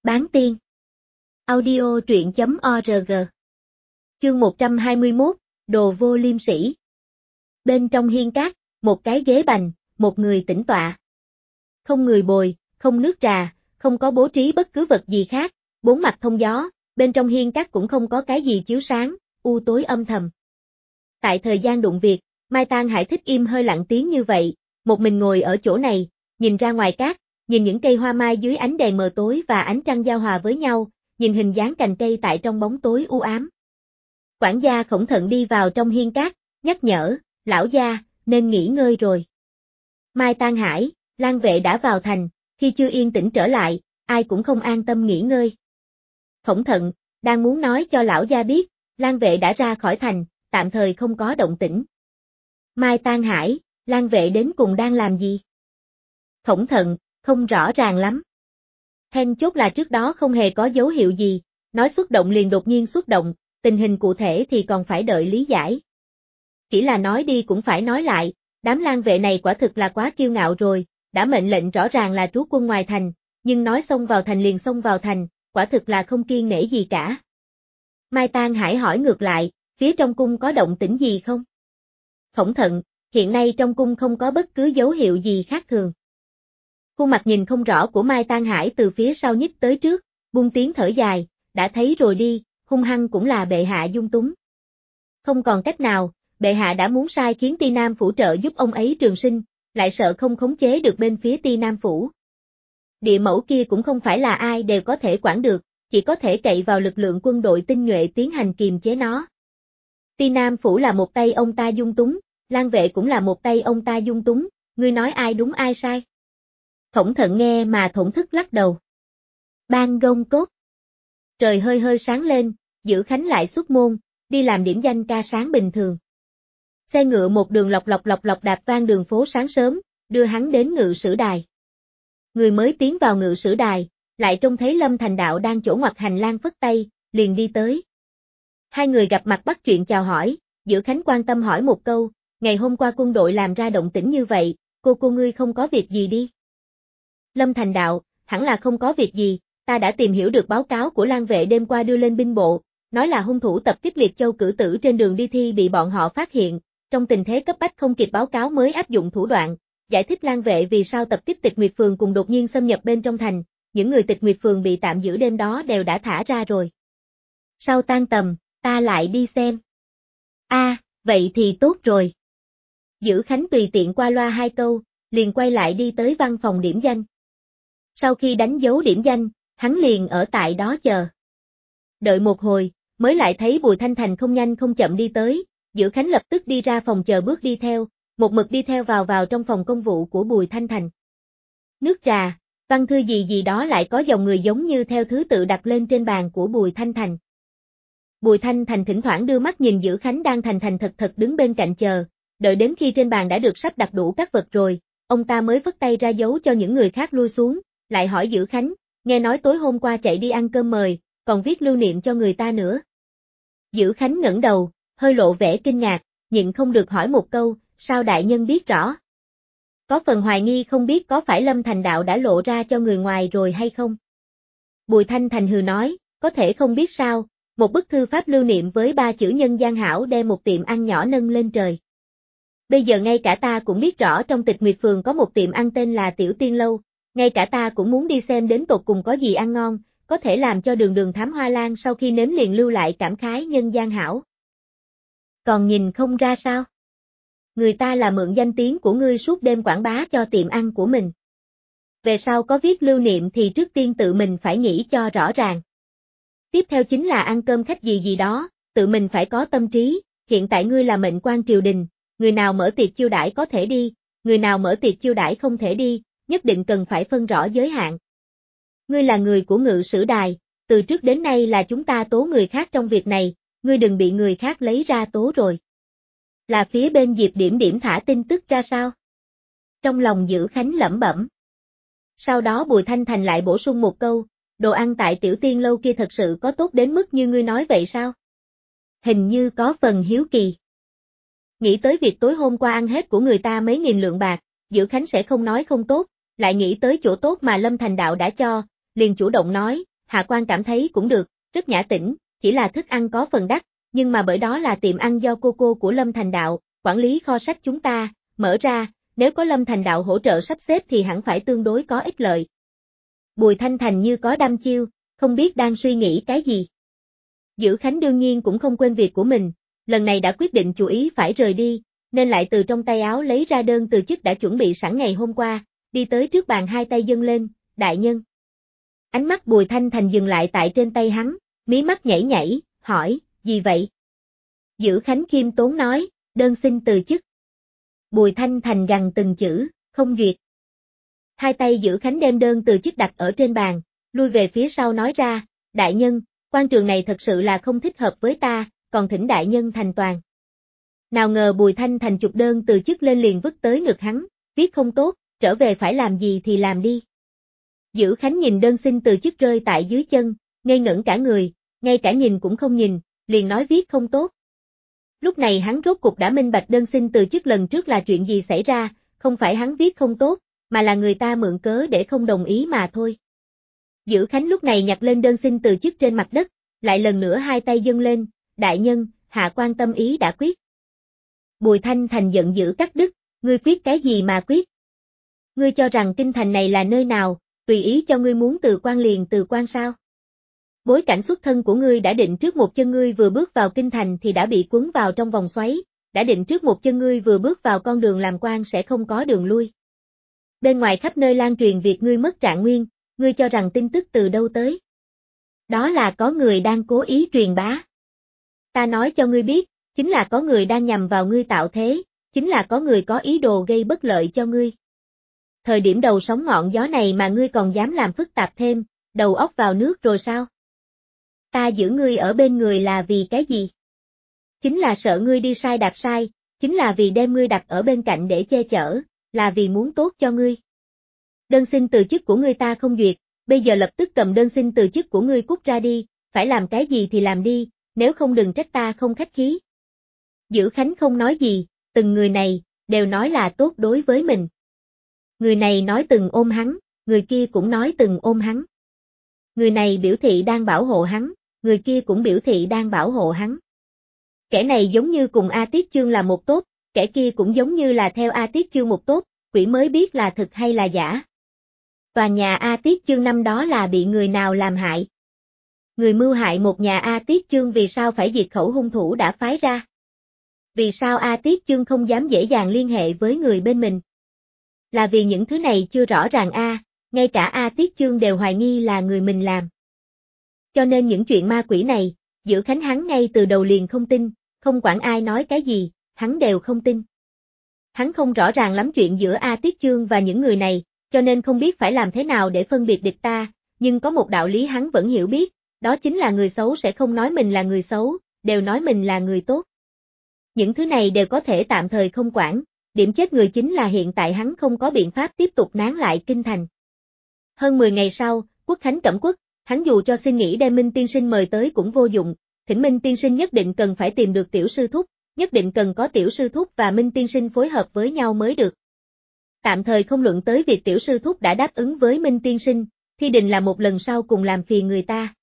Bán tiên. Audio truyện.org. Chương 121, Đồ vô liêm sỉ. Bên trong hiên cát, một cái ghế bành, một người tĩnh tọa. Không người bồi, không nước trà, không có bố trí bất cứ vật gì khác, bốn mặt thông gió, bên trong hiên cát cũng không có cái gì chiếu sáng, u tối âm thầm. Tại thời gian đụng việc, Mai Tang Hải thích im hơi lặng tiếng như vậy, một mình ngồi ở chỗ này, nhìn ra ngoài cát, nhìn những cây hoa mai dưới ánh đèn mờ tối và ánh trăng giao hòa với nhau, nhìn hình dáng cành cây tại trong bóng tối u ám. Quản gia Khổng Thận đi vào trong hiên cát, nhắc nhở, lão gia, nên nghỉ ngơi rồi. Mai Tang Hải, Lang Vệ đã vào thành, khi chưa yên tĩnh trở lại, ai cũng không an tâm nghỉ ngơi. Khổng Thận, đang muốn nói cho lão gia biết, Lang Vệ đã ra khỏi thành, tạm thời không có động tĩnh. Mai Tang Hải, Lang Vệ đến cùng đang làm gì? Khổng Thận, không rõ ràng lắm. Then chốt là trước đó không hề có dấu hiệu gì, nói xuất động liền đột nhiên xuất động, tình hình cụ thể thì còn phải đợi lý giải. Chỉ là nói đi cũng phải nói lại, đám Lang Vệ này quả thực là quá kiêu ngạo rồi, đã mệnh lệnh rõ ràng là trú quân ngoài thành, nhưng nói xông vào thành liền xông vào thành, quả thực là không kiêng nể gì cả. Mai Tang Hải hỏi ngược lại, phía trong cung có động tĩnh gì không? Khổng Thận, hiện nay trong cung không có bất cứ dấu hiệu gì khác thường. Khuôn mặt nhìn không rõ của Mai Tang Hải từ phía sau nhích tới trước, buông tiếng thở dài, đã thấy rồi đi, hung hăng cũng là bệ hạ dung túng. Không còn cách nào, bệ hạ đã muốn sai khiến Ti Nam phủ trợ giúp ông ấy trường sinh, lại sợ không khống chế được bên phía Ti Nam phủ. Địa mẫu kia cũng không phải là ai đều có thể quản được, chỉ có thể cậy vào lực lượng quân đội tinh nhuệ tiến hành kiềm chế nó. Ti Nam phủ là một tay ông ta dung túng, Lang Vệ cũng là một tay ông ta dung túng, ngươi nói ai đúng ai sai? Khổng Thận nghe mà thổn thức lắc đầu. Ban gông cốt. Trời hơi hơi sáng lên, Dữ Khánh lại xuất môn, đi làm điểm danh ca sáng bình thường. Xe ngựa một đường lọc lọc đạp vang đường phố sáng sớm, đưa hắn đến ngự sử đài. Người mới tiến vào ngự sử đài, lại trông thấy Lâm Thành Đạo đang chỗ ngoặt hành lang phất tay, liền đi tới. Hai người gặp mặt bắt chuyện chào hỏi, Dữ Khánh quan tâm hỏi một câu, ngày hôm qua quân đội làm ra động tĩnh như vậy, cô ngươi không có việc gì đi. Lâm Thành Đạo, hẳn là không có việc gì, ta đã tìm hiểu được báo cáo của Lang Vệ đêm qua đưa lên binh bộ, nói là hung thủ tập kích Liệt Châu cử tử trên đường đi thi bị bọn họ phát hiện, trong tình thế cấp bách không kịp báo cáo mới áp dụng thủ đoạn, giải thích Lang Vệ vì sao tập kích Tịch Nguyệt Phường cùng đột nhiên xâm nhập bên trong thành, những người Tịch Nguyệt Phường bị tạm giữ đêm đó đều đã thả ra rồi. Sau tan tầm, ta lại đi xem. Vậy thì tốt rồi. Dữ Khánh tùy tiện qua loa hai câu, liền quay lại đi tới văn phòng điểm danh. Sau khi đánh dấu điểm danh, hắn liền ở tại đó chờ. Đợi một hồi, mới lại thấy Bùi Thanh Thành không nhanh không chậm đi tới, Dữ Khánh lập tức đi ra phòng chờ bước đi theo, một mực đi theo vào trong phòng công vụ của Bùi Thanh Thành. Nước trà, văn thư gì đó lại có dòng người giống như theo thứ tự đặt lên trên bàn của Bùi Thanh Thành. Bùi Thanh Thành thỉnh thoảng đưa mắt nhìn Dữ Khánh đang thành thành thật đứng bên cạnh chờ, đợi đến khi trên bàn đã được sắp đặt đủ các vật rồi, ông ta mới phất tay ra dấu cho những người khác lui xuống, lại hỏi Dữ Khánh, nghe nói tối hôm qua chạy đi ăn cơm mời, còn viết lưu niệm cho người ta nữa. Dữ Khánh ngẩng đầu, hơi lộ vẻ kinh ngạc, nhịn không được hỏi một câu, sao đại nhân biết rõ? Có phần hoài nghi không biết có phải Lâm Thành Đạo đã lộ ra cho người ngoài rồi hay không? Bùi Thanh Thành hừ nói, có thể không biết sao, một bức thư pháp lưu niệm với 3 chữ nhân gian hảo đem một tiệm ăn nhỏ nâng lên trời. Bây giờ ngay cả ta cũng biết rõ trong Tịch Nguyệt Phường có một tiệm ăn tên là Tiểu Tiên Lâu, ngay cả ta cũng muốn đi xem đến tột cùng có gì ăn ngon, có thể làm cho Đường Thám Hoa Lan sau khi nếm liền lưu lại cảm khái nhân gian hảo. Còn nhìn không ra sao? Người ta là mượn danh tiếng của ngươi suốt đêm quảng bá cho tiệm ăn của mình. Về sau có viết lưu niệm thì trước tiên tự mình phải nghĩ cho rõ ràng. Tiếp theo chính là ăn cơm khách gì đó, tự mình phải có tâm trí, hiện tại ngươi là mệnh quan triều đình, người nào mở tiệc chiêu đãi có thể đi, người nào mở tiệc chiêu đãi không thể đi, nhất định cần phải phân rõ giới hạn. Ngươi là người của ngự sử đài, từ trước đến nay là chúng ta tố người khác trong việc này, ngươi đừng bị người khác lấy ra tố rồi. Là phía bên Diệp Điểm Điểm thả tin tức ra sao? Trong lòng Dữ Khánh lẩm bẩm. Sau đó Bùi Thanh Thành lại bổ sung một câu, đồ ăn tại Tiểu Tiên Lâu kia thật sự có tốt đến mức như ngươi nói vậy sao? Hình như có phần hiếu kỳ. Nghĩ tới việc tối hôm qua ăn hết của người ta mấy nghìn lượng bạc, Dữ Khánh sẽ không nói không tốt, lại nghĩ tới chỗ tốt mà Lâm Thành Đạo đã cho, liền chủ động nói, Hạ Quan cảm thấy cũng được, rất nhã tĩnh, chỉ là thức ăn có phần đắt, nhưng mà bởi đó là tiệm ăn do cô của Lâm Thành Đạo, quản lý kho sách chúng ta, mở ra, nếu có Lâm Thành Đạo hỗ trợ sắp xếp thì hẳn phải tương đối có ích lợi. Bùi Thanh Thành như có đăm chiêu, không biết đang suy nghĩ cái gì. Dữ Khánh đương nhiên cũng không quên việc của mình, lần này đã quyết định chủ ý phải rời đi, nên lại từ trong tay áo lấy ra đơn từ chức đã chuẩn bị sẵn ngày hôm qua, đi tới trước bàn hai tay dâng lên, đại nhân. Ánh mắt Bùi Thanh Thành dừng lại tại trên tay hắn, mí mắt nhảy nhảy, hỏi, gì vậy? Dữ Khánh khiêm tốn nói, đơn xin từ chức. Bùi Thanh Thành gằn từng chữ, không duyệt. Hai tay Dữ Khánh đem đơn từ chức đặt ở trên bàn, lui về phía sau nói ra, đại nhân, quan trường này thật sự là không thích hợp với ta, còn thỉnh đại nhân thành toàn. Nào ngờ Bùi Thanh Thành chụp đơn từ chức lên liền vứt tới ngực hắn, viết không tốt, trở về phải làm gì thì làm đi. Dữ Khánh nhìn đơn xin từ chức rơi tại dưới chân, ngây ngẩn cả người, ngay cả nhìn cũng không nhìn, liền nói viết không tốt. Lúc này hắn rốt cục đã minh bạch đơn xin từ chức lần trước là chuyện gì xảy ra, không phải hắn viết không tốt, mà là người ta mượn cớ để không đồng ý mà thôi. Dữ Khánh lúc này nhặt lên đơn xin từ chức trên mặt đất, lại lần nữa hai tay dâng lên, đại nhân, hạ quan tâm ý đã quyết. Bùi Thanh Thành giận dữ cắt đứt, ngươi quyết cái gì mà quyết? Ngươi cho rằng kinh thành này là nơi nào, tùy ý cho ngươi muốn từ quan liền từ quan sao? Bối cảnh xuất thân của ngươi đã định trước một chân ngươi vừa bước vào kinh thành thì đã bị cuốn vào trong vòng xoáy, đã định trước một chân ngươi vừa bước vào con đường làm quan sẽ không có đường lui. Bên ngoài khắp nơi lan truyền việc ngươi mất trạng nguyên, ngươi cho rằng tin tức từ đâu tới? Đó là có người đang cố ý truyền bá. Ta nói cho ngươi biết, chính là có người đang nhằm vào ngươi tạo thế, chính là có người có ý đồ gây bất lợi cho ngươi. Thời điểm đầu sóng ngọn gió này mà ngươi còn dám làm phức tạp thêm, đầu óc vào nước rồi sao? Ta giữ ngươi ở bên người là vì cái gì? Chính là sợ ngươi đi sai đạp sai, chính là vì đem ngươi đặt ở bên cạnh để che chở, là vì muốn tốt cho ngươi. Đơn xin từ chức của ngươi ta không duyệt, bây giờ lập tức cầm đơn xin từ chức của ngươi cút ra đi, phải làm cái gì thì làm đi, nếu không đừng trách ta không khách khí. Dữ Khánh không nói gì, từng người này, đều nói là tốt đối với mình. Người này nói từng ôm hắn, người kia cũng nói từng ôm hắn. Người này biểu thị đang bảo hộ hắn, người kia cũng biểu thị đang bảo hộ hắn. Kẻ này giống như cùng A Tiết Chương là một tốt, kẻ kia cũng giống như là theo A Tiết Chương một tốt, quỷ mới biết là thực hay là giả. Tòa nhà A Tiết Chương năm đó là bị người nào làm hại? Người mưu hại một nhà A Tiết Chương vì sao phải diệt khẩu hung thủ đã phái ra? Vì sao A Tiết Chương không dám dễ dàng liên hệ với người bên mình? Là vì những thứ này chưa rõ ràng ngay cả A Tiết Chương đều hoài nghi là người mình làm. Cho nên những chuyện ma quỷ này, Dữ Khánh hắn ngay từ đầu liền không tin, không quản ai nói cái gì, hắn đều không tin. Hắn không rõ ràng lắm chuyện giữa A Tiết Chương và những người này, cho nên không biết phải làm thế nào để phân biệt địch ta, nhưng có một đạo lý hắn vẫn hiểu biết, đó chính là người xấu sẽ không nói mình là người xấu, đều nói mình là người tốt. Những thứ này đều có thể tạm thời không quản, điểm chết người chính là hiện tại hắn không có biện pháp tiếp tục nán lại kinh thành. Hơn 10 ngày sau, Quốc Khánh Cẩm Quốc, hắn dù cho xin nghỉ đem Minh Tiên Sinh mời tới cũng vô dụng, Thỉnh Minh Tiên Sinh nhất định cần phải tìm được tiểu sư thúc, nhất định cần có tiểu sư thúc và Minh Tiên Sinh phối hợp với nhau mới được. Tạm thời không luận tới việc tiểu sư thúc đã đáp ứng với Minh Tiên Sinh, Thi Đình là một lần sau cùng làm phiền người ta.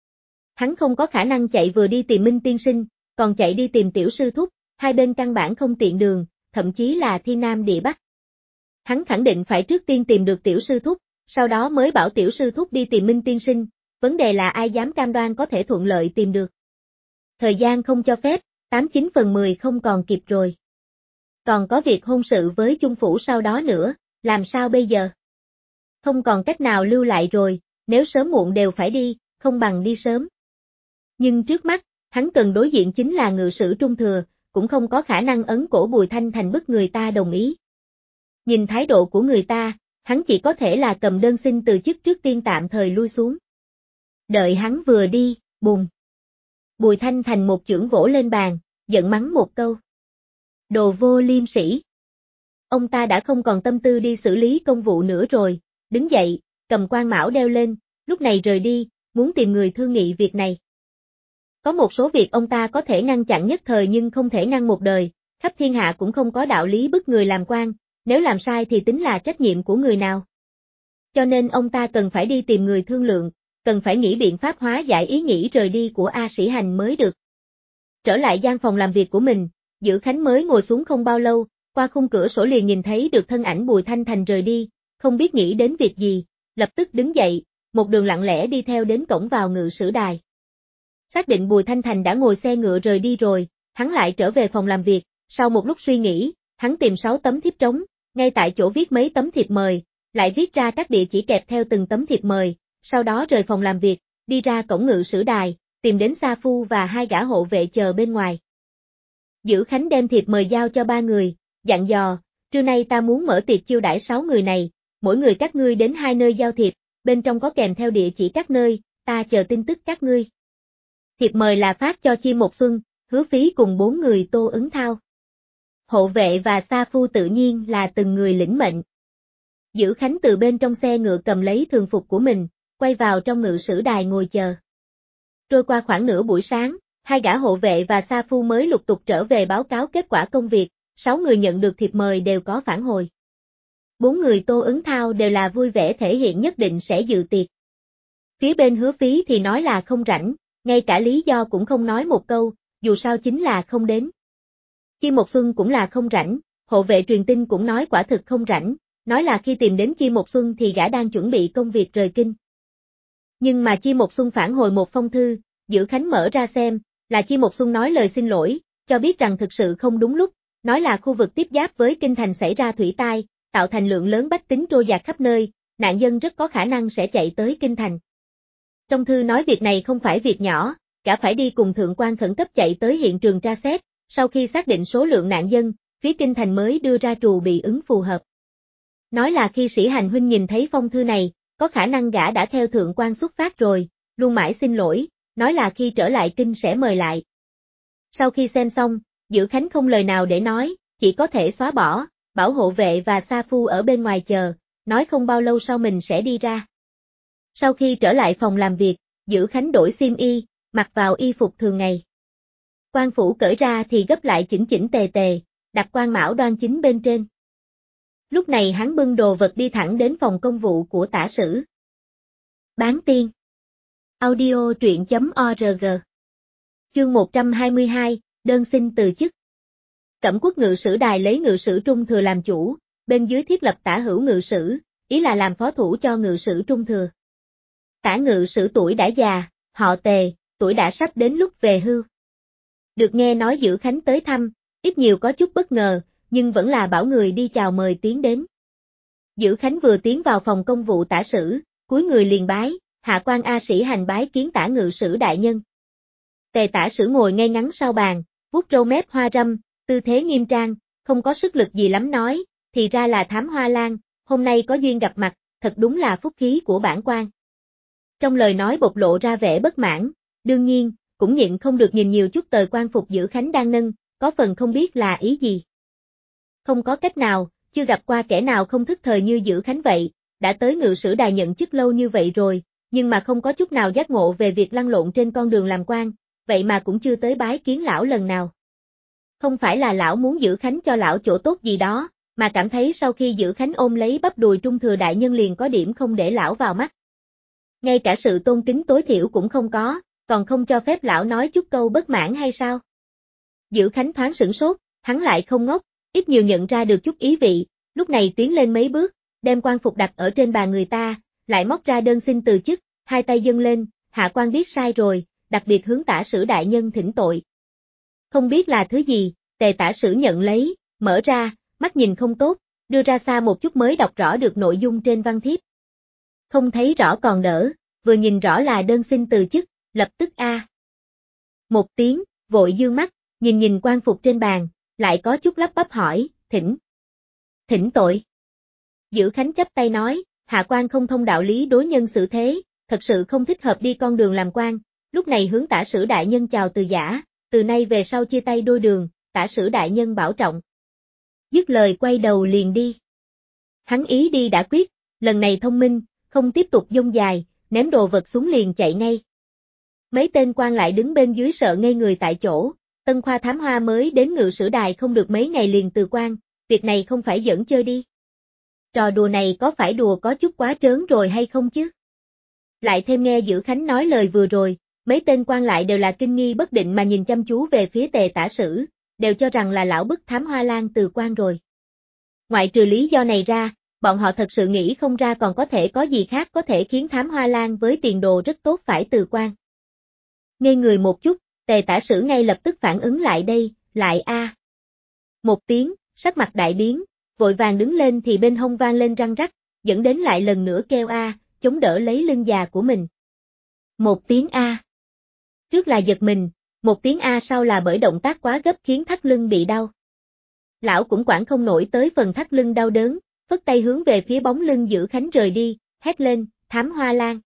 Hắn không có khả năng chạy vừa đi tìm Minh Tiên Sinh, còn chạy đi tìm tiểu sư thúc, hai bên căn bản không tiện đường, thậm chí là thiên nam địa bắc. Hắn khẳng định phải trước tiên tìm được tiểu sư thúc, sau đó mới bảo tiểu sư thúc đi tìm Minh Tiên Sinh, vấn đề là ai dám cam đoan có thể thuận lợi tìm được. Thời gian không cho phép, 89 phần 10 không còn kịp rồi. Còn có việc hôn sự với Chung Phủ sau đó nữa, làm sao bây giờ? Không còn cách nào lưu lại rồi, nếu sớm muộn đều phải đi, không bằng đi sớm. Nhưng trước mắt, hắn cần đối diện chính là ngự sử Trung Thừa, cũng không có khả năng ấn cổ Bùi Thanh Thành bức người ta đồng ý. Nhìn thái độ của người ta, hắn chỉ có thể là cầm đơn xin từ chức trước tiên tạm thời lui xuống. Đợi hắn vừa đi, bùng. Bùi Thanh Thành một chưởng vỗ lên bàn, giận mắng một câu. Đồ vô liêm sỉ. Ông ta đã không còn tâm tư đi xử lý công vụ nữa rồi, đứng dậy, cầm quan mão đeo lên, lúc này rời đi, muốn tìm người thương nghị việc này. Có một số việc ông ta có thể ngăn chặn nhất thời nhưng không thể ngăn một đời, khắp thiên hạ cũng không có đạo lý bức người làm quan, nếu làm sai thì tính là trách nhiệm của người nào. Cho nên ông ta cần phải đi tìm người thương lượng, cần phải nghĩ biện pháp hóa giải ý nghĩ rời đi của A Sĩ Hành mới được. Trở lại gian phòng làm việc của mình, Dữ Khánh mới ngồi xuống không bao lâu, qua khung cửa sổ liền nhìn thấy được thân ảnh Bùi Thanh Thành rời đi, không biết nghĩ đến việc gì, lập tức đứng dậy, một đường lặng lẽ đi theo đến cổng vào Ngự Sử Đài. Xác định Bùi Thanh Thành đã ngồi xe ngựa rời đi rồi, hắn lại trở về phòng làm việc, sau một lúc suy nghĩ, hắn tìm 6 tấm thiếp trống, ngay tại chỗ viết mấy tấm thiệp mời, lại viết ra các địa chỉ kẹp theo từng tấm thiệp mời, sau đó rời phòng làm việc, đi ra cổng Ngự Sử Đài, tìm đến Sa Phu và 2 gã hộ vệ chờ bên ngoài. Dữ Khánh đem thiệp mời giao cho 3 người, dặn dò, trưa nay ta muốn mở tiệc chiêu đãi 6 người này, mỗi người các ngươi đến 2 nơi giao thiệp, bên trong có kèm theo địa chỉ các nơi, ta chờ tin tức các ngươi. Thiệp mời là phát cho Chi Một Xuân, Hứa Phí cùng 4 người Tô Ứng Thao. Hộ vệ và Sa Phu tự nhiên là từng người lĩnh mệnh. Dữ Khánh từ bên trong xe ngựa cầm lấy thường phục của mình, quay vào trong Ngự Sử Đài ngồi chờ. Trôi qua khoảng nửa buổi sáng, 2 gã hộ vệ và Sa Phu mới lục tục trở về báo cáo kết quả công việc, 6 người nhận được thiệp mời đều có phản hồi. 4 người Tô Ứng Thao đều là vui vẻ thể hiện nhất định sẽ dự tiệc. Phía bên Hứa Phí thì nói là không rảnh, ngay cả lý do cũng không nói một câu, dù sao chính là không đến. Chi Một Xuân cũng là không rảnh, hộ vệ truyền tin cũng nói quả thực không rảnh, nói là khi tìm đến Chi Một Xuân thì gã đang chuẩn bị công việc rời kinh. Nhưng mà Chi Một Xuân phản hồi một phong thư, Dữ Khánh mở ra xem, là Chi Một Xuân nói lời xin lỗi, cho biết rằng thực sự không đúng lúc, nói là khu vực tiếp giáp với kinh thành xảy ra thủy tai, tạo thành lượng lớn bách tính trôi dạt khắp nơi, nạn dân rất có khả năng sẽ chạy tới kinh thành. Trong thư nói việc này không phải việc nhỏ, cả phải đi cùng thượng quan khẩn cấp chạy tới hiện trường tra xét, sau khi xác định số lượng nạn dân, phía kinh thành mới đưa ra trù bị ứng phù hợp. Nói là khi Sĩ Hành huynh nhìn thấy phong thư này, có khả năng gã đã theo thượng quan xuất phát rồi, luôn mãi xin lỗi, nói là khi trở lại kinh sẽ mời lại. Sau khi xem xong, Dữ Khánh không lời nào để nói, chỉ có thể xóa bỏ, bảo hộ vệ và Sa Phu ở bên ngoài chờ, nói không bao lâu sau mình sẽ đi ra. Sau khi trở lại phòng làm việc, Dữ Khánh đổi xiêm y, mặc vào y phục thường ngày. Quan phủ cởi ra thì gấp lại chỉnh chỉnh tề tề, đặt quan mão đoan chính bên trên. Lúc này hắn bưng đồ vật đi thẳng đến phòng công vụ của tả sử. Bán tiên. Audio truyện.org. Chương 122, đơn xin từ chức. Cẩm Quốc Ngự Sử Đài lấy Ngự Sử Trung Thừa làm chủ, bên dưới thiết lập Tả Hữu Ngự Sử, ý là làm phó thủ cho Ngự Sử Trung Thừa. Tả Ngự Sử tuổi đã già, họ Tề, tuổi đã sắp đến lúc về hưu. Được nghe nói Dữ Khánh tới thăm, ít nhiều có chút bất ngờ, nhưng vẫn là bảo người đi chào mời tiến đến. Dữ Khánh vừa tiến vào phòng công vụ tả sử, cúi người liền bái, hạ quan A Sĩ Hành bái kiến Tả Ngự Sử đại nhân. Tề tả sử ngồi ngay ngắn sau bàn, vuốt râu mép hoa râm, tư thế nghiêm trang, không có sức lực gì lắm nói, thì ra là Thám Hoa Lan, hôm nay có duyên gặp mặt, thật đúng là phúc khí của bản quan. Trong lời nói bộc lộ ra vẻ bất mãn, đương nhiên, cũng nhịn không được nhìn nhiều chút tờ quan phục Dữ Khánh đang nâng, có phần không biết là ý gì. Không có cách nào, chưa gặp qua kẻ nào không thức thời như Dữ Khánh vậy, đã tới Ngự Sử Đài nhận chức lâu như vậy rồi, nhưng mà không có chút nào giác ngộ về việc lăn lộn trên con đường làm quan, vậy mà cũng chưa tới bái kiến lão lần nào. Không phải là lão muốn Dữ Khánh cho lão chỗ tốt gì đó, mà cảm thấy sau khi Dữ Khánh ôm lấy bắp đùi Trung Thừa đại nhân liền có điểm không để lão vào mắt. Ngay cả sự tôn kính tối thiểu cũng không có, còn không cho phép lão nói chút câu bất mãn hay sao? Dữ Khánh thoáng sửng sốt, hắn lại không ngốc, ít nhiều nhận ra được chút ý vị, lúc này tiến lên mấy bước, đem quan phục đặt ở trên bàn người ta, lại móc ra đơn xin từ chức, hai tay dâng lên, hạ quan biết sai rồi, đặc biệt hướng tả sử đại nhân thỉnh tội. Không biết là thứ gì, Tề tả sử nhận lấy, mở ra, mắt nhìn không tốt, đưa ra xa một chút mới đọc rõ được nội dung trên văn thiếp. Không thấy rõ còn đỡ, vừa nhìn rõ là đơn xin từ chức, lập tức a. Một tiếng, vội dương mắt, nhìn quan phục trên bàn, lại có chút lắp bắp hỏi, thỉnh tội. Dữ Khánh chắp tay nói, hạ quan không thông đạo lý đối nhân xử thế, thật sự không thích hợp đi con đường làm quan, lúc này hướng tả sử đại nhân chào từ giả, từ nay về sau chia tay đôi đường, tả sử đại nhân bảo trọng. Dứt lời quay đầu liền đi. Hắn ý đi đã quyết, lần này thông minh, không tiếp tục dông dài, ném đồ vật xuống liền chạy ngay. Mấy tên quan lại đứng bên dưới sợ ngây người tại chỗ, Tân Khoa Thám Hoa mới đến Ngự Sử Đài không được mấy ngày liền từ quan, việc này không phải giỡn chơi đi. Trò đùa này có phải đùa có chút quá trớn rồi hay không chứ? Lại thêm nghe Dữ Khánh nói lời vừa rồi, mấy tên quan lại đều là kinh nghi bất định mà nhìn chăm chú về phía Tề tả sử, đều cho rằng là lão bức Thám Hoa Lan từ quan rồi. Ngoại trừ lý do này ra, bọn họ thật sự nghĩ không ra còn có thể có gì khác có thể khiến Thám Hoa Lan với tiền đồ rất tốt phải từ quan. Ngây người một chút, Tề tả sử ngay lập tức phản ứng lại đây, lại a. Một tiếng, sắc mặt đại biến, vội vàng đứng lên thì bên hông vang lên răng rắc, dẫn đến lại lần nữa kêu a, chống đỡ lấy lưng già của mình. Một tiếng a. Trước là giật mình, một tiếng a sau là bởi động tác quá gấp khiến thắt lưng bị đau. Lão cũng quản không nổi tới phần thắt lưng đau đớn, phất tay hướng về phía bóng lưng Dữ Khánh rời đi, hét lên, Thám Hoa Lan.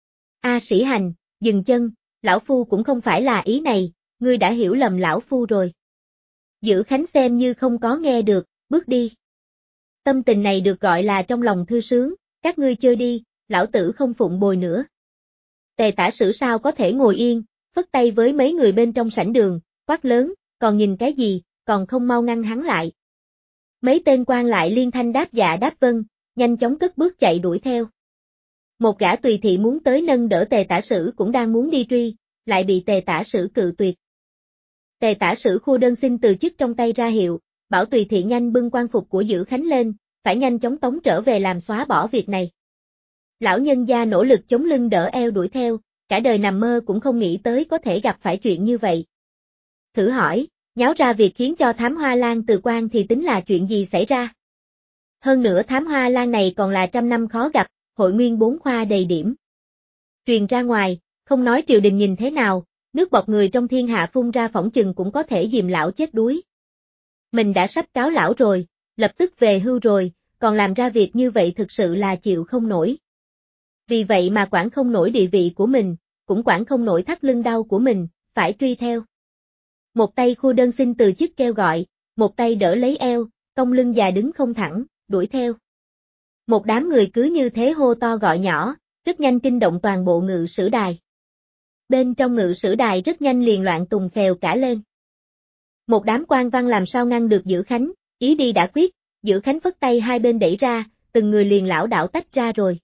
A Sĩ Hành, dừng chân, lão phu cũng không phải là ý này, ngươi đã hiểu lầm lão phu rồi. Dữ Khánh xem như không có nghe được, bước đi. Tâm tình này được gọi là trong lòng thư sướng, các ngươi chơi đi, lão tử không phụng bồi nữa. Tề tả sử sao có thể ngồi yên, phất tay với mấy người bên trong sảnh đường, quát lớn, còn nhìn cái gì, còn không mau ngăn hắn lại. Mấy tên quan lại liên thanh đáp dạ đáp vâng, nhanh chóng cất bước chạy đuổi theo. Một gã tùy thị muốn tới nâng đỡ Tề tả sử cũng đang muốn đi truy, lại bị Tề tả sử cự tuyệt. Tề tả sử khu đơn xin từ chức trong tay ra hiệu, bảo tùy thị nhanh bưng quan phục của Dữ Khánh lên, phải nhanh chóng tống trở về làm xóa bỏ việc này. Lão nhân gia nỗ lực chống lưng đỡ eo đuổi theo, cả đời nằm mơ cũng không nghĩ tới có thể gặp phải chuyện như vậy. Thử hỏi, nháo ra việc khiến cho Thám Hoa Lan từ quan thì tính là chuyện gì xảy ra? Hơn nữa Thám Hoa Lan này còn là trăm năm khó gặp, hội nguyên 4 khoa đầy điểm. Truyền ra ngoài, không nói triều đình nhìn thế nào, nước bọt người trong thiên hạ phun ra phỏng chừng cũng có thể dìm lão chết đuối. Mình đã sắp cáo lão rồi, lập tức về hưu rồi, còn làm ra việc như vậy thực sự là chịu không nổi. Vì vậy mà quản không nổi địa vị của mình, cũng quản không nổi thắt lưng đau của mình, phải truy theo. Một tay khu đơn xin từ chức kêu gọi, một tay đỡ lấy eo, cong lưng già đứng không thẳng, đuổi theo. Một đám người cứ như thế hô to gọi nhỏ, rất nhanh kinh động toàn bộ ngự sử đài. Bên trong ngự sử đài rất nhanh liền loạn tùng phèo cả lên. Một đám quan văn làm sao ngăn được Dữ Khánh, ý đi đã quyết, Dữ Khánh phất tay hai bên đẩy ra, từng người liền lảo đảo tách ra rồi.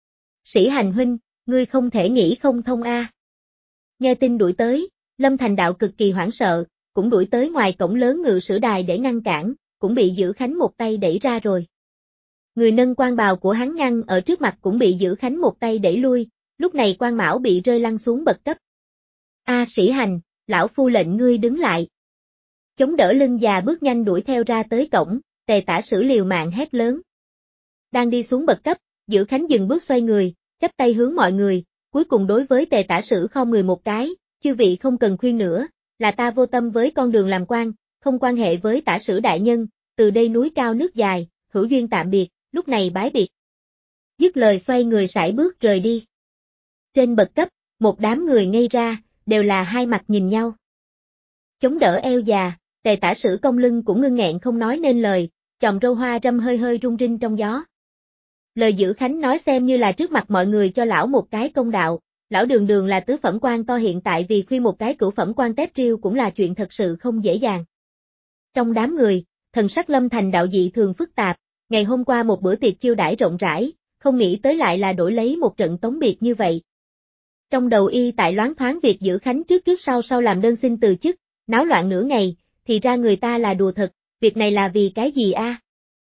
Sĩ Hành huynh, ngươi không thể nghĩ không thông a. Nghe tin đuổi tới, Lâm Thành Đạo cực kỳ hoảng sợ, cũng đuổi tới ngoài cổng lớn ngự sử đài để ngăn cản, cũng bị Dữ Khánh một tay đẩy ra rồi. Người nâng quan bào của hắn ngăn ở trước mặt cũng bị Dữ Khánh một tay đẩy lui, lúc này quan mão bị rơi lăn xuống bậc cấp. A Sĩ Hành, lão phu lệnh ngươi đứng lại. Chống đỡ lưng già bước nhanh đuổi theo ra tới cổng, Tề tả sử liều mạng hét lớn. Đang đi xuống bậc cấp, Dữ Khánh dừng bước xoay người, chắp tay hướng mọi người, cuối cùng đối với Tề tả sử khom người một cái, chư vị không cần khuyên nữa, là ta vô tâm với con đường làm quan, không quan hệ với tả sử đại nhân, từ đây núi cao nước dài, hữu duyên tạm biệt, lúc này bái biệt. Dứt lời xoay người sải bước rời đi. Trên bậc cấp, một đám người ngây ra, đều là hai mặt nhìn nhau. Chống đỡ eo già, Tề tả sử cong lưng cũng ngưng nghẹn không nói nên lời, chòm râu hoa râm hơi hơi rung rinh trong gió. Lời Dữ Khánh nói xem như là trước mặt mọi người cho lão một cái công đạo, lão đường đường là tứ phẩm quan to hiện tại vì khuyên một cái cửu phẩm quan tép riêu cũng là chuyện thật sự không dễ dàng. Trong đám người, thần sắc Lâm Thành Đạo dị thường phức tạp, ngày hôm qua một bữa tiệc chiêu đãi rộng rãi, không nghĩ tới lại là đổi lấy một trận tống biệt như vậy. Trong đầu y tại loáng thoáng việc Dữ Khánh trước trước sau sau làm đơn xin từ chức, náo loạn nửa ngày, thì ra người ta là đùa thật, việc này là vì cái gì a?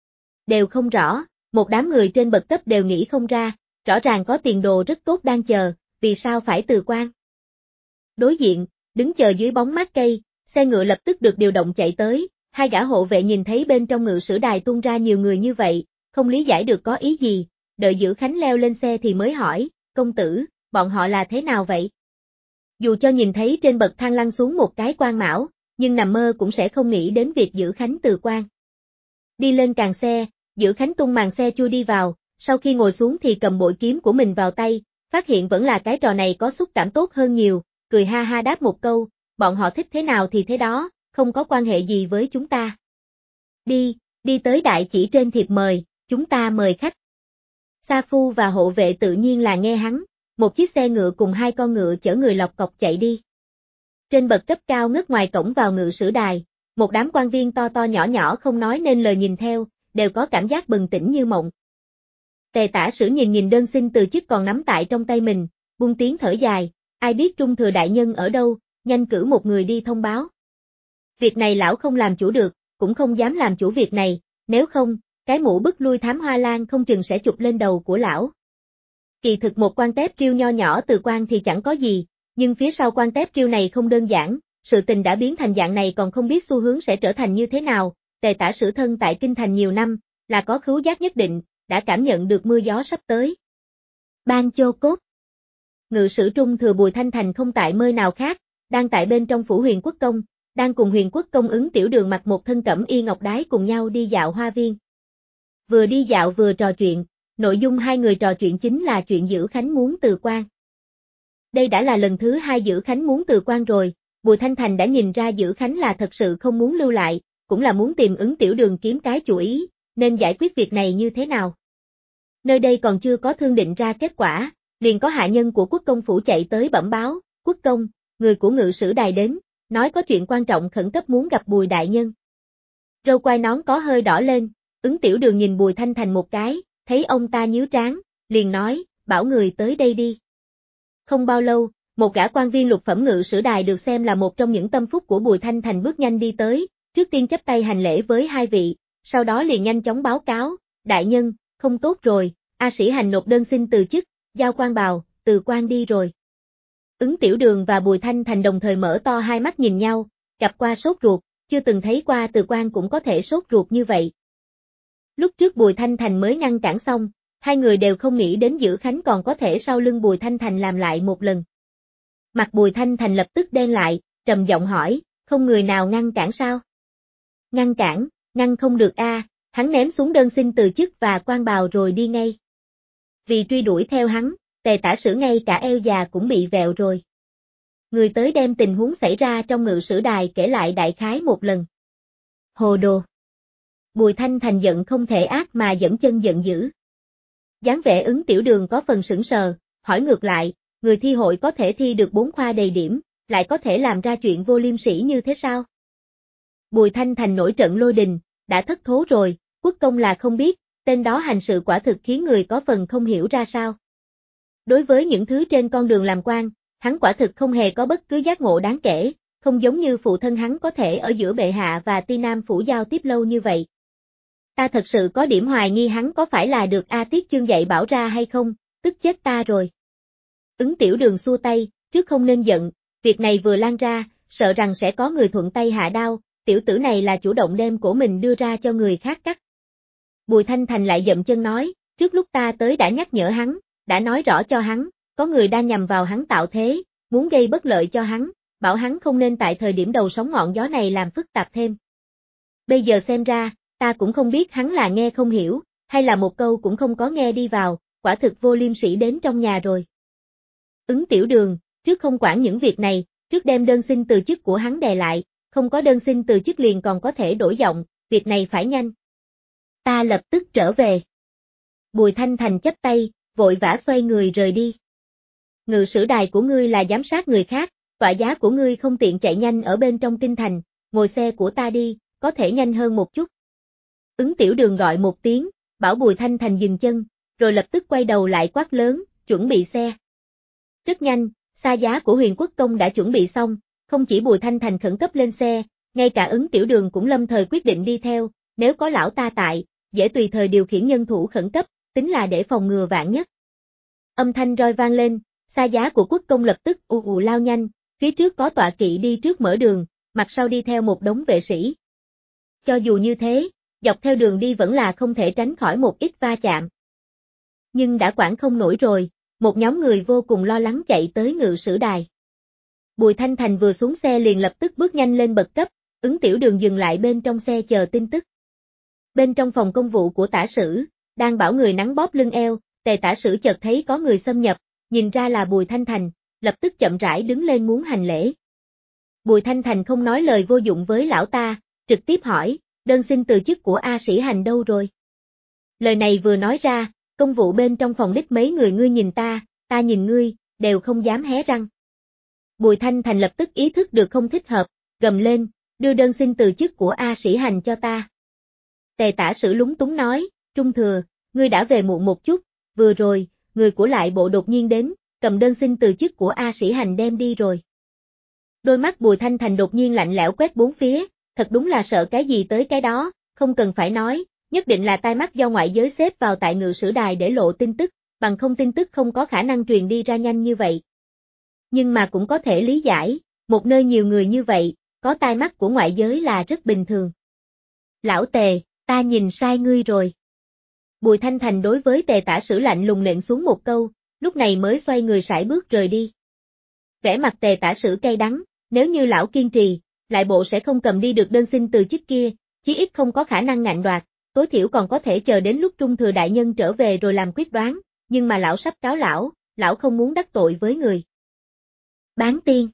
Đều không rõ, một đám người trên bậc cấp đều nghĩ không ra, rõ ràng có tiền đồ rất tốt đang chờ, vì sao phải từ quan? Đối diện, đứng chờ dưới bóng mát cây, xe ngựa lập tức được điều động chạy tới, hai gã hộ vệ nhìn thấy bên trong ngự sử đài tuôn ra nhiều người như vậy, không lý giải được có ý gì, đợi Dữ Khánh leo lên xe thì mới hỏi, công tử, bọn họ là thế nào vậy? Dù cho nhìn thấy trên bậc thang lăn xuống một cái quan mão, nhưng nằm mơ cũng sẽ không nghĩ đến việc Dữ Khánh từ quan. Đi lên càng xe, Dữ Khánh tung màn xe chui đi vào, sau khi ngồi xuống thì cầm bội kiếm của mình vào tay, phát hiện vẫn là cái trò này có xúc cảm tốt hơn nhiều, cười ha ha đáp một câu, bọn họ thích thế nào thì thế đó, không có quan hệ gì với chúng ta. Đi tới đại chỉ trên thiệp mời, chúng ta mời khách. Sa Phu và hộ vệ tự nhiên là nghe hắn, một chiếc xe ngựa cùng hai con ngựa chở người lọc cọc chạy đi. Trên bậc cấp cao ngất ngoài cổng vào ngự sử đài, một đám quan viên to to nhỏ nhỏ không nói nên lời nhìn theo, đều có cảm giác bừng tỉnh như mộng. Tề tả sử nhìn đơn xin từ chức còn nắm tại trong tay mình, buông tiếng thở dài, ai biết Trung Thừa đại nhân ở đâu, nhanh cử một người đi thông báo. Việc này lão không làm chủ được, cũng không dám làm chủ việc này, nếu không, cái mũ bức lui Thám Hoa Lan không chừng sẽ chụp lên đầu của lão. Kỳ thực một quan tép triêu nho nhỏ Từ Quan thì chẳng có gì, nhưng phía sau quan tép triêu này không đơn giản, sự tình đã biến thành dạng này còn không biết xu hướng sẽ trở thành như thế nào. Tề Tả Sử thân tại kinh thành nhiều năm, là có khứu giác nhất định, đã cảm nhận được mưa gió sắp tới. Ban Chô Cốt. Ngự sử Trung Thừa Bùi Thanh Thành không tại nơi nào khác, đang tại bên trong phủ Huyền Quốc Công, đang cùng Huyền Quốc Công Ứng Tiểu Đường mặc một thân cẩm y ngọc đái cùng nhau đi dạo hoa viên. Vừa đi dạo vừa trò chuyện, nội dung hai người trò chuyện chính là chuyện Dữ Khánh muốn từ quan. Đây đã là lần thứ hai Dữ Khánh muốn từ quan rồi, Bùi Thanh Thành đã nhìn ra Dữ Khánh là thật sự không muốn lưu lại, cũng là muốn tìm Ứng Tiểu Đường kiếm cái chủ ý, nên giải quyết việc này như thế nào. Nơi đây còn chưa có thương định ra kết quả, liền có hạ nhân của Quốc công phủ chạy tới bẩm báo, Quốc công, người của Ngự Sử Đài đến, nói có chuyện quan trọng khẩn cấp muốn gặp Bùi đại nhân. Râu quai nón có hơi đỏ lên, Ứng Tiểu Đường nhìn Bùi Thanh Thành một cái, thấy ông ta nhíu trán, liền nói, bảo người tới đây đi. Không bao lâu, một gã quan viên lục phẩm Ngự Sử Đài được xem là một trong những tâm phúc của Bùi Thanh Thành bước nhanh đi tới, trước tiên chắp tay hành lễ với hai vị, sau đó liền nhanh chóng báo cáo, đại nhân, không tốt rồi, A Sĩ Hành nộp đơn xin từ chức, giao quan bào, từ quan đi rồi. Ứng Tiểu Đường và Bùi Thanh Thành đồng thời mở to hai mắt nhìn nhau, gặp qua sốt ruột, chưa từng thấy qua từ quan cũng có thể sốt ruột như vậy. Lúc trước Bùi Thanh Thành mới ngăn cản xong, hai người đều không nghĩ đến Dữ Khánh còn có thể sau lưng Bùi Thanh Thành làm lại một lần. Mặt Bùi Thanh Thành lập tức đen lại, trầm giọng hỏi, không người nào ngăn cản sao? Ngăn cản, ngăn không được a, hắn ném xuống đơn xin từ chức và quan bào rồi đi ngay. Vì truy đuổi theo hắn, Tề Tả Sử ngay cả eo già cũng bị vẹo rồi. Người tới đem tình huống xảy ra trong Ngự Sử Đài kể lại đại khái một lần. Hồ đồ. Bùi Thanh Thành giận không thể ác mà dẫm chân giận dữ. Dáng vẻ Ứng Tiểu Đường có phần sững sờ, hỏi ngược lại, người thi hội có thể thi được 4 khoa đầy điểm, lại có thể làm ra chuyện vô liêm sỉ như thế sao? Bùi Thanh Thành nổi trận lôi đình, đã thất thố rồi, Quốc công là không biết, tên đó hành sự quả thực khiến người có phần không hiểu ra sao. Đối với những thứ trên con đường làm quan, hắn quả thực không hề có bất cứ giác ngộ đáng kể, không giống như phụ thân hắn có thể ở giữa bệ hạ và Ti Nam phủ giao tiếp lâu như vậy. Ta thật sự có điểm hoài nghi hắn có phải là được A Tiết Chương dạy bảo ra hay không, tức chết ta rồi. Ứng Tiểu Đường xua tay, trước không nên giận, việc này vừa lan ra, sợ rằng sẽ có người thuận tay hạ đao, tiểu tử này là chủ động đem cổ mình đưa ra cho người khác cắt. Bùi Thanh Thành lại dậm chân nói, trước lúc ta tới đã nhắc nhở hắn, đã nói rõ cho hắn, có người đang nhằm vào hắn tạo thế, muốn gây bất lợi cho hắn, bảo hắn không nên tại thời điểm đầu sóng ngọn gió này làm phức tạp thêm. Bây giờ xem ra, ta cũng không biết hắn là nghe không hiểu, hay là một câu cũng không có nghe đi vào, quả thực vô liêm sỉ đến trong nhà rồi. Ứng Tiểu Đường, trước không quản những việc này, trước đem đơn xin từ chức của hắn đè lại, không có đơn xin từ chức liền còn có thể đổi giọng, việc này phải nhanh. Ta lập tức trở về. Bùi Thanh Thành chắp tay, vội vã xoay người rời đi. Ngự Sử Đài của ngươi là giám sát người khác, tọa giá của ngươi không tiện chạy nhanh ở bên trong kinh thành, ngồi xe của ta đi, có thể nhanh hơn một chút. Ứng Tiểu Đường gọi một tiếng, bảo Bùi Thanh Thành dừng chân, rồi lập tức quay đầu lại quát lớn, chuẩn bị xe. Rất nhanh, xa giá của Huyền Quốc Công đã chuẩn bị xong, không chỉ Bùi Thanh Thành khẩn cấp lên xe, ngay cả Ứng Tiểu Đường cũng lâm thời quyết định đi theo, nếu có lão ta tại, dễ tùy thời điều khiển nhân thủ khẩn cấp, tính là để phòng ngừa vạn nhất. Âm thanh roi vang lên, xa giá của Quốc Công lập tức ù ù lao nhanh, phía trước có tọa kỵ đi trước mở đường, mặt sau đi theo một đống vệ sĩ. Cho dù như thế, dọc theo đường đi vẫn là không thể tránh khỏi một ít va chạm. Nhưng đã quản không nổi rồi, một nhóm người vô cùng lo lắng chạy tới Ngự Sử Đài. Bùi Thanh Thành vừa xuống xe liền lập tức bước nhanh lên bậc cấp, Ứng Tiểu Đường dừng lại bên trong xe chờ tin tức. Bên trong phòng công vụ của tả sử, đang bảo người nắng bóp lưng eo, Tề Tả Sử chợt thấy có người xâm nhập, nhìn ra là Bùi Thanh Thành, lập tức chậm rãi đứng lên muốn hành lễ. Bùi Thanh Thành không nói lời vô dụng với lão ta, trực tiếp hỏi, đơn xin từ chức của A Sĩ Hành đâu rồi? Lời này vừa nói ra, công vụ bên trong phòng đích mấy người ngươi nhìn ta nhìn ngươi, đều không dám hé răng. Bùi Thanh Thành lập tức ý thức được không thích hợp, gầm lên, đưa đơn xin từ chức của A Sĩ Hành cho ta. Tề Tả Sử lúng túng nói, Trung Thừa, ngươi đã về muộn một chút, vừa rồi, người của lại bộ đột nhiên đến, cầm đơn xin từ chức của A Sĩ Hành đem đi rồi. Đôi mắt Bùi Thanh Thành đột nhiên lạnh lẽo quét bốn phía, thật đúng là sợ cái gì tới cái đó, không cần phải nói, nhất định là tai mắt do ngoại giới xếp vào tại Ngự Sử Đài để lộ tin tức, bằng không tin tức không có khả năng truyền đi ra nhanh như vậy. Nhưng mà cũng có thể lý giải, một nơi nhiều người như vậy, có tai mắt của ngoại giới là rất bình thường. Lão Tề, ta nhìn sai ngươi rồi. Bùi Thanh Thành đối với Tề tả sử lạnh lùng lệnh xuống một câu, lúc này mới xoay người sải bước rời đi. Vẻ mặt Tề tả sử cay đắng, nếu như lão kiên trì, lại bộ sẽ không cầm đi được đơn xin từ chức kia, chí ít không có khả năng ngạnh đoạt, tối thiểu còn có thể chờ đến lúc Trung Thừa đại nhân trở về rồi làm quyết đoán, nhưng mà lão sắp cáo lão không muốn đắc tội với người. Bán tiên.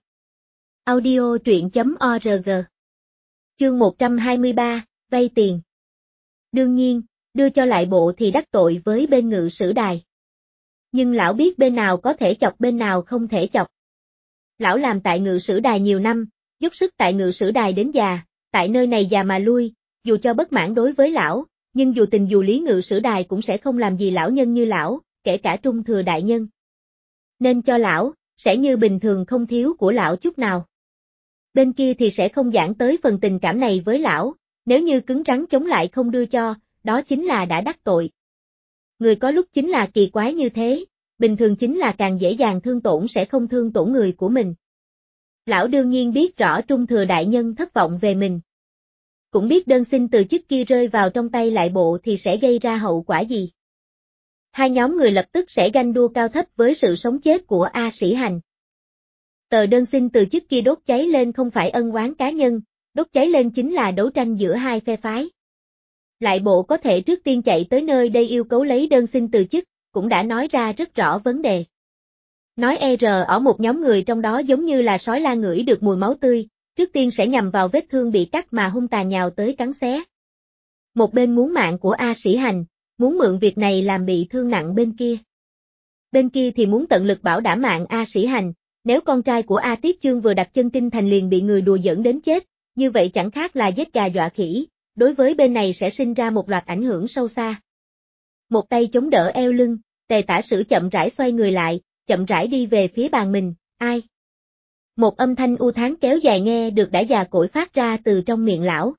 Audio truyện.org. Chương 123, vay tiền. Đương nhiên, đưa cho lại bộ thì đắc tội với bên Ngự Sử Đài. Nhưng lão biết bên nào có thể chọc bên nào không thể chọc. Lão làm tại Ngự Sử Đài nhiều năm, dốc sức tại Ngự Sử Đài đến già, tại nơi này già mà lui, dù cho bất mãn đối với lão, nhưng dù tình dù lý Ngự Sử Đài cũng sẽ không làm gì lão nhân như lão, kể cả Trung Thừa đại nhân. Nên cho lão, sẽ như bình thường không thiếu của lão chút nào. Bên kia thì sẽ không giảng tới phần tình cảm này với lão, nếu như cứng rắn chống lại không đưa cho, đó chính là đã đắc tội. Người có lúc chính là kỳ quái như thế, bình thường chính là càng dễ dàng thương tổn sẽ không thương tổn người của mình. Lão đương nhiên biết rõ Trung Thừa đại nhân thất vọng về mình. Cũng biết đơn xin từ chức kia rơi vào trong tay lại bộ thì sẽ gây ra hậu quả gì. Hai nhóm người lập tức sẽ ganh đua cao thấp với sự sống chết của A Sĩ Hành. Tờ đơn xin từ chức kia đốt cháy lên không phải ân oán cá nhân, đốt cháy lên chính là đấu tranh giữa hai phe phái. Lại bộ có thể trước tiên chạy tới nơi đây yêu cầu lấy đơn xin từ chức, cũng đã nói ra rất rõ vấn đề. Nói ở một nhóm người trong đó giống như là sói la ngửi được mùi máu tươi, trước tiên sẽ nhằm vào vết thương bị cắt mà hung tàn nhào tới cắn xé. Một bên muốn mạng của A Sĩ Hành, muốn mượn việc này làm bị thương nặng bên kia. Bên kia thì muốn tận lực bảo đảm mạng A Sĩ Hành, nếu con trai của A Tiết Chương vừa đặt chân kinh thành liền bị người đùa giỡn đến chết, như vậy chẳng khác là giết gà dọa khỉ, đối với bên này sẽ sinh ra một loạt ảnh hưởng sâu xa. Một tay chống đỡ eo lưng, Tề tả sử chậm rãi xoay người lại, chậm rãi đi về phía bàn mình, ai? Một âm thanh u thán kéo dài nghe được đã già cỗi phát ra từ trong miệng lão.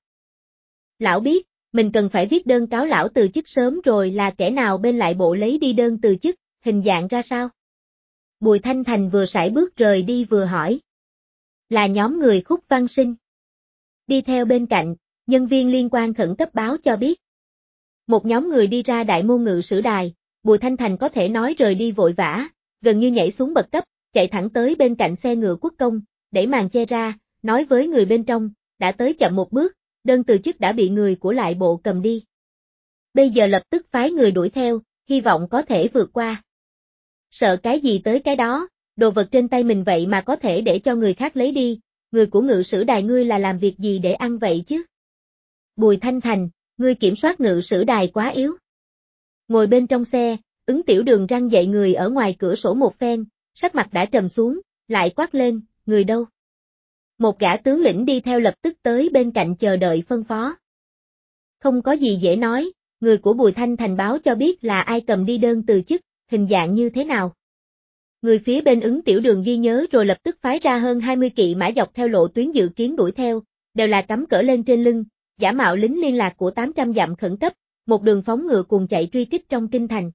Lão biết, mình cần phải viết đơn cáo lão từ chức sớm rồi là kẻ nào bên lại bộ lấy đi đơn từ chức, hình dạng ra sao? Bùi Thanh Thành vừa sải bước rời đi vừa hỏi. Là nhóm người Khúc Văn Sinh. Đi theo bên cạnh, nhân viên liên quan khẩn cấp báo cho biết. Một nhóm người đi ra đại môn Ngự Sử Đài, Bùi Thanh Thành có thể nói rời đi vội vã, gần như nhảy xuống bậc cấp, chạy thẳng tới bên cạnh xe ngựa quốc công, đẩy màn che ra, nói với người bên trong, đã tới chậm một bước, đơn từ chức đã bị người của lại bộ cầm đi. Bây giờ lập tức phái người đuổi theo, hy vọng có thể vượt qua. Sợ cái gì tới cái đó, đồ vật trên tay mình vậy mà có thể để cho người khác lấy đi, người của Ngự Sử Đài ngươi là làm việc gì để ăn vậy chứ? Bùi Thanh Thành, ngươi kiểm soát Ngự Sử Đài quá yếu. Ngồi bên trong xe, Ứng Tiểu Đường răng dậy người ở ngoài cửa sổ một phen, sắc mặt đã trầm xuống, lại quát lên, người đâu? Một gã tướng lĩnh đi theo lập tức tới bên cạnh chờ đợi phân phó. Không có gì dễ nói, người của Bùi Thanh Thành báo cho biết là ai cầm đi đơn từ chức, hình dạng như thế nào. Người phía bên Ứng Tiểu Đường ghi nhớ rồi lập tức phái ra hơn 20 kỵ mã dọc theo lộ tuyến dự kiến đuổi theo, đều là cắm cỡ lên trên lưng, giả mạo lính liên lạc của 800 dặm khẩn cấp, một đường phóng ngựa cùng chạy truy kích trong kinh thành.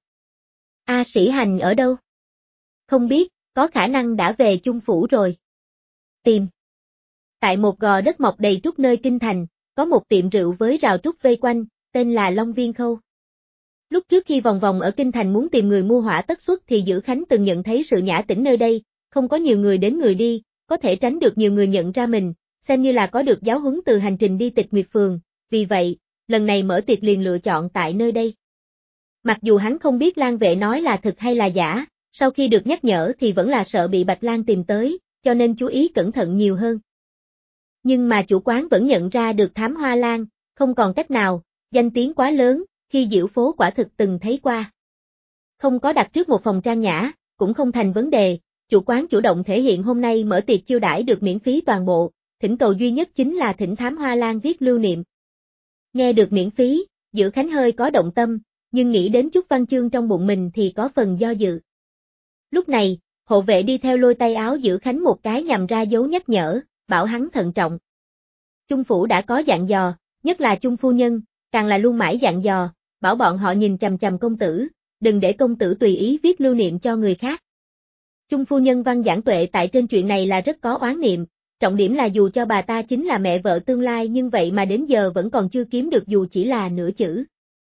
A Sĩ Hành ở đâu? Không biết, có khả năng đã về Chung Phủ rồi. Tìm. Tại một gò đất mọc đầy trúc nơi kinh thành, có một tiệm rượu với rào trúc vây quanh, tên là Long Viên Khâu. Lúc trước khi vòng vòng ở kinh thành muốn tìm người mua hỏa tất xuất thì Dữ Khánh từng nhận thấy sự nhã tĩnh nơi đây, không có nhiều người đến người đi, có thể tránh được nhiều người nhận ra mình, xem như là có được giáo huấn từ hành trình đi Tịch Nguyệt Phường, vì vậy, lần này mở tiệc liền lựa chọn tại nơi đây. Mặc dù hắn không biết Lan Vệ nói là thực hay là giả, sau khi được nhắc nhở thì vẫn là sợ bị Bạch Lan tìm tới, cho nên chú ý cẩn thận nhiều hơn. Nhưng mà chủ quán vẫn nhận ra được Thám Hoa Lan, không còn cách nào, danh tiếng quá lớn, khi diễu phố quả thực từng thấy qua. Không có đặt trước một phòng trang nhã, cũng không thành vấn đề, chủ quán chủ động thể hiện hôm nay mở tiệc chiêu đãi được miễn phí toàn bộ, thỉnh cầu duy nhất chính là thỉnh Thám Hoa Lan viết lưu niệm. Nghe được miễn phí, Dữ Khánh hơi có động tâm, nhưng nghĩ đến chút văn chương trong bụng mình thì có phần do dự. Lúc này, Hộ vệ đi theo lôi tay áo Dữ Khánh một cái nhằm ra dấu nhắc nhở, bảo hắn thận trọng. Chung phủ đã có dặn dò, nhất là Chung phu nhân, càng là luôn mãi dặn dò, bảo bọn họ nhìn chằm chằm công tử, đừng để công tử tùy ý viết lưu niệm cho người khác. Chung phu nhân Văn Giảng Tuệ tại trên chuyện này là rất có oán niệm, trọng điểm là dù cho bà ta chính là mẹ vợ tương lai nhưng vậy mà đến giờ vẫn còn chưa kiếm được dù chỉ là nửa chữ.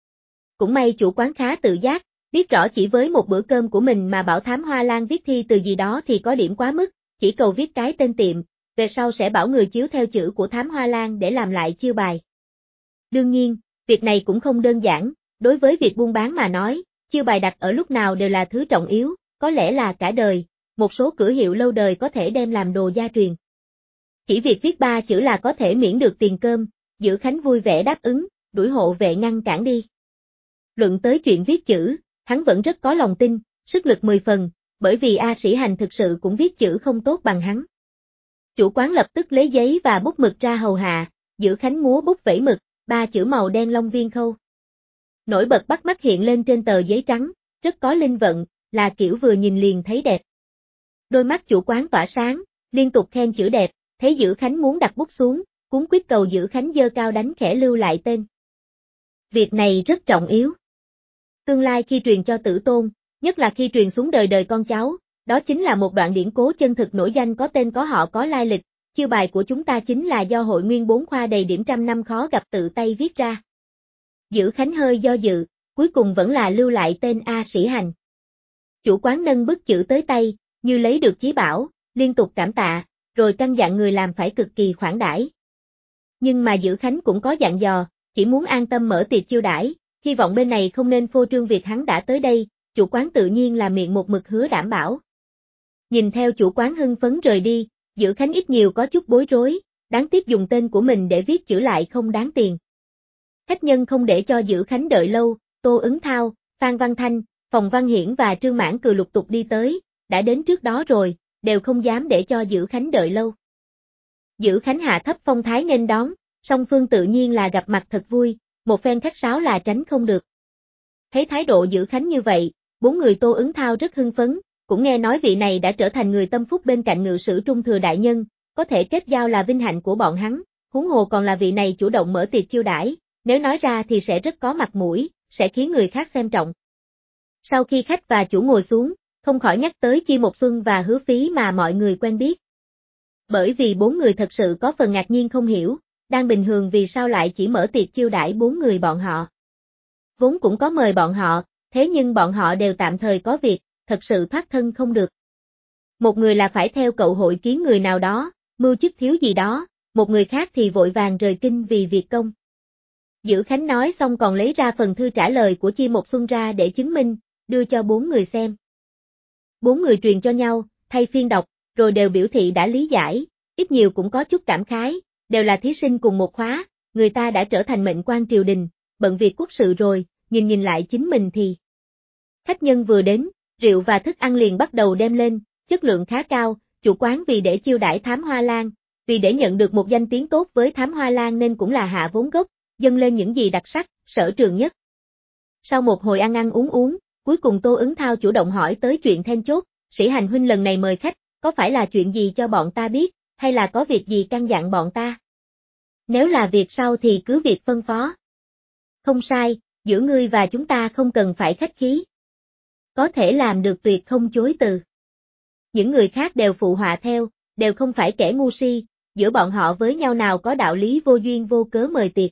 Cũng may chủ quán khá tự giác, biết rõ chỉ với một bữa cơm của mình mà bảo Thám Hoa Lan viết thi từ gì đó thì có điểm quá mức, chỉ cầu viết cái tên tiệm, về sau sẽ bảo người chiếu theo chữ của Thám Hoa Lan để làm lại chiêu bài. Đương nhiên, việc này cũng không đơn giản, đối với việc buôn bán mà nói, chiêu bài đặt ở lúc nào đều là thứ trọng yếu, có lẽ là cả đời, một số cửa hiệu lâu đời có thể đem làm đồ gia truyền. Chỉ việc viết 3 chữ là có thể miễn được tiền cơm, Dữ Khánh vui vẻ đáp ứng, đuổi hộ vệ ngăn cản đi. Luận tới chuyện viết chữ, hắn vẫn rất có lòng tin, sức lực 10 phần, bởi vì A Sĩ Hành thực sự cũng viết chữ không tốt bằng hắn. Chủ quán lập tức lấy giấy và bút mực ra hầu hạ, Dữ Khánh múa bút vẩy mực, 3 chữ màu đen long viên khâu. Nổi bật bắt mắt hiện lên trên tờ giấy trắng, rất có linh vận, là kiểu vừa nhìn liền thấy đẹp. Đôi mắt chủ quán tỏa sáng, liên tục khen chữ đẹp, thấy Dữ Khánh muốn đặt bút xuống, cuống quýt cầu Dữ Khánh giơ cao đánh khẽ lưu lại tên. Việc này rất trọng yếu. Tương lai khi truyền cho tử tôn, nhất là khi truyền xuống đời đời con cháu, đó chính là một đoạn điển cố chân thực nổi danh có tên có họ có lai lịch, chiêu bài của chúng ta chính là do hội nguyên 4 khoa đầy điểm trăm năm khó gặp tự tay viết ra. Dữ Khánh hơi do dự, cuối cùng vẫn là lưu lại tên A Sĩ Hành. Chủ quán nâng bức chữ tới tay, như lấy được chí bảo, liên tục cảm tạ, rồi căn dặn người làm phải cực kỳ khoản đãi. Nhưng mà Dữ Khánh cũng có dặn dò, chỉ muốn an tâm mở tiệc chiêu đãi, hy vọng bên này không nên phô trương việc hắn đã tới đây, chủ quán tự nhiên là miệng một mực hứa đảm bảo. Nhìn theo chủ quán hưng phấn rời đi, Dữ Khánh ít nhiều có chút bối rối, đáng tiếc dùng tên của mình để viết chữ lại không đáng tiền. Khách nhân không để cho Dữ Khánh đợi lâu, Tô Ứng Thao, Phan Văn Thanh, Phòng Văn Hiển và Trương Mãn Cừ lục tục đi tới, đã đến trước đó rồi, đều không dám để cho Dữ Khánh đợi lâu. Dữ Khánh hạ thấp phong thái nghênh đón, song phương tự nhiên là gặp mặt thật vui, một phen khách sáo là tránh không được. Thấy thái độ Dữ Khánh như vậy, 4 người Tô Ứng Thao rất hưng phấn, cũng nghe nói vị này đã trở thành người tâm phúc bên cạnh ngự sử Trung Thừa đại nhân, có thể kết giao là vinh hạnh của bọn hắn, huống hồ còn là vị này chủ động mở tiệc chiêu đãi, nếu nói ra thì sẽ rất có mặt mũi, sẽ khiến người khác xem trọng. Sau khi khách và chủ ngồi xuống, không khỏi nhắc tới Chi Một Xuân và Hứa Phí mà mọi người quen biết. Bởi vì 4 người thật sự có phần ngạc nhiên không hiểu, đang bình thường vì sao lại chỉ mở tiệc chiêu đãi 4 người bọn họ. Vốn cũng có mời bọn họ, thế nhưng bọn họ đều tạm thời có việc, thật sự thoát thân không được. Một người là phải theo cậu hội kiến người nào đó, mưu chức thiếu gì đó, một người khác thì vội vàng rời kinh vì việc công. Dữ Khánh nói xong còn lấy ra phần thư trả lời của Chi Một Xuân ra để chứng minh, đưa cho 4 người xem. 4 người truyền cho nhau, thay phiên đọc, rồi đều biểu thị đã lý giải, ít nhiều cũng có chút cảm khái, đều là thí sinh cùng một khóa, người ta đã trở thành mệnh quan triều đình, bận việc quốc sự rồi, nhìn lại chính mình thì. Khách nhân vừa đến, rượu và thức ăn liền bắt đầu đem lên, chất lượng khá cao, chủ quán vì để chiêu đãi Thám Hoa Lan, vì để nhận được một danh tiếng tốt với Thám Hoa Lan nên cũng là hạ vốn gốc, dâng lên những gì đặc sắc, sở trường nhất. Sau một hồi ăn uống, cuối cùng Tô Ứng Thao chủ động hỏi tới chuyện then chốt, Sĩ Hành huynh lần này mời khách, có phải là chuyện gì cho bọn ta biết, hay là có việc gì căn dặn bọn ta? Nếu là việc sau thì cứ việc phân phó. Không sai, giữa ngươi và chúng ta không cần phải khách khí. Có thể làm được tuyệt không chối từ. Những người khác đều phụ họa theo, đều không phải kẻ ngu si, giữa bọn họ với nhau nào có đạo lý vô duyên vô cớ mời tiệc.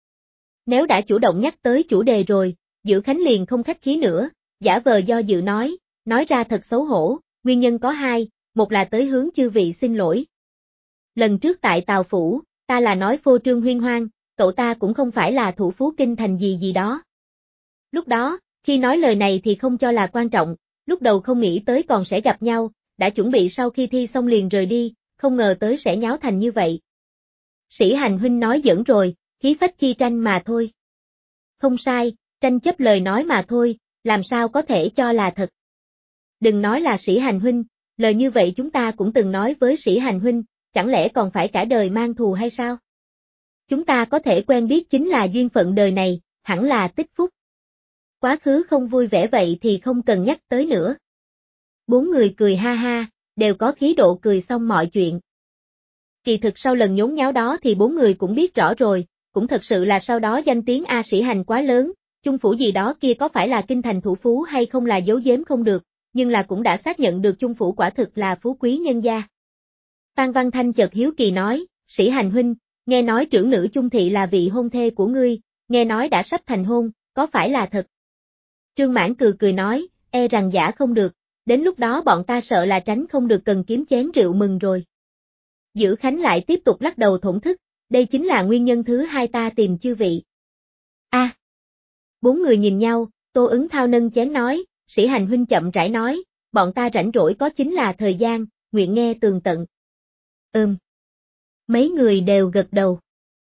Nếu đã chủ động nhắc tới chủ đề rồi, Dữ Khánh liền không khách khí nữa, giả vờ do dự nói ra thật xấu hổ, nguyên nhân có 2, một là tới hướng chư vị xin lỗi. Lần trước tại Tào Phủ, ta là nói phô trương huyên hoang, cậu ta cũng không phải là thủ phú kinh thành gì đó. Lúc đó, khi nói lời này thì không cho là quan trọng, lúc đầu không nghĩ tới còn sẽ gặp nhau, đã chuẩn bị sau khi thi xong liền rời đi, không ngờ tới sẽ nháo thành như vậy. Sĩ Hành huynh nói giỡn rồi, khí phách chi tranh mà thôi. Không sai, tranh chấp lời nói mà thôi, làm sao có thể cho là thật. Đừng nói là Sĩ Hành huynh, lời như vậy chúng ta cũng từng nói với Sĩ Hành huynh, chẳng lẽ còn phải cả đời mang thù hay sao? Chúng ta có thể quen biết chính là duyên phận đời này, hẳn là tích phúc. Quá khứ không vui vẻ vậy thì không cần nhắc tới nữa. Bốn người cười ha ha, đều có khí độ cười xong mọi chuyện. Kỳ thực sau lần nhốn nháo đó thì bốn người cũng biết rõ rồi, cũng thật sự là sau đó danh tiếng A Sĩ Hành quá lớn, Chung Phủ gì đó kia có phải là kinh thành thủ phú hay không là giấu giếm không được, nhưng là cũng đã xác nhận được Chung Phủ quả thực là phú quý nhân gia. Phan Văn Thanh chợt hiếu kỳ nói, Sĩ Hành huynh, nghe nói trưởng nữ Chung Thị là vị hôn thê của ngươi, nghe nói đã sắp thành hôn, có phải là thật? Trương Mãn cười cười nói, e rằng giả không được, đến lúc đó bọn ta sợ là tránh không được cần kiếm chén rượu mừng rồi. Dữ Khánh lại tiếp tục lắc đầu thổn thức, đây chính là nguyên nhân thứ hai ta tìm chư vị. Bốn người nhìn nhau, Tô Ứng Thao nâng chén nói, Sĩ Hành huynh chậm rãi nói, bọn ta rảnh rỗi có chính là thời gian, nguyện nghe tường tận. Mấy người đều gật đầu.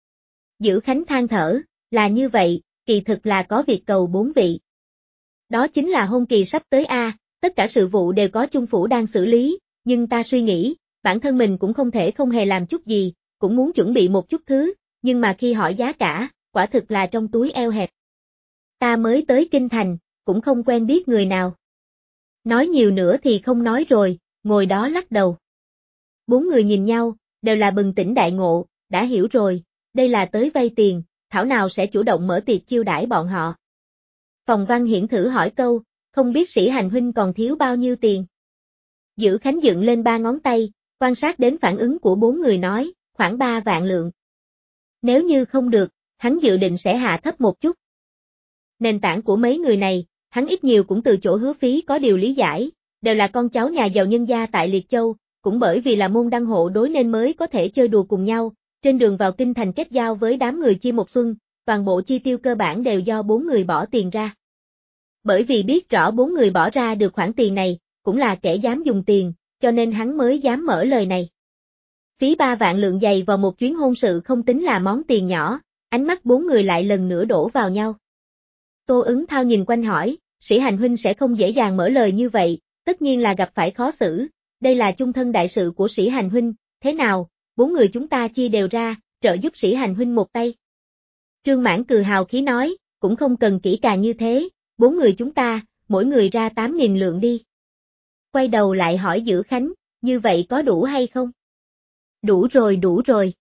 Dữ Khánh than thở, là như vậy, kỳ thực là có việc cầu bốn vị. Đó chính là hôn kỳ sắp tới tất cả sự vụ đều có Chung Phủ đang xử lý, nhưng ta suy nghĩ, bản thân mình cũng không thể không hề làm chút gì, cũng muốn chuẩn bị một chút thứ, nhưng mà khi hỏi giá cả, quả thực là trong túi eo hẹp. Ta mới tới Kinh Thành, cũng không quen biết người nào. Nói nhiều nữa thì không nói rồi, ngồi đó lắc đầu. Bốn người nhìn nhau, đều là bừng tỉnh đại ngộ, đã hiểu rồi, đây là tới vay tiền, thảo nào sẽ chủ động mở tiệc chiêu đãi bọn họ. Phòng Văn Hiển thử hỏi câu, không biết Sĩ Hành huynh còn thiếu bao nhiêu tiền. Dữ Khánh dựng lên ba ngón tay, quan sát đến phản ứng của bốn người nói, khoảng 3 vạn lượng. Nếu như không được, hắn dự định sẽ hạ thấp một chút. Nền tảng của mấy người này, hắn ít nhiều cũng từ chỗ hứa phí có điều lý giải, đều là con cháu nhà giàu nhân gia tại Liệt Châu, cũng bởi vì là môn đăng hộ đối nên mới có thể chơi đùa cùng nhau, trên đường vào kinh thành kết giao với đám người Chi Một Xuân, toàn bộ chi tiêu cơ bản đều do bốn người bỏ tiền ra. Bởi vì biết rõ bốn người bỏ ra được khoản tiền này, cũng là kẻ dám dùng tiền, cho nên hắn mới dám mở lời này. Phí 3 vạn lượng giày vào một chuyến hôn sự không tính là món tiền nhỏ, ánh mắt bốn người lại lần nữa đổ vào nhau. Tô Ứng Thao nhìn quanh hỏi, Sĩ Hành huynh sẽ không dễ dàng mở lời như vậy, tất nhiên là gặp phải khó xử, đây là chung thân đại sự của Sĩ Hành huynh, thế nào, bốn người chúng ta chia đều ra, trợ giúp Sĩ Hành huynh một tay. Trương Mãn cười hào khí nói, cũng không cần kỹ càng như thế, bốn người chúng ta, mỗi người ra 8.000 lượng đi. Quay đầu lại hỏi Dữ Khánh, như vậy có đủ hay không? Đủ rồi đủ rồi.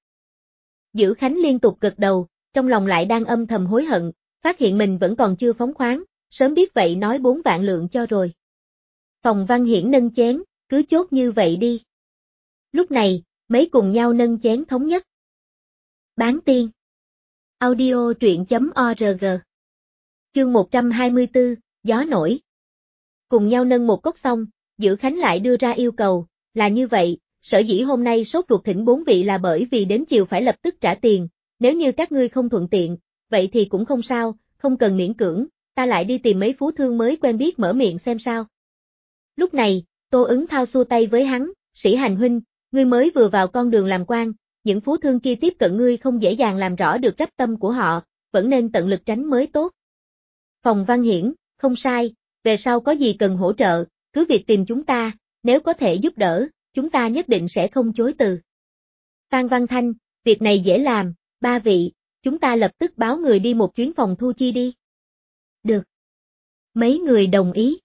Dữ Khánh liên tục gật đầu, trong lòng lại đang âm thầm hối hận, phát hiện mình vẫn còn chưa phóng khoáng, sớm biết vậy nói 4 vạn lượng cho rồi. Phòng Văn Hiển nâng chén, cứ chốt như vậy đi. Lúc này, mấy cùng nhau nâng chén thống nhất. Bán tiên. Audio truyện.org. Chương 124, Gió nổi. Cùng nhau nâng một cốc xong, Dữ Khánh lại đưa ra yêu cầu, là như vậy, sở dĩ hôm nay sốt ruột thỉnh bốn vị là bởi vì đến chiều phải lập tức trả tiền, nếu như các ngươi không thuận tiện, vậy thì cũng không sao, không cần miễn cưỡng, ta lại đi tìm mấy phú thương mới quen biết mở miệng xem sao. Lúc này, Tô Ứng Thao xua tay với hắn, Sĩ Hành huynh, ngươi mới vừa vào con đường làm quan, những phú thương kia tiếp cận ngươi không dễ dàng làm rõ được rắp tâm của họ, vẫn nên tận lực tránh mới tốt. Phòng Văn Hiển, không sai, về sau có gì cần hỗ trợ, cứ việc tìm chúng ta, nếu có thể giúp đỡ, chúng ta nhất định sẽ không chối từ. Phan Văn Thanh, việc này dễ làm, ba vị, chúng ta lập tức báo người đi một chuyến phòng thu chi đi. Được. Mấy người đồng ý.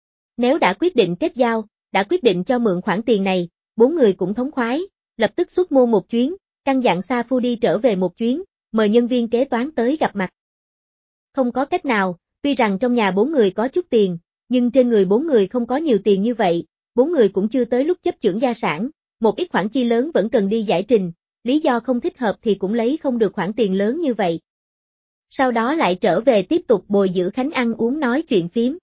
Nếu đã quyết định kết giao, đã quyết định cho mượn khoản tiền này, bốn người cũng thống khoái, lập tức xuất môn một chuyến, căn dặn Sa Phu đi trở về một chuyến, mời nhân viên kế toán tới gặp mặt. Không có cách nào, tuy rằng trong nhà bốn người có chút tiền, nhưng trên người bốn người không có nhiều tiền như vậy, bốn người cũng chưa tới lúc chấp chưởng gia sản, một ít khoản chi lớn vẫn cần đi giải trình, lý do không thích hợp thì cũng lấy không được khoản tiền lớn như vậy. Sau đó lại trở về tiếp tục bồi Dữ Khánh ăn uống nói chuyện phím.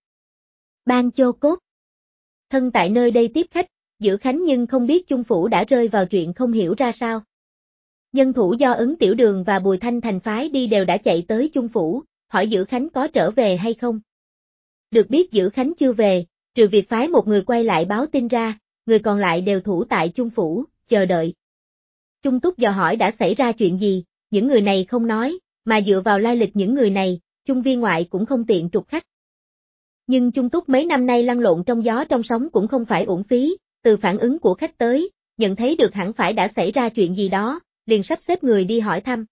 Ban Chô Cốt. Thân tại nơi đây tiếp khách, Dữ Khánh nhưng không biết Chung Phủ đã rơi vào chuyện không hiểu ra sao. Nhân thủ do Ứng Tiểu Đường và Bùi Thanh Thành phái đi đều đã chạy tới Chung Phủ, hỏi Dữ Khánh có trở về hay không. Được biết Dữ Khánh chưa về, trừ việc phái một người quay lại báo tin ra, người còn lại đều thủ tại Chung Phủ, chờ đợi. Chung Túc dò hỏi đã xảy ra chuyện gì, những người này không nói, mà dựa vào lai lịch những người này, Chung Viên ngoại cũng không tiện trục khách. Nhưng Chung Túc mấy năm nay lăn lộn trong gió trong sóng cũng không phải uổng phí, từ phản ứng của khách tới, nhận thấy được hẳn phải đã xảy ra chuyện gì đó, liền sắp xếp người đi hỏi thăm.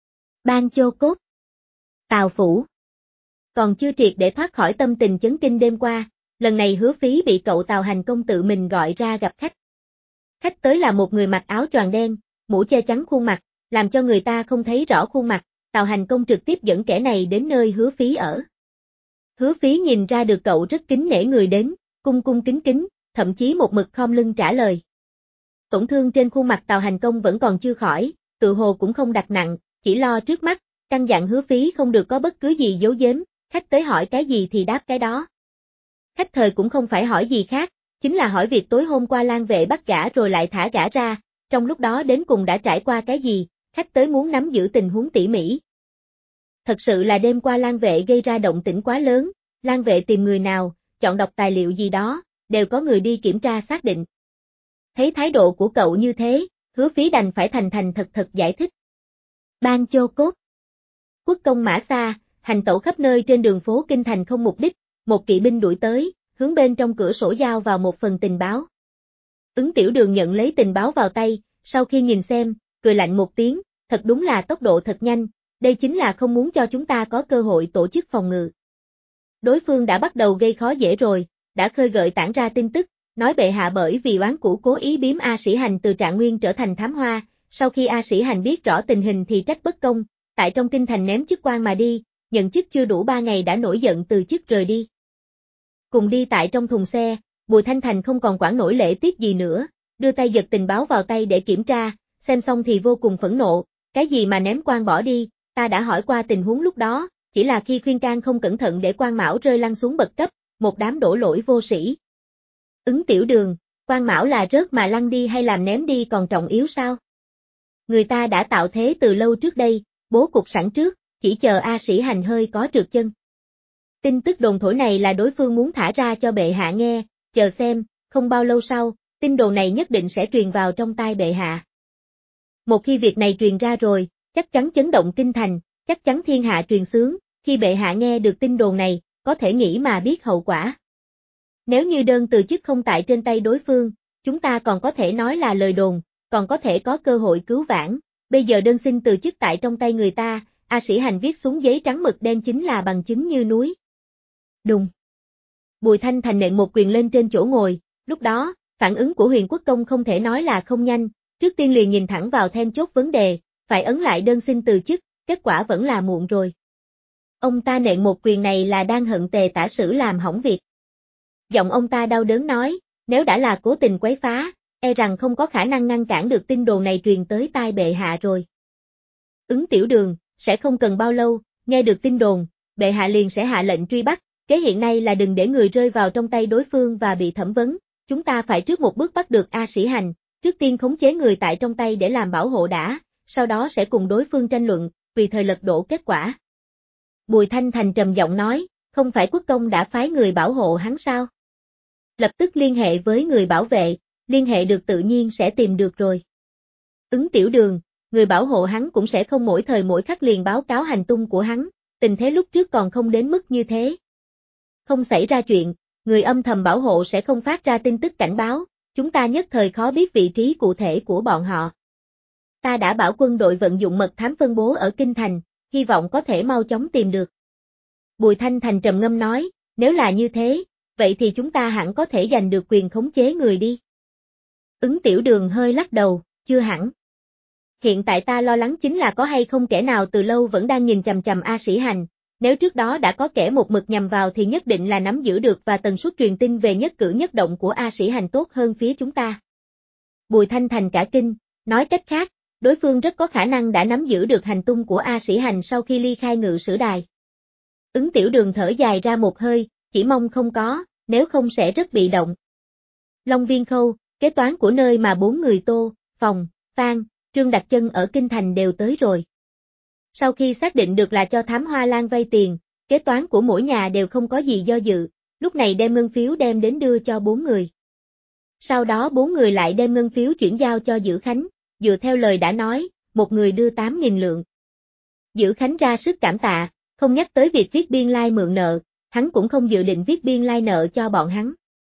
Ban Chô Cốt. Tào Phủ. Còn chưa triệt để thoát khỏi tâm tình chấn kinh đêm qua, lần này Hứa Phí bị cậu Tào Hành Công tự mình gọi ra gặp khách. Khách tới là một người mặc áo choàng đen, mũ che chắn khuôn mặt, làm cho người ta không thấy rõ khuôn mặt, Tào Hành Công trực tiếp dẫn kẻ này đến nơi Hứa Phí ở. Hứa Phí nhìn ra được cậu rất kính nể người đến, cung cung kính kính, thậm chí một mực khom lưng trả lời. Tổn thương trên khuôn mặt Tào Hành Công vẫn còn chưa khỏi, tự hồ cũng không đặt nặng, chỉ lo trước mắt, căn dặn Hứa Phí không được có bất cứ gì giấu giếm, khách tới hỏi cái gì thì đáp cái đó. Khách thời cũng không phải hỏi gì khác, chính là hỏi việc tối hôm qua Lan Vệ bắt gã rồi lại thả gã ra, trong lúc đó đến cùng đã trải qua cái gì, khách tới muốn nắm giữ tình huống tỉ mỉ. Thật sự là đêm qua Lan Vệ gây ra động tĩnh quá lớn, Lan Vệ tìm người nào, chọn đọc tài liệu gì đó, đều có người đi kiểm tra xác định. Thấy thái độ của cậu như thế, Hứa Phí đành phải thành thành thật thật giải thích. Ban Chô Cốt. Quốc công Mã Xa, hành tẩu khắp nơi trên đường phố kinh thành không mục đích, một kỵ binh đuổi tới, hướng bên trong cửa sổ giao vào một phần tình báo. Ứng Tiểu Đường nhận lấy tình báo vào tay, sau khi nhìn xem, cười lạnh một tiếng, thật đúng là tốc độ thật nhanh, đây chính là không muốn cho chúng ta có cơ hội tổ chức phòng ngự. Đối phương đã bắt đầu gây khó dễ rồi, đã khơi gợi tản ra tin tức, nói bệ hạ bởi vì oán cũ cố ý biếm A Sĩ Hành từ Trạng Nguyên trở thành thám hoa, sau khi A Sĩ Hành biết rõ tình hình thì trách bất công, tại trong kinh thành ném chức quan mà đi, nhận chức chưa đủ 3 ngày đã nổi giận từ chức rời đi. Cùng đi tại trong thùng xe, Bùi Thanh Thành không còn quản nổi lễ tiết gì nữa, đưa tay giật tình báo vào tay để kiểm tra, xem xong thì vô cùng phẫn nộ, cái gì mà ném quan bỏ đi, ta đã hỏi qua tình huống lúc đó, chỉ là khi khuyên can không cẩn thận để quan Mão rơi lăn xuống bậc cấp, một đám đổ lỗi vô sĩ. Ứng Tiểu Đường, quan Mão là rớt mà lăn đi hay làm ném đi còn trọng yếu sao? Người ta đã tạo thế từ lâu trước đây, bố cục sẵn trước, chỉ chờ A Sĩ Hành hơi có trượt chân. Tin tức đồn thổi này là đối phương muốn thả ra cho bệ hạ nghe, chờ xem, không bao lâu sau, tin đồn này nhất định sẽ truyền vào trong tai bệ hạ. Một khi việc này truyền ra rồi, chắc chắn chấn động kinh thành, chắc chắn thiên hạ truyền xướng, khi bệ hạ nghe được tin đồn này, có thể nghĩ mà biết hậu quả. Nếu như đơn từ chức không tại trên tay đối phương, chúng ta còn có thể nói là lời đồn, còn có thể có cơ hội cứu vãn, bây giờ đơn xin từ chức tại trong tay người ta, A Sĩ Hành viết xuống giấy trắng mực đen chính là bằng chứng như núi. Đùng. Bùi Thanh Thành nện một quyền lên trên chỗ ngồi, lúc đó, phản ứng của Huyền Quốc Công không thể nói là không nhanh, trước tiên liền nhìn thẳng vào then chốt vấn đề, phải ấn lại đơn xin từ chức, kết quả vẫn là muộn rồi. Ông ta nện một quyền này là đang hận Tề Tả Sử làm hỏng việc. Giọng ông ta đau đớn nói, nếu đã là cố tình quấy phá, e rằng không có khả năng ngăn cản được tin đồn này truyền tới tai bệ hạ rồi. Ứng Tiểu Đường, sẽ không cần bao lâu, nghe được tin đồn, bệ hạ liền sẽ hạ lệnh truy bắt, kế hiện nay là đừng để người rơi vào trong tay đối phương và bị thẩm vấn, chúng ta phải trước một bước bắt được A Sĩ Hành, trước tiên khống chế người tại trong tay để làm bảo hộ đã, sau đó sẽ cùng đối phương tranh luận, tùy thời lật đổ kết quả. Bùi Thanh Thành trầm giọng nói, không phải quốc công đã phái người bảo hộ hắn sao? Lập tức liên hệ với người bảo vệ, liên hệ được tự nhiên sẽ tìm được rồi. Ứng Tiểu Đường, người bảo hộ hắn cũng sẽ không mỗi thời mỗi khắc liền báo cáo hành tung của hắn, tình thế lúc trước còn không đến mức như thế. Không xảy ra chuyện, người âm thầm bảo hộ sẽ không phát ra tin tức cảnh báo, chúng ta nhất thời khó biết vị trí cụ thể của bọn họ. Ta đã bảo quân đội vận dụng mật thám phân bố ở Kinh Thành, hy vọng có thể mau chóng tìm được. Bùi Thanh Thành trầm ngâm nói, nếu là như thế, vậy thì chúng ta hẳn có thể giành được quyền khống chế người đi. Ứng Tiểu Đường hơi lắc đầu, chưa hẳn. Hiện tại ta lo lắng chính là có hay không kẻ nào từ lâu vẫn đang nhìn chằm chằm A Sĩ Hành, nếu trước đó đã có kẻ một mực nhằm vào thì nhất định là nắm giữ được và tần suất truyền tin về nhất cử nhất động của A Sĩ Hành tốt hơn phía chúng ta. Bùi Thanh Thành cả kinh, nói cách khác, đối phương rất có khả năng đã nắm giữ được hành tung của A Sĩ Hành sau khi ly khai Ngự Sử Đài. Ứng Tiểu Đường thở dài ra một hơi, chỉ mong không có, nếu không sẽ rất bị động. Long Viên Khâu, kế toán của nơi mà 4 người Tô, Phòng, Phan, Trương đặt chân ở Kinh Thành đều tới rồi. Sau khi xác định được là cho Thám Hoa Lan vay tiền, kế toán của mỗi nhà đều không có gì do dự, lúc này đem ngân phiếu đem đến đưa cho 4 người. Sau đó 4 người lại đem ngân phiếu chuyển giao cho Dữ Khánh, dựa theo lời đã nói, một người đưa 8.000 lượng. Dữ Khánh ra sức cảm tạ, không nhắc tới việc viết biên lai mượn nợ, hắn cũng không dự định viết biên lai nợ cho bọn hắn.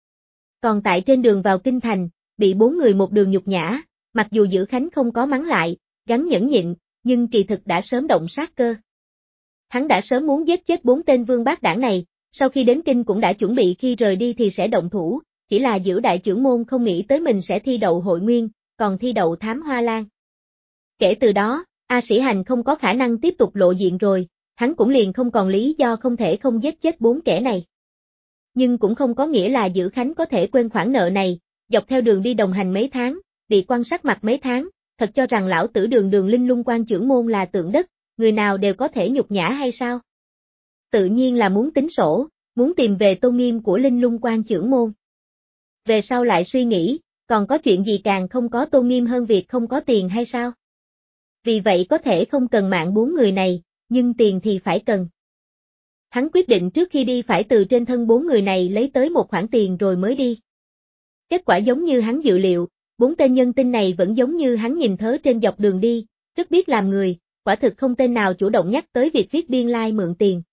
Còn tại trên đường vào Kinh Thành, bị 4 người một đường nhục nhã, mặc dù Dữ Khánh không có mắng lại, gắng nhẫn nhịn, nhưng kỳ thực đã sớm động sát cơ. Hắn đã sớm muốn giết chết 4 tên vương bát đảng này, Sau khi đến kinh cũng đã chuẩn bị khi rời đi thì sẽ động thủ, chỉ là Giữ đại trưởng môn không nghĩ tới mình sẽ thi đậu hội nguyên, còn thi đậu thám hoa lan. Kể từ đó, A Sĩ Hành không có khả năng tiếp tục lộ diện rồi, hắn cũng liền không còn lý do không thể không giết chết 4 kẻ này. Nhưng cũng không có nghĩa là Giữ Khánh có thể quên khoản nợ này, dọc theo đường đi đồng hành mấy tháng, bị quan sát mặt mấy tháng, thật cho rằng lão tử Đường Đường Linh Lung Quan trưởng môn là tượng đất, người nào đều có thể nhục nhã hay sao? Tự nhiên là muốn tính sổ, muốn tìm về tôn nghiêm của Linh Lung Quan trưởng môn. Về sau lại suy nghĩ, còn có chuyện gì càng không có tôn nghiêm hơn việc không có tiền hay sao? Vì vậy có thể không cần mạng 4 người này, nhưng tiền thì phải cần. Hắn quyết định trước khi đi phải từ trên thân 4 người này lấy tới một khoản tiền rồi mới đi. Kết quả giống như hắn dự liệu, 4 tên nhân tinh này vẫn giống như hắn nhìn thớ trên dọc đường đi, rất biết làm người, quả thực không tên nào chủ động nhắc tới việc viết biên lai mượn tiền.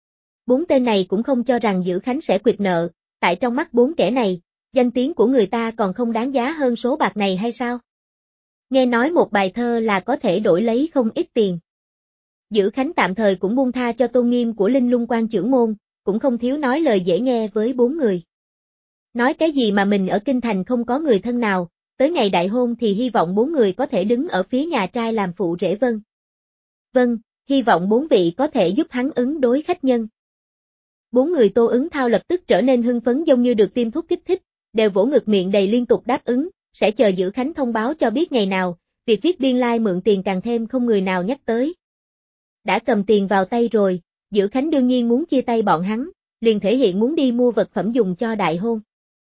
4 tên này cũng không cho rằng Giữ Khánh sẽ quyệt nợ, tại trong mắt 4 kẻ này, danh tiếng của người ta còn không đáng giá hơn số bạc này hay sao? Nghe nói một bài thơ là có thể đổi lấy không ít tiền. Giữ Khánh tạm thời cũng buông tha cho tôn nghiêm của Linh Lung Quan trưởng môn, cũng không thiếu nói lời dễ nghe với 4 người. Nói cái gì mà mình ở Kinh Thành không có người thân nào, tới ngày đại hôn thì hy vọng 4 người có thể đứng ở phía nhà trai làm phụ rể vâng. Vâng, hy vọng 4 vị có thể giúp hắn ứng đối khách nhân. 4 người Tô Ứng Thao lập tức trở nên hưng phấn giống như được tiêm thuốc kích thích, đều vỗ ngực miệng đầy liên tục đáp ứng, sẽ chờ Giữ Khánh thông báo cho biết ngày nào, việc viết biên lai mượn tiền càng thêm không người nào nhắc tới. Đã cầm tiền vào tay rồi, Giữ Khánh đương nhiên muốn chia tay bọn hắn, liền thể hiện muốn đi mua vật phẩm dùng cho đại hôn.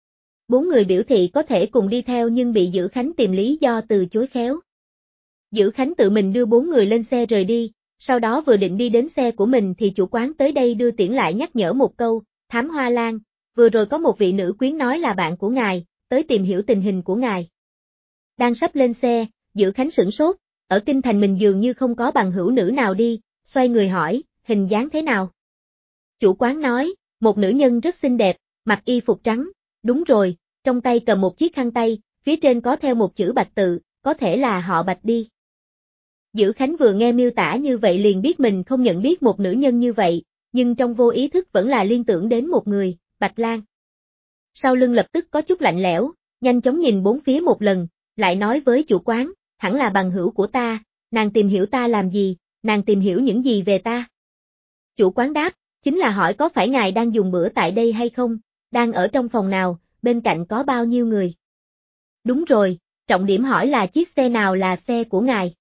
4 người biểu thị có thể cùng đi theo nhưng bị Giữ Khánh tìm lý do từ chối khéo. Giữ Khánh tự mình đưa 4 người lên xe rời đi, sau đó vừa định đi đến xe của mình thì chủ quán tới đây đưa tiễn lại nhắc nhở một câu, Thám Hoa Lan, vừa rồi có một vị nữ quyến nói là bạn của ngài, tới tìm hiểu tình hình của ngài. Đang sắp lên xe, Giữ Khánh sửng sốt, ở Kinh Thành mình dường như không có bằng hữu nữ nào đi, xoay người hỏi, hình dáng thế nào? Chủ quán nói, một nữ nhân rất xinh đẹp, mặc y phục trắng, đúng rồi, trong tay cầm một chiếc khăn tay, phía trên có theo một chữ Bạch tự, có thể là họ Bạch đi. Giữ Khánh vừa nghe miêu tả như vậy liền biết mình không nhận biết một nữ nhân như vậy, nhưng trong vô ý thức vẫn là liên tưởng đến một người, Bạch Lan. Sau lưng lập tức có chút lạnh lẽo, nhanh chóng nhìn bốn phía một lần, lại nói với chủ quán, hẳn là bằng hữu của ta, nàng tìm hiểu ta làm gì, nàng tìm hiểu những gì về ta. Chủ quán đáp, chính là hỏi có phải ngài đang dùng bữa tại đây hay không, đang ở trong phòng nào, bên cạnh có bao nhiêu người. Đúng rồi, trọng điểm hỏi là chiếc xe nào là xe của ngài.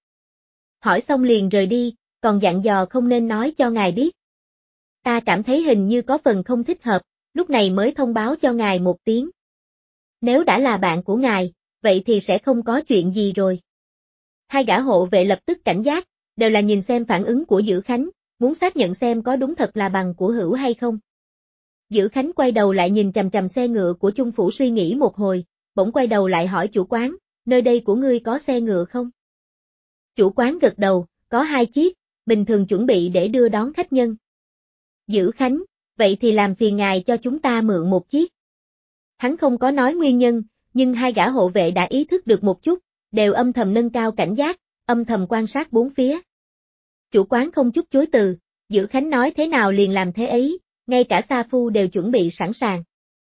Hỏi xong liền rời đi, còn dặn dò không nên nói cho ngài biết. Ta cảm thấy hình như có phần không thích hợp, lúc này mới thông báo cho ngài một tiếng. Nếu đã là bạn của ngài, vậy thì sẽ không có chuyện gì rồi. Hai gã hộ vệ lập tức cảnh giác, đều là nhìn xem phản ứng của Giữ Khánh, muốn xác nhận xem có đúng thật là bằng của hữu hay không. Giữ Khánh quay đầu lại nhìn chằm chằm xe ngựa của Chung Phủ suy nghĩ một hồi, bỗng quay đầu lại hỏi chủ quán, nơi đây của ngươi có xe ngựa không? Chủ quán gật đầu, có 2 chiếc, bình thường chuẩn bị để đưa đón khách nhân. Giữ Khánh, vậy thì làm phiền ngài cho chúng ta mượn một chiếc. Hắn không có nói nguyên nhân, nhưng hai gã hộ vệ đã ý thức được một chút, đều âm thầm nâng cao cảnh giác, âm thầm quan sát bốn phía. Chủ quán không chút chối từ, Giữ Khánh nói thế nào liền làm thế ấy, ngay cả Sa Phu đều chuẩn bị sẵn sàng.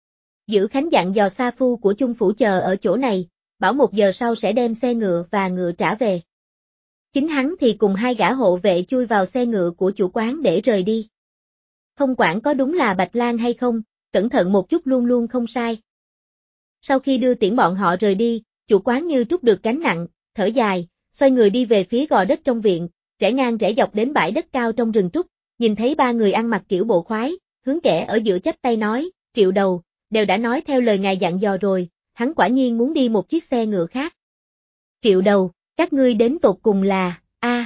Giữ Khánh dặn dò Sa Phu của Chung Phủ chờ ở chỗ này, bảo 1 giờ sau sẽ đem xe ngựa và ngựa trả về. Chính hắn thì cùng hai gã hộ vệ chui vào xe ngựa của chủ quán để rời đi. Không quản có đúng là Bạch Lan hay không, cẩn thận một chút luôn luôn không sai. Sau khi đưa tiễn bọn họ rời đi, chủ quán như trút được gánh nặng, thở dài, xoay người đi về phía gò đất trong viện, rẽ ngang rẽ dọc đến bãi đất cao trong rừng trúc, nhìn thấy 3 người ăn mặc kiểu bộ khoái, hướng kẻ ở giữa chắp tay nói, Triệu Đầu, đều đã nói theo lời ngài dặn dò rồi, hắn quả nhiên muốn đi một chiếc xe ngựa khác. Triệu Đầu, các ngươi đến tột cùng là,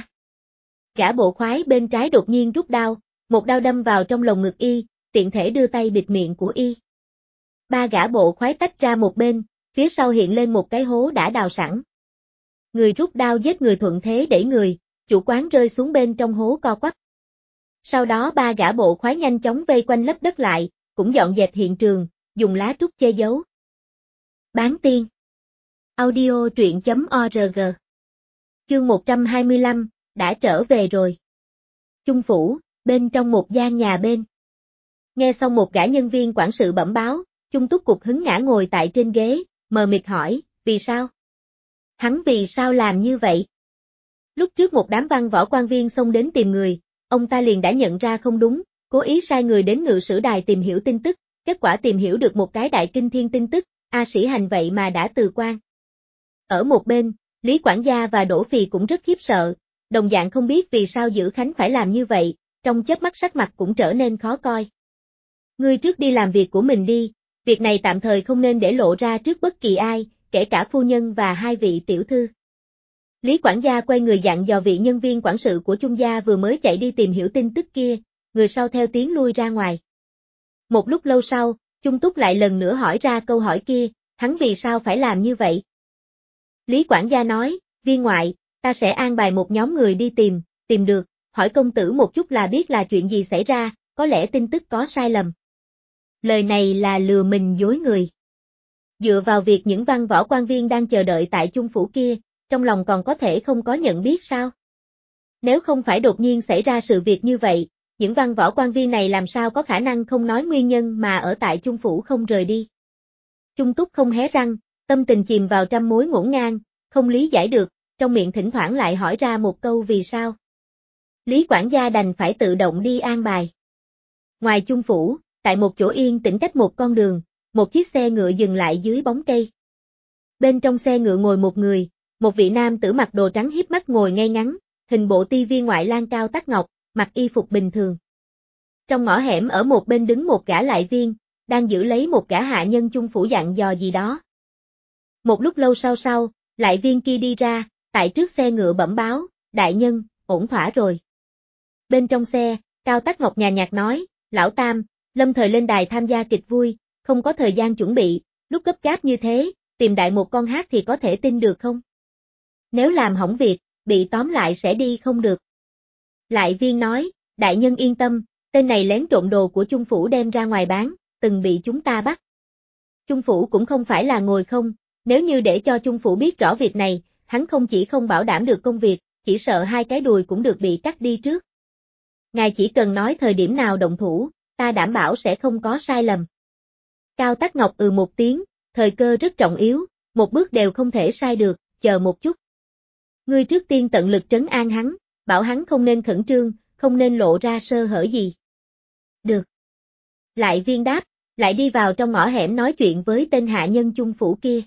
Gã bộ khoái bên trái đột nhiên rút đao, một đao đâm vào trong lồng ngực y, tiện thể đưa tay bịt miệng của y. 3 gã bộ khoái tách ra một bên, phía sau hiện lên một cái hố đã đào sẵn. Người rút đao giết người thuận thế đẩy người, chủ quán rơi xuống bên trong hố co quắp. Sau đó 3 gã bộ khoái nhanh chóng vây quanh lấp đất lại, cũng dọn dẹp hiện trường, dùng lá trúc che giấu. Bán tiên. Audio truyện.org. Chương 125, đã trở về rồi. Chung Phủ, bên trong một gian nhà bên. Nghe xong một gã nhân viên quản sự bẩm báo, Chung Túc cục hứng ngã ngồi tại trên ghế, mờ mịt hỏi, vì sao? Hắn vì sao làm như vậy? Lúc trước một đám văn võ quan viên xông đến tìm người, ông ta liền đã nhận ra không đúng, cố ý sai người đến Ngự Sử Đài tìm hiểu tin tức, kết quả tìm hiểu được một cái đại kinh thiên tin tức, A Sĩ Hành vậy mà đã từ quan. Ở một bên, Lý quản gia và Đỗ Phì cũng rất khiếp sợ, đồng dạng không biết vì sao Dữ Khánh phải làm như vậy, trong chớp mắt sắc mặt cũng trở nên khó coi. Ngươi trước đi làm việc của mình đi, việc này tạm thời không nên để lộ ra trước bất kỳ ai, kể cả phu nhân và hai vị tiểu thư. Lý quản gia quay người dặn dò vị nhân viên quản sự của Chung gia vừa mới chạy đi tìm hiểu tin tức kia, người sau theo tiếng lui ra ngoài. Một lúc lâu sau, Chung Túc lại lần nữa hỏi ra câu hỏi kia, hắn vì sao phải làm như vậy? Lý quản gia nói, viên ngoại, ta sẽ an bài một nhóm người đi tìm được, hỏi công tử một chút là biết là chuyện gì xảy ra, có lẽ tin tức có sai lầm. Lời này là lừa mình dối người. Dựa vào việc những văn võ quan viên đang chờ đợi tại Chung phủ kia, trong lòng còn có thể không có nhận biết sao? Nếu không phải đột nhiên xảy ra sự việc như vậy, những văn võ quan viên này làm sao có khả năng không nói nguyên nhân mà ở tại Chung phủ không rời đi. Chung Túc không hé răng, tâm tình chìm vào trăm mối ngổn ngang, không lý giải được, trong miệng thỉnh thoảng lại hỏi ra một câu vì sao. Lý quản gia đành phải tự động đi an bài. Ngoài Chung phủ, tại một chỗ yên tĩnh cách một con đường, một chiếc xe ngựa dừng lại dưới bóng cây. Bên trong xe ngựa ngồi một người, một vị nam tử mặc đồ trắng híp mắt ngồi ngay ngắn, hình bộ ti viên ngoại lang cao tắc ngọc, mặc y phục bình thường. Trong ngõ hẻm ở một bên đứng một gã lại viên, đang giữ lấy một gã hạ nhân Chung phủ dặn dò gì đó. Một lúc lâu sau, lại viên kia đi ra, tại trước xe ngựa bẩm báo, đại nhân, ổn thỏa rồi. Bên trong xe, Cao Tắc Ngọc nhàn nhạt nói, lão Tam, lâm thời lên đài tham gia kịch vui, không có thời gian chuẩn bị, lúc gấp gáp như thế, tìm đại một con hát thì có thể tin được không? Nếu làm hỏng việc, bị tóm lại sẽ đi không được. Lại viên nói, đại nhân yên tâm, tên này lén trộm đồ của Chung phủ đem ra ngoài bán, từng bị chúng ta bắt. Chung phủ cũng không phải là ngồi không, nếu như để cho Chung phủ biết rõ việc này, hắn không chỉ không bảo đảm được công việc, chỉ sợ hai cái đùi cũng được bị cắt đi trước. Ngài chỉ cần nói thời điểm nào động thủ, ta đảm bảo sẽ không có sai lầm. Cao Tắc Ngọc một tiếng, thời cơ rất trọng yếu, một bước đều không thể sai được, chờ một chút. Ngươi trước tiên tận lực trấn an hắn, bảo hắn không nên khẩn trương, không nên lộ ra sơ hở gì. Được. Lại viên đáp, lại đi vào trong ngõ hẻm nói chuyện với tên hạ nhân Chung phủ kia.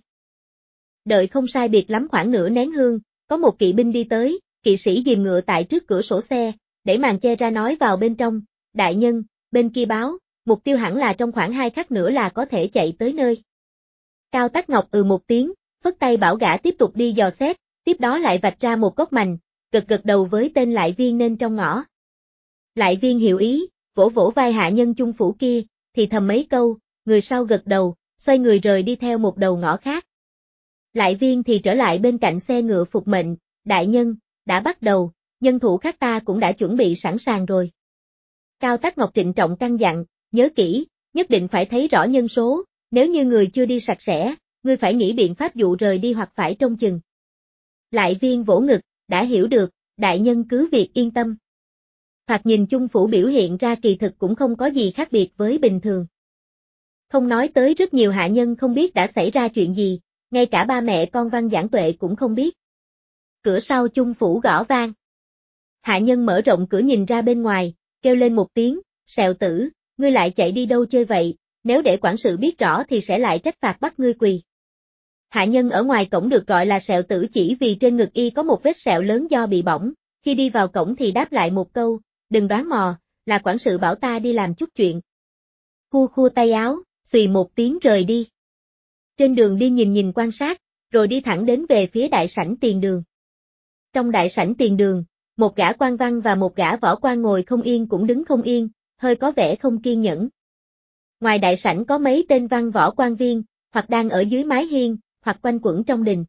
Đợi không sai biệt lắm khoảng nửa nén hương, có một kỵ binh đi tới, kỵ sĩ dìm ngựa tại trước cửa sổ xe, đẩy màn che ra nói vào bên trong, đại nhân, bên kia báo, mục tiêu hẳn là trong khoảng 2 khắc nữa là có thể chạy tới nơi. Cao Tắc Ngọc một tiếng, phất tay bảo gã tiếp tục đi dò xét, tiếp đó lại vạch ra một góc mành, gật đầu với tên lại viên nên trong ngõ. Lại viên hiểu ý, vỗ vỗ vai hạ nhân Chung phủ kia, thì thầm mấy câu, người sau gật đầu, xoay người rời đi theo một đầu ngõ khác. Lại viên thì trở lại bên cạnh xe ngựa phục mệnh, đại nhân, đã bắt đầu, nhân thủ khác ta cũng đã chuẩn bị sẵn sàng rồi. Cao Tắc Ngọc trịnh trọng căn dặn, nhớ kỹ, nhất định phải thấy rõ nhân số, nếu như người chưa đi sạch sẽ, ngươi phải nghĩ biện pháp dụ rời đi hoặc phải trông chừng. Lại viên vỗ ngực, đã hiểu được, đại nhân cứ việc yên tâm. Thoạt nhìn Chung phủ biểu hiện ra kỳ thực cũng không có gì khác biệt với bình thường. Không nói tới rất nhiều hạ nhân không biết đã xảy ra chuyện gì, ngay cả ba mẹ con Văn Giảng Tuệ cũng không biết. Cửa sau Chung phủ gõ vang. Hạ nhân mở rộng cửa nhìn ra bên ngoài, kêu lên một tiếng, sẹo tử, ngươi lại chạy đi đâu chơi vậy, nếu để quản sự biết rõ thì sẽ lại trách phạt bắt ngươi quỳ. Hạ nhân ở ngoài cổng được gọi là sẹo tử chỉ vì trên ngực y có một vết sẹo lớn do bị bỏng, khi đi vào cổng thì đáp lại một câu, đừng đoán mò, là quản sự bảo ta đi làm chút chuyện. Khua khua tay áo, xùy một tiếng rời đi. Trên đường đi nhìn quan sát, rồi đi thẳng đến về phía đại sảnh tiền đường. Trong đại sảnh tiền đường, một gã quan văn và một gã võ quan ngồi không yên cũng đứng không yên, hơi có vẻ không kiên nhẫn. Ngoài đại sảnh có mấy tên văn võ quan viên, hoặc đang ở dưới mái hiên, hoặc quanh quẩn trong đình.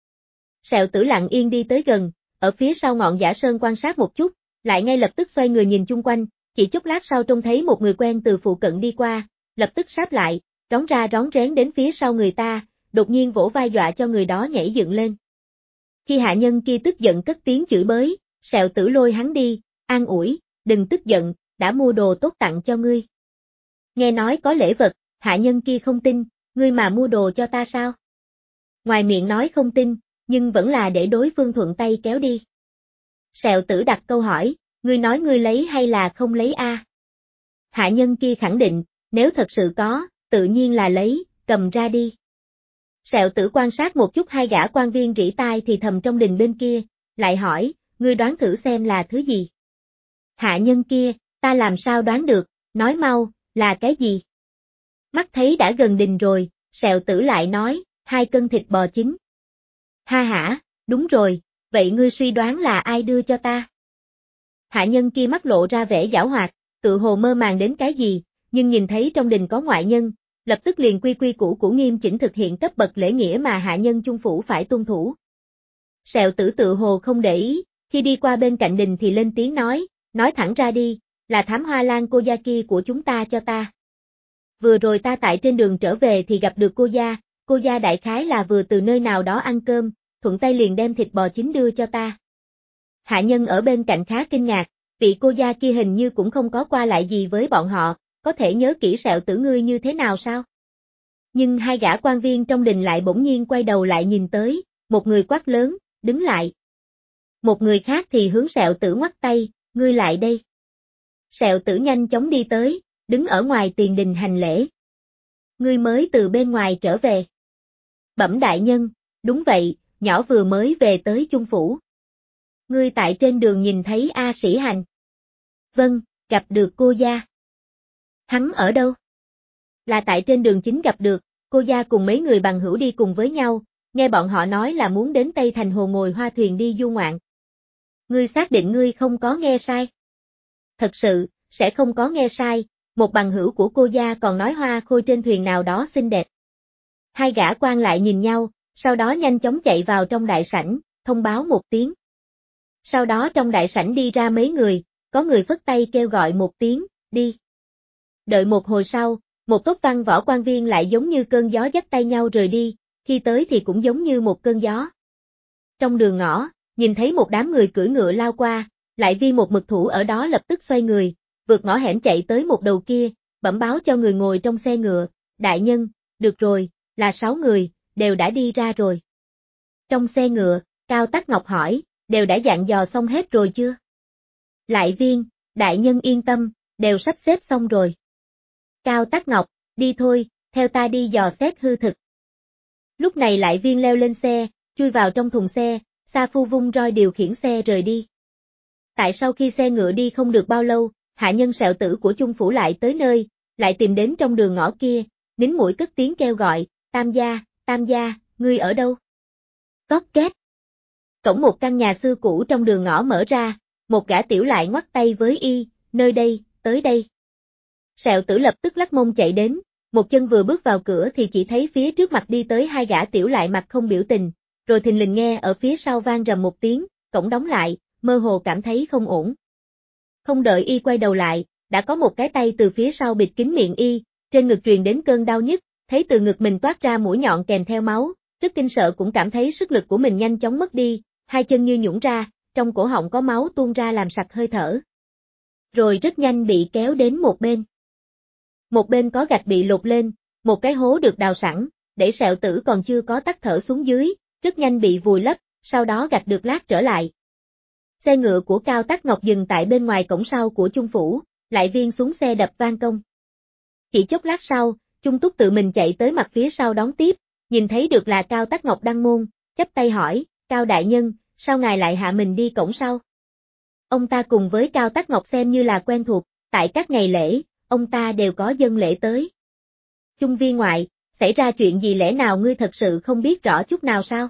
Sẹo tử lặng yên đi tới gần, ở phía sau ngọn giả sơn quan sát một chút, lại ngay lập tức xoay người nhìn chung quanh, chỉ chốc lát sau trông thấy một người quen từ phụ cận đi qua, lập tức sáp lại, rón ra rón rén đến phía sau người ta, đột nhiên vỗ vai dọa cho người đó nhảy dựng lên. Khi hạ nhân kia tức giận cất tiếng chửi bới, sẹo tử lôi hắn đi, an ủi, đừng tức giận, đã mua đồ tốt tặng cho ngươi. Nghe nói có lễ vật, hạ nhân kia không tin, ngươi mà mua đồ cho ta sao? Ngoài miệng nói không tin, nhưng vẫn là để đối phương thuận tay kéo đi. Sẹo tử đặt câu hỏi, ngươi nói ngươi lấy hay là không lấy a? Hạ nhân kia khẳng định, nếu thật sự có, tự nhiên là lấy, cầm ra đi. Sẹo tử quan sát một chút hai gã quan viên rỉ tai thì thầm trong đình bên kia, lại hỏi, ngươi đoán thử xem là thứ gì? Hạ nhân kia, ta làm sao đoán được, nói mau, là cái gì? Mắt thấy đã gần đình rồi, sẹo tử lại nói, 2 cân thịt bò chín. Ha hả, đúng rồi, vậy ngươi suy đoán là ai đưa cho ta? Hạ nhân kia mắt lộ ra vẻ giảo hoạt, tự hồ mơ màng đến cái gì, nhưng nhìn thấy trong đình có ngoại nhân, lập tức liền quy củ của nghiêm chỉnh thực hiện cấp bậc lễ nghĩa mà hạ nhân chung phủ phải tuân thủ. Sẹo tử tự hồ không để ý, khi đi qua bên cạnh đình thì lên tiếng nói thẳng ra đi, là thám hoa lan cô gia kia của chúng ta cho ta. Vừa rồi ta tại trên đường trở về thì gặp được cô gia đại khái là vừa từ nơi nào đó ăn cơm, thuận tay liền đem thịt bò chín đưa cho ta. Hạ nhân ở bên cạnh khá kinh ngạc, vị cô gia kia hình như cũng không có qua lại gì với bọn họ, có thể nhớ kỹ sẹo tử ngươi như thế nào sao? Nhưng hai gã quan viên trong đình lại bỗng nhiên quay đầu lại nhìn tới, một người quát lớn, đứng lại. Một người khác thì hướng sẹo tử ngoắc tay, ngươi lại đây. Sẹo tử nhanh chóng đi tới, đứng ở ngoài tiền đình hành lễ. Ngươi mới từ bên ngoài trở về. Bẩm đại nhân, đúng vậy, nhỏ vừa mới về tới chung phủ. Ngươi tại trên đường nhìn thấy A Sĩ Hành. Vâng, gặp được cô gia. Hắn ở đâu? Là tại trên đường chính gặp được, cô gia cùng mấy người bằng hữu đi cùng với nhau, nghe bọn họ nói là muốn đến Tây Thành Hồ ngồi hoa thuyền đi du ngoạn. Ngươi xác định ngươi không có nghe sai? Thật sự, sẽ không có nghe sai, một bằng hữu của cô gia còn nói hoa khôi trên thuyền nào đó xinh đẹp. Hai gã quan lại nhìn nhau, sau đó nhanh chóng chạy vào trong đại sảnh, thông báo một tiếng. Sau đó trong đại sảnh đi ra mấy người, có người phất tay kêu gọi một tiếng, đi. Đợi một hồi sau, một tốt văn võ quan viên lại giống như cơn gió dắt tay nhau rời đi, khi tới thì cũng giống như một cơn gió. Trong đường ngõ, nhìn thấy một đám người cưỡi ngựa lao qua, lại vi một mực thủ ở đó lập tức xoay người, vượt ngõ hẻm chạy tới một đầu kia, bẩm báo cho người ngồi trong xe ngựa, đại nhân, được rồi, là 6 người, đều đã đi ra rồi. Trong xe ngựa, Cao Tắc Ngọc hỏi, đều đã dặn dò xong hết rồi chưa? Lại viên, đại nhân yên tâm, đều sắp xếp xong rồi. Cao Tắc Ngọc, đi thôi, theo ta đi dò xét hư thực. Lúc này lại viên leo lên xe, chui vào trong thùng xe, Sa Phu vung roi điều khiển xe rời đi. Tại sau khi xe ngựa đi không được bao lâu, hạ nhân sẹo tử của chung phủ lại tới nơi, lại tìm đến trong đường ngõ kia, nín mũi cất tiếng kêu gọi, Tam gia, ngươi ở đâu? Cót két. Cổng một căn nhà xưa cũ trong đường ngõ mở ra, một gã tiểu lại ngoắt tay với y, nơi đây, tới đây. Sẹo tử lập tức lắc mông chạy đến, một chân vừa bước vào cửa thì chỉ thấy phía trước mặt đi tới hai gã tiểu lại mặt không biểu tình, rồi thình lình nghe ở phía sau vang rầm một tiếng, cổng đóng lại, mơ hồ cảm thấy không ổn. Không đợi y quay đầu lại, đã có một cái tay từ phía sau bịt kín miệng y, trên ngực truyền đến cơn đau nhức, thấy từ ngực mình toát ra mũi nhọn kèm theo máu, rất kinh sợ cũng cảm thấy sức lực của mình nhanh chóng mất đi, hai chân như nhũn ra, trong cổ họng có máu tuôn ra làm sặc hơi thở. Rồi rất nhanh bị kéo đến một bên. Một bên có gạch bị lột lên, một cái hố được đào sẵn, để sẹo tử còn chưa có tắt thở xuống dưới, rất nhanh bị vùi lấp, sau đó gạch được lát trở lại. Xe ngựa của Cao Tắc Ngọc dừng tại bên ngoài cổng sau của chung phủ, lại viên xuống xe đập van công. Chỉ chốc lát sau, Chung Túc tự mình chạy tới mặt phía sau đón tiếp, nhìn thấy được là Cao Tắc Ngọc đăng môn, chắp tay hỏi, Cao đại nhân, sao ngài lại hạ mình đi cổng sau? Ông ta cùng với Cao Tắc Ngọc xem như là quen thuộc, tại các ngày lễ, ông ta đều có dâng lễ tới. Chung viên ngoại, xảy ra chuyện gì lẽ nào ngươi thật sự không biết rõ chút nào sao?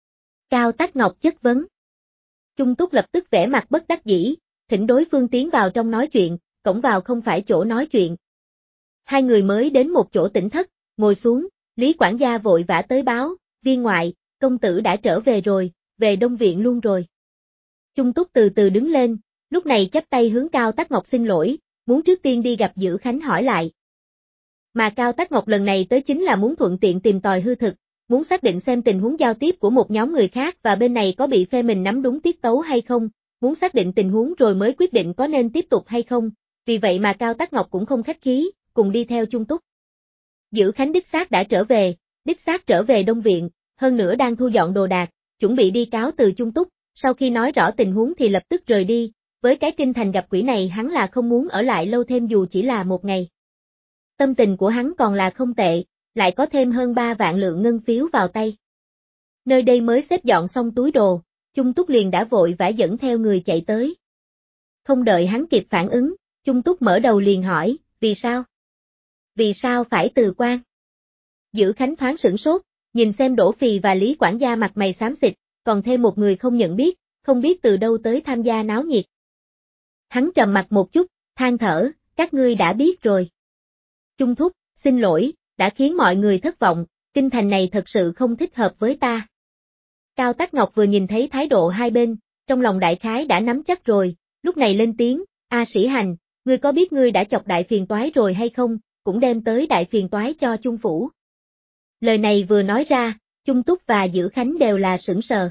Cao Tắc Ngọc chất vấn. Chung Túc lập tức vẻ mặt bất đắc dĩ, thỉnh đối phương tiến vào trong nói chuyện, cổng vào không phải chỗ nói chuyện. Hai người mới đến một chỗ tĩnh thất, ngồi xuống, Lý quản gia vội vã tới báo, viên ngoại, công tử đã trở về rồi, về Đông Viện luôn rồi. Chung Túc từ từ đứng lên, lúc này chắp tay hướng Cao Tắc Ngọc xin lỗi, muốn trước tiên đi gặp Dữ Khánh hỏi lại. Mà Cao Tắc Ngọc lần này tới chính là muốn thuận tiện tìm tòi hư thực, muốn xác định xem tình huống giao tiếp của một nhóm người khác và bên này có bị phe mình nắm đúng tiết tấu hay không, muốn xác định tình huống rồi mới quyết định có nên tiếp tục hay không, vì vậy mà Cao Tắc Ngọc cũng không khách khí, cùng đi theo Chung Túc. Dữ Khánh đích xác trở về Đông Viện, hơn nữa đang thu dọn đồ đạc, chuẩn bị đi cáo từ Chung Túc, sau khi nói rõ tình huống thì lập tức rời đi, với cái kinh thành gặp quỷ này hắn là không muốn ở lại lâu thêm dù chỉ là một ngày. Tâm tình của hắn còn là không tệ, lại có thêm hơn 3 vạn lượng ngân phiếu vào tay. Nơi đây mới xếp dọn xong túi đồ, Chung Túc liền đã vội vã dẫn theo người chạy tới. Không đợi hắn kịp phản ứng, Chung Túc mở đầu liền hỏi, vì sao? Vì sao phải từ quan? Dữ Khánh thoáng sửng sốt, nhìn xem Đỗ Phì và Lý quản gia mặt mày xám xịt, còn thêm một người không nhận biết, không biết từ đâu tới tham gia náo nhiệt. Hắn trầm mặt một chút, than thở, các ngươi đã biết rồi. Chung Thúc, xin lỗi, đã khiến mọi người thất vọng, kinh thành này thật sự không thích hợp với ta. Cao Tắc Ngọc vừa nhìn thấy thái độ hai bên, trong lòng đại khái đã nắm chắc rồi, lúc này lên tiếng, A Sĩ Hành, ngươi có biết ngươi đã chọc đại phiền toái rồi hay không, cũng đem tới đại phiền toái cho Chung phủ. Lời này vừa nói ra, Chung Túc và Dữ Khánh đều là sửng sờ.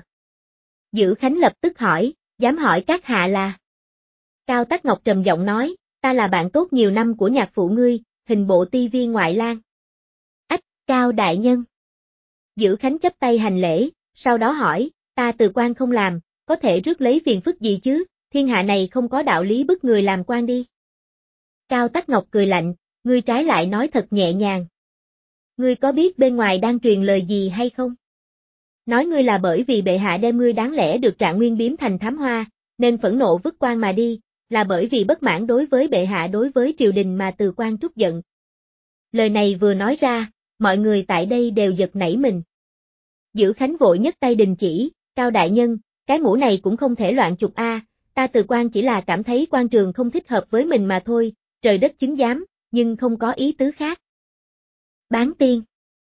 Dữ Khánh lập tức hỏi, dám hỏi các hạ là? Cao Tắc Ngọc trầm giọng nói, ta là bạn tốt nhiều năm của nhạc phụ ngươi, hình bộ ti viên ngoại lang. Ách, Cao đại nhân. Dữ Khánh chắp tay hành lễ, sau đó hỏi, ta từ quan không làm, có thể rước lấy phiền phức gì chứ, thiên hạ này không có đạo lý bức người làm quan đi. Cao Tắc Ngọc cười lạnh, ngươi trái lại nói thật nhẹ nhàng. Ngươi có biết bên ngoài đang truyền lời gì hay không? Nói ngươi là bởi vì bệ hạ đem ngươi đáng lẽ được Trạng Nguyên biếm thành thám hoa, nên phẫn nộ vứt quan mà đi, là bởi vì bất mãn đối với bệ hạ đối với triều đình mà từ quan trút giận. Lời này vừa nói ra, mọi người tại đây đều giật nảy mình. Dữ Khánh vội nhấc tay đình chỉ, Cao đại nhân, cái mũ này cũng không thể loạn chụp a, ta từ quan chỉ là cảm thấy quan trường không thích hợp với mình mà thôi, trời đất chứng giám, nhưng không có ý tứ khác. Bán tiên.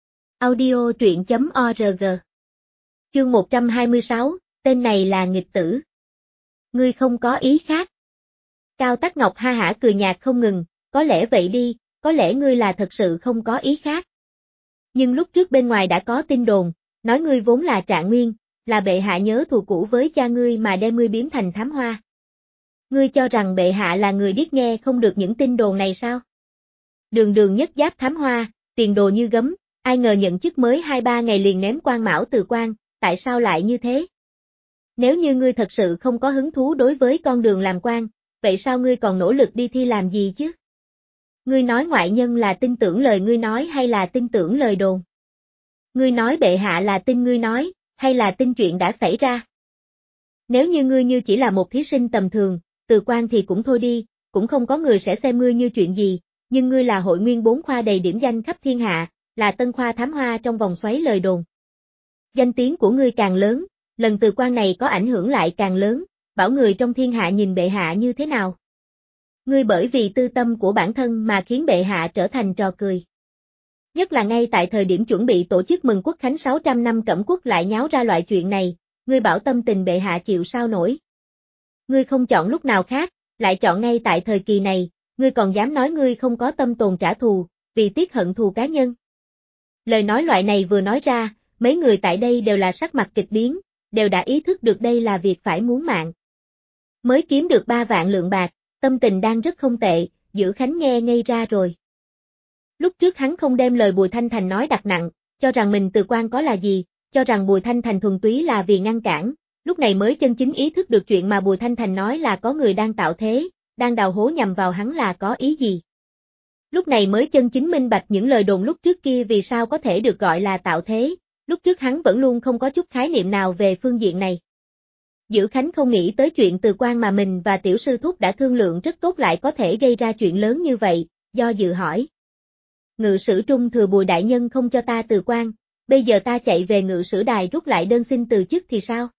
Audio truyện.org. Chương 126, tên này là nghịch tử. Ngươi không có ý khác. Cao Tắc Ngọc ha hả cười nhạt không ngừng, có lẽ vậy đi, có lẽ ngươi là thật sự không có ý khác. Nhưng lúc trước bên ngoài đã có tin đồn, nói ngươi vốn là Trạng Nguyên, là bệ hạ nhớ thù cũ với cha ngươi mà đem ngươi biếm thành thám hoa. Ngươi cho rằng bệ hạ là người điếc nghe không được những tin đồn này sao? Đường đường nhất giáp thám hoa, tiền đồ như gấm, ai ngờ nhận chức mới 2-3 ngày liền ném quan mão từ quan, tại sao lại như thế? Nếu như ngươi thật sự không có hứng thú đối với con đường làm quan, vậy sao ngươi còn nỗ lực đi thi làm gì chứ? Ngươi nói ngoại nhân là tin tưởng lời ngươi nói hay là tin tưởng lời đồn? Ngươi nói bệ hạ là tin ngươi nói, hay là tin chuyện đã xảy ra? Nếu như ngươi như chỉ là một thí sinh tầm thường, từ quan thì cũng thôi đi, cũng không có người sẽ xem ngươi như chuyện gì, nhưng ngươi là hội nguyên 4 khoa đầy điểm danh khắp thiên hạ, là tân khoa thám hoa trong vòng xoáy lời đồn. Danh tiếng của ngươi càng lớn, lần từ quan này có ảnh hưởng lại càng lớn, bảo người trong thiên hạ nhìn bệ hạ như thế nào? Ngươi bởi vì tư tâm của bản thân mà khiến bệ hạ trở thành trò cười. Nhất là ngay tại thời điểm chuẩn bị tổ chức mừng quốc khánh 600 năm Cẩm Quốc lại nháo ra loại chuyện này, ngươi bảo tâm tình bệ hạ chịu sao nổi. Ngươi không chọn lúc nào khác, lại chọn ngay tại thời kỳ này, ngươi còn dám nói ngươi không có tâm tồn trả thù, vì tiếc hận thù cá nhân. Lời nói loại này vừa nói ra, mấy người tại đây đều là sắc mặt kịch biến, đều đã ý thức được đây là việc phải muốn mạng. Mới kiếm được 3 vạn lượng bạc, tâm tình đang rất không tệ, Dữ Khánh nghe ngây ra rồi. Lúc trước hắn không đem lời Bùi Thanh Thành nói đặt nặng, cho rằng mình từ quan có là gì, cho rằng Bùi Thanh Thành thuần túy là vì ngăn cản, lúc này mới chân chính ý thức được chuyện mà Bùi Thanh Thành nói là có người đang tạo thế, đang đào hố nhằm vào hắn là có ý gì. Lúc này mới chân chính minh bạch những lời đồn lúc trước kia vì sao có thể được gọi là tạo thế, lúc trước hắn vẫn luôn không có chút khái niệm nào về phương diện này. Dữ Khánh không nghĩ tới chuyện từ quan mà mình và tiểu sư thúc đã thương lượng rất tốt lại có thể gây ra chuyện lớn như vậy, do dự hỏi. Ngự sử Trung thừa Bùi đại nhân không cho ta từ quan, bây giờ ta chạy về ngự sử đài rút lại đơn xin từ chức thì sao?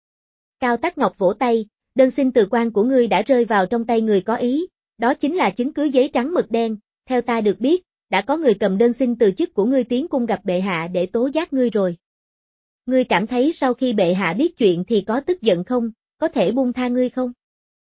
Cao Tắc Ngọc vỗ tay, đơn xin từ quan của ngươi đã rơi vào trong tay người có ý, đó chính là chứng cứ giấy trắng mực đen, theo ta được biết, đã có người cầm đơn xin từ chức của ngươi tiến cung gặp bệ hạ để tố giác ngươi rồi. Ngươi cảm thấy sau khi bệ hạ biết chuyện thì có tức giận không, có thể buông tha ngươi không?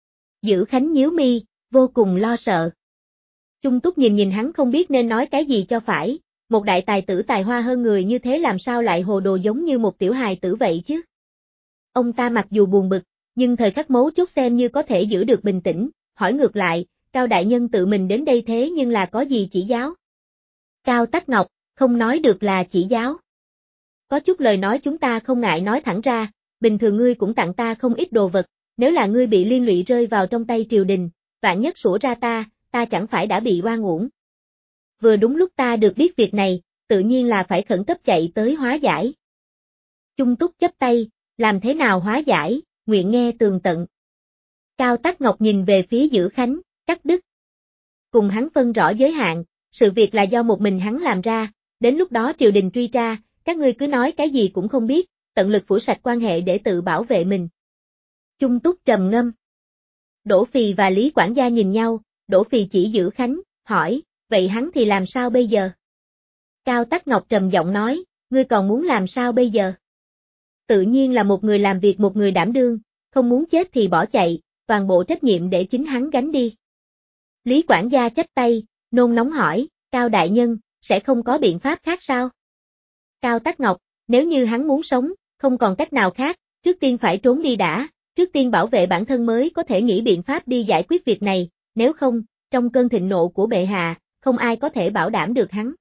Dữ Khánh nhíu mi, vô cùng lo sợ. Trung Túc nhìn hắn không biết nên nói cái gì cho phải, một đại tài tử tài hoa hơn người như thế làm sao lại hồ đồ giống như một tiểu hài tử vậy chứ? Ông ta mặc dù buồn bực, nhưng thời khắc mấu chốt xem như có thể giữ được bình tĩnh, hỏi ngược lại, Cao đại nhân tự mình đến đây thế nhưng là có gì chỉ giáo? Cao Tắc Ngọc, không nói được là chỉ giáo. Có chút lời nói chúng ta không ngại nói thẳng ra, bình thường ngươi cũng tặng ta không ít đồ vật, nếu là ngươi bị liên lụy rơi vào trong tay triều đình, vạn nhất sủa ra ta chẳng phải đã bị oan uổng. Vừa đúng lúc ta được biết việc này, tự nhiên là phải khẩn cấp chạy tới hóa giải. Chung Túc chắp tay, làm thế nào hóa giải, nguyện nghe tường tận. Cao Tắc Ngọc nhìn về phía Dữ Khánh, cắt đứt. Cùng hắn phân rõ giới hạn, sự việc là do một mình hắn làm ra, đến lúc đó triều đình truy tra, các ngươi cứ nói cái gì cũng không biết, tận lực phủ sạch quan hệ để tự bảo vệ mình. Chung Túc trầm ngâm. Đỗ Phì và Lý quản gia nhìn nhau, Đỗ Phì chỉ Dữ Khánh, hỏi, vậy hắn thì làm sao bây giờ? Cao Tắc Ngọc trầm giọng nói, ngươi còn muốn làm sao bây giờ? Tự nhiên là một người làm việc một người đảm đương, không muốn chết thì bỏ chạy, toàn bộ trách nhiệm để chính hắn gánh đi. Lý quản gia chắp tay, nôn nóng hỏi, Cao đại nhân, sẽ không có biện pháp khác sao? Cao Tắc Ngọc, nếu như hắn muốn sống, không còn cách nào khác, trước tiên phải trốn đi đã, trước tiên bảo vệ bản thân mới có thể nghĩ biện pháp đi giải quyết việc này, nếu không, trong cơn thịnh nộ của bệ hạ, không ai có thể bảo đảm được hắn.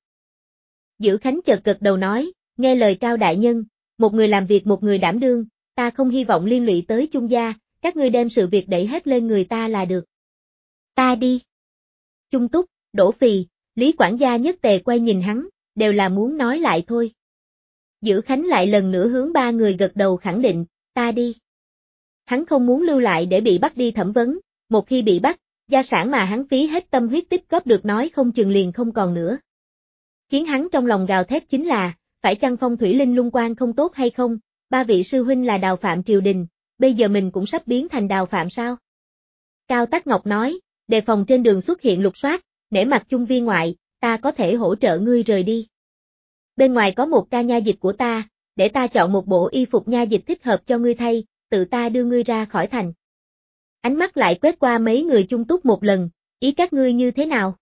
Dữ Khánh chợt gật đầu nói, nghe lời Cao đại nhân, một người làm việc một người đảm đương, ta không hy vọng liên lụy tới Chung gia, các ngươi đem sự việc đẩy hết lên người ta là được. Ta đi. Chung Túc, Đỗ Phì, Lý quản gia nhất tề quay nhìn hắn, đều là muốn nói lại thôi. Dữ Khánh lại lần nữa hướng ba người gật đầu khẳng định, ta đi. Hắn không muốn lưu lại để bị bắt đi thẩm vấn, một khi bị bắt, gia sản mà hắn phí hết tâm huyết tích góp được nói không chừng liền không còn nữa. Khiến hắn trong lòng gào thét chính là, phải chăng phong thủy linh lung quan không tốt hay không, ba vị sư huynh là đào phạm triều đình, bây giờ mình cũng sắp biến thành đào phạm sao? Cao Tắc Ngọc nói, đề phòng trên đường xuất hiện lục soát, nể mặt Chung viên ngoại, ta có thể hỗ trợ ngươi rời đi. Bên ngoài có một ca nha dịch của ta, để ta chọn một bộ y phục nha dịch thích hợp cho ngươi thay, tự ta đưa ngươi ra khỏi thành. Ánh mắt lại quét qua mấy người Chung Túc một lần, ý các ngươi như thế nào?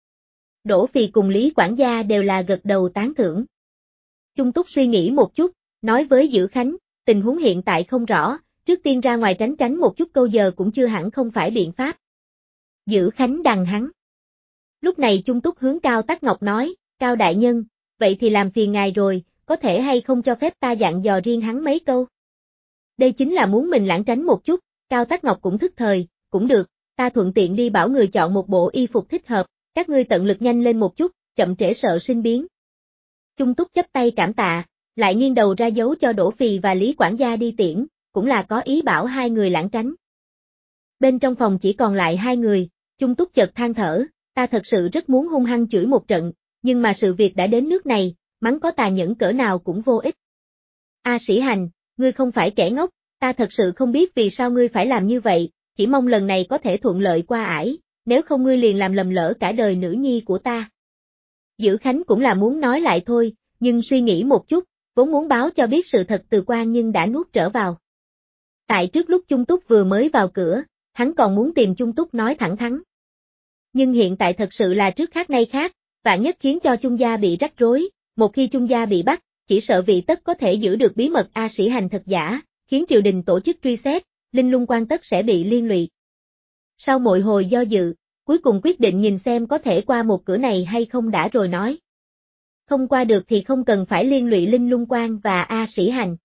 Đỗ Phì cùng Lý quản gia đều là gật đầu tán thưởng. Chung Túc suy nghĩ một chút, nói với Dữ Khánh, tình huống hiện tại không rõ, trước tiên ra ngoài tránh một chút câu giờ cũng chưa hẳn không phải biện pháp. Dữ Khánh đằng hắn. Lúc này Chung Túc hướng Cao Tắc Ngọc nói, Cao đại nhân, vậy thì làm phiền ngài rồi, có thể hay không cho phép ta dặn dò riêng hắn mấy câu? Đây chính là muốn mình lãng tránh một chút, Cao Tắc Ngọc cũng thức thời, cũng được, ta thuận tiện đi bảo người chọn một bộ y phục thích hợp, các ngươi tận lực nhanh lên một chút, chậm trễ sợ sinh biến. Chung Túc chắp tay cảm tạ, lại nghiêng đầu ra dấu cho Đỗ Phì và Lý quản gia đi tiễn, cũng là có ý bảo hai người lãng tránh. Bên trong phòng chỉ còn lại hai người, Chung Túc chợt than thở, ta thật sự rất muốn hung hăng chửi một trận, nhưng mà sự việc đã đến nước này, mắng có tàn nhẫn cỡ nào cũng vô ích. A Sĩ Hành, ngươi không phải kẻ ngốc, ta thật sự không biết vì sao ngươi phải làm như vậy, chỉ mong lần này có thể thuận lợi qua ải, nếu không ngươi liền làm lầm lỡ cả đời nữ nhi của ta. Dữ Khánh cũng là muốn nói lại thôi, nhưng suy nghĩ một chút, vốn muốn báo cho biết sự thật từ quan nhưng đã nuốt trở vào. Tại trước lúc Chung Túc vừa mới vào cửa, hắn còn muốn tìm Chung Túc nói thẳng thắn. Nhưng hiện tại thật sự là trước khác nay khác, vạn nhất khiến cho Chung gia bị rắc rối, một khi Chung gia bị bắt, chỉ sợ vị tất có thể giữ được bí mật A Sĩ Hành thật giả, khiến triều đình tổ chức truy xét, linh lung quan tất sẽ bị liên lụy. Sau mỗi hồi do dự, cuối cùng quyết định nhìn xem có thể qua một cửa này hay không đã rồi nói. Không qua được thì không cần phải liên lụy linh lung quan và A Sĩ Hành.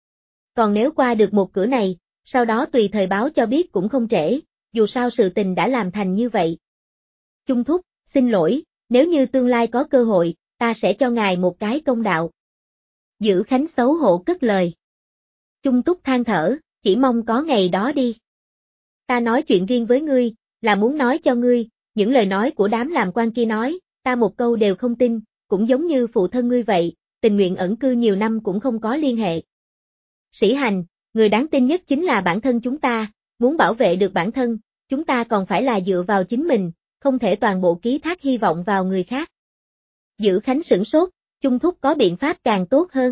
Còn nếu qua được một cửa này, sau đó tùy thời báo cho biết cũng không trễ, dù sao sự tình đã làm thành như vậy. Chung Thúc, xin lỗi, nếu như tương lai có cơ hội, ta sẽ cho ngài một cái công đạo. Dữ Khánh xấu hổ cất lời. Chung Túc than thở, chỉ mong có ngày đó đi. Ta nói chuyện riêng với ngươi, là muốn nói cho ngươi, những lời nói của đám làm quan kia nói, ta một câu đều không tin, cũng giống như phụ thân ngươi vậy, tình nguyện ẩn cư nhiều năm cũng không có liên hệ. Sĩ Hành, người đáng tin nhất chính là bản thân chúng ta, muốn bảo vệ được bản thân, chúng ta còn phải là dựa vào chính mình, không thể toàn bộ ký thác hy vọng vào người khác. Dữ Khánh sửng sốt, Chung Thúc có biện pháp càng tốt hơn.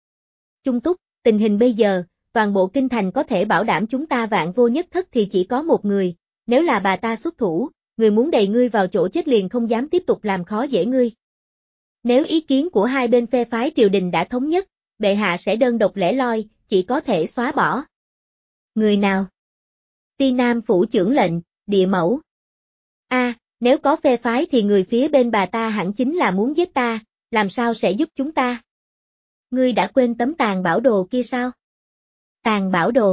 Chung Thúc, tình hình bây giờ, toàn bộ kinh thành có thể bảo đảm chúng ta vạn vô nhất thất thì chỉ có một người, nếu là bà ta xuất thủ, người muốn đẩy ngươi vào chỗ chết liền không dám tiếp tục làm khó dễ ngươi. Nếu ý kiến của hai bên phe phái triều đình đã thống nhất, bệ hạ sẽ đơn độc lẻ loi, chỉ có thể xóa bỏ. Người nào? Ti Nam phủ trưởng lệnh, địa mẫu. Nếu có phe phái thì người phía bên bà ta hẳn chính là muốn giết ta, làm sao sẽ giúp chúng ta? Ngươi đã quên tấm tàn bảo đồ kia sao? Tàn bảo đồ.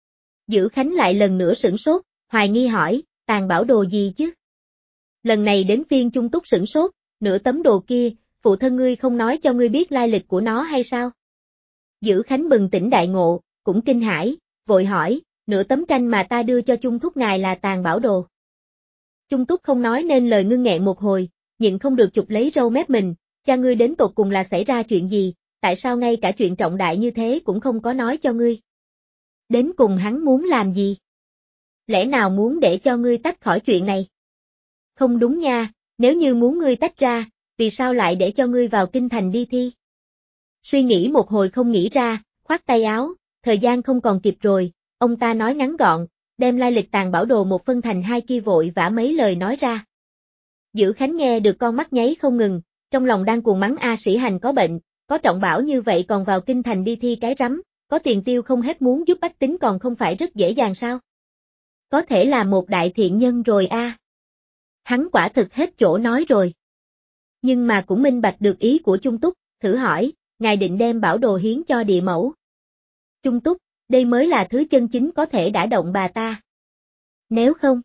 Dữ Khánh lại lần nữa sửng sốt, hoài nghi hỏi, tàn bảo đồ gì chứ? Lần này đến phiên Chung Túc sửng sốt, nửa tấm đồ kia, phụ thân ngươi không nói cho ngươi biết lai lịch của nó hay sao? Dữ Khánh bừng tỉnh đại ngộ, cũng kinh hãi, vội hỏi, nửa tấm tranh mà ta đưa cho Chung Thúc ngài là tàn bảo đồ. Chung Túc không nói nên lời, ngưng nghẹn một hồi, nhịn không được chụp lấy râu mép mình, cha ngươi đến tột cùng là xảy ra chuyện gì, tại sao ngay cả chuyện trọng đại như thế cũng không có nói cho ngươi? Đến cùng hắn muốn làm gì? Lẽ nào muốn để cho ngươi tách khỏi chuyện này? Không đúng nha, nếu như muốn ngươi tách ra, vì sao lại để cho ngươi vào kinh thành đi thi? Suy nghĩ một hồi không nghĩ ra, khoát tay áo, thời gian không còn kịp rồi, ông ta nói ngắn gọn, đem lai lịch tàn bảo đồ một phân thành hai kia vội vã mấy lời nói ra. Dữ Khánh nghe được con mắt nháy không ngừng, trong lòng đang cuồng mắng A Sĩ Hành có bệnh, có trọng bảo như vậy còn vào kinh thành đi thi cái rắm, có tiền tiêu không hết muốn giúp bách tính còn không phải rất dễ dàng sao? Có thể là một đại thiện nhân rồi a. Hắn quả thực hết chỗ nói rồi. Nhưng mà cũng minh bạch được ý của Chung Túc, thử hỏi, ngài định đem bảo đồ hiến cho địa mẫu. Chung Túc, đây mới là thứ chân chính có thể đả động bà ta. Nếu không,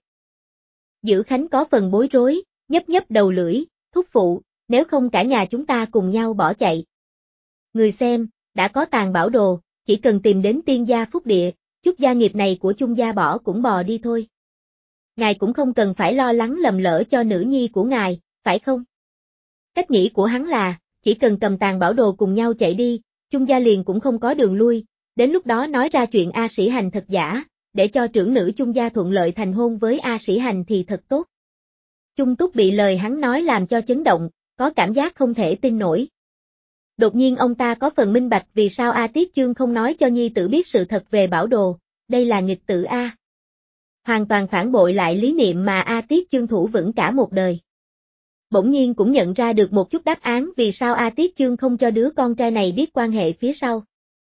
Dữ Khánh có phần bối rối, nhấp nhấp đầu lưỡi, thúc phụ, nếu không cả nhà chúng ta cùng nhau bỏ chạy. Người xem, đã có tàn bảo đồ, chỉ cần tìm đến tiên gia phúc địa, chút gia nghiệp này của Chung gia bỏ cũng bò đi thôi. Ngài cũng không cần phải lo lắng lầm lỡ cho nữ nhi của ngài, phải không? Cách nghĩ của hắn là, chỉ cần cầm tàn bảo đồ cùng nhau chạy đi, Chung gia liền cũng không có đường lui, đến lúc đó nói ra chuyện A Sĩ Hành thật giả, để cho trưởng nữ Chung gia thuận lợi thành hôn với A Sĩ Hành thì thật tốt. Chung Túc bị lời hắn nói làm cho chấn động, có cảm giác không thể tin nổi. Đột nhiên ông ta có phần minh bạch vì sao A Tiết Chương không nói cho nhi tử biết sự thật về bảo đồ, đây là nghịch tử A. Hoàn toàn phản bội lại lý niệm mà A Tiết Chương thủ vững cả một đời. Bỗng nhiên cũng nhận ra được một chút đáp án vì sao A Tiết Chương không cho đứa con trai này biết quan hệ phía sau.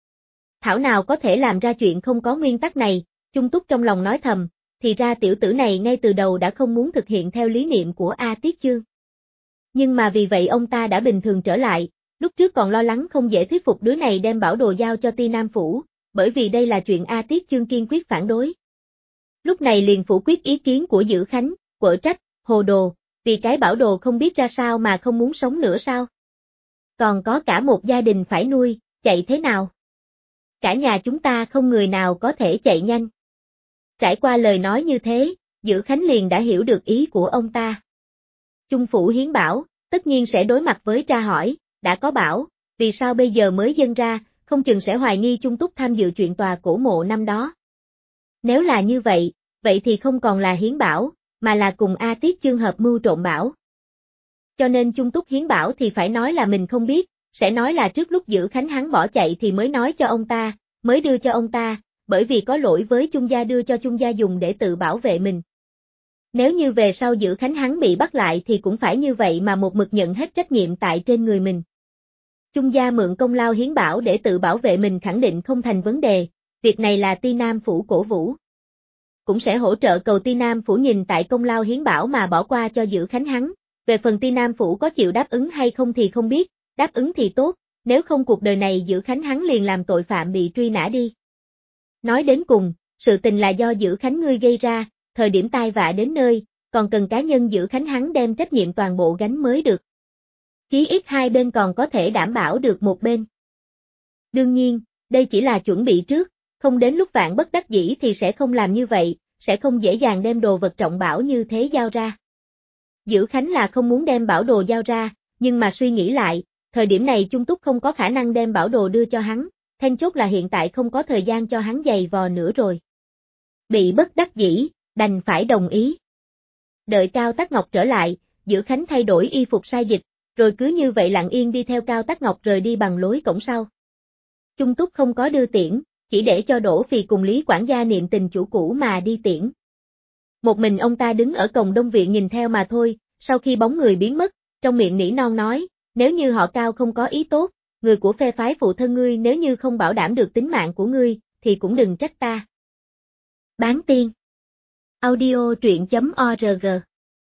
Thảo nào có thể làm ra chuyện không có nguyên tắc này, Chung Túc trong lòng nói thầm, thì ra tiểu tử này ngay từ đầu đã không muốn thực hiện theo lý niệm của A Tiết Chương. Nhưng mà vì vậy ông ta đã bình thường trở lại, lúc trước còn lo lắng không dễ thuyết phục đứa này đem bảo đồ giao cho Ti Nam Phủ, bởi vì đây là chuyện A Tiết Chương kiên quyết phản đối. Lúc này liền phủ quyết ý kiến của Dữ Khánh, quở trách, hồ đồ, vì cái bảo đồ không biết ra sao mà không muốn sống nữa sao? Còn có cả một gia đình phải nuôi, chạy thế nào? Cả nhà chúng ta không người nào có thể chạy nhanh. Trải qua lời nói như thế, Dữ Khánh liền đã hiểu được ý của ông ta. Chung phủ hiến bảo, tất nhiên sẽ đối mặt với tra hỏi, đã có bảo, vì sao bây giờ mới dâng ra, không chừng sẽ hoài nghi Chung Túc tham dự chuyện tòa cổ mộ năm đó. Nếu là như vậy, vậy thì không còn là hiến bảo, mà là cùng A Tiết Chương hợp mưu trộm bảo. Cho nên Chung Túc hiến bảo thì phải nói là mình không biết, sẽ nói là trước lúc Dữ Khánh hắn bỏ chạy thì mới nói cho ông ta, mới đưa cho ông ta, bởi vì có lỗi với Chung gia đưa cho Chung gia dùng để tự bảo vệ mình. Nếu như về sau Dữ Khánh hắn bị bắt lại thì cũng phải như vậy mà một mực nhận hết trách nhiệm tại trên người mình. Chung gia mượn công lao hiến bảo để tự bảo vệ mình khẳng định không thành vấn đề, việc này là Ti Nam Phủ cổ vũ. Cũng sẽ hỗ trợ cầu Ti Nam Phủ nhìn tại công lao hiến bảo mà bỏ qua cho Dữ Khánh hắn. Về phần Ti Nam Phủ có chịu đáp ứng hay không thì không biết, đáp ứng thì tốt, nếu không cuộc đời này Dữ Khánh hắn liền làm tội phạm bị truy nã đi. Nói đến cùng, sự tình là do Dữ Khánh ngươi gây ra, thời điểm tai vạ đến nơi, còn cần cá nhân Dữ Khánh hắn đem trách nhiệm toàn bộ gánh mới được. Chí ít hai bên còn có thể đảm bảo được một bên. Đương nhiên, đây chỉ là chuẩn bị trước, không đến lúc vạn bất đắc dĩ thì sẽ không làm như vậy, sẽ không dễ dàng đem đồ vật trọng bảo như thế giao ra. Dữ Khánh là không muốn đem bảo đồ giao ra, nhưng mà suy nghĩ lại, thời điểm này Chung Túc không có khả năng đem bảo đồ đưa cho hắn, then chốt là hiện tại không có thời gian cho hắn giày vò nữa rồi. Bị bất đắc dĩ, đành phải đồng ý. Đợi Cao Tắc Ngọc trở lại, Dữ Khánh thay đổi y phục sai dịch, rồi cứ như vậy lặng yên đi theo Cao Tắc Ngọc rời đi bằng lối cổng sau. Chung Túc không có đưa tiễn, chỉ để cho Đỗ Phì cùng Lý quản gia niệm tình chủ cũ mà đi tiễn. Một mình ông ta đứng ở cổng Đông Viện nhìn theo mà thôi, sau khi bóng người biến mất, trong miệng nỉ non nói, nếu như họ Cao không có ý tốt, người của phe phái phụ thân ngươi nếu như không bảo đảm được tính mạng của ngươi, thì cũng đừng trách ta. Bán tiên. Audio truyện.org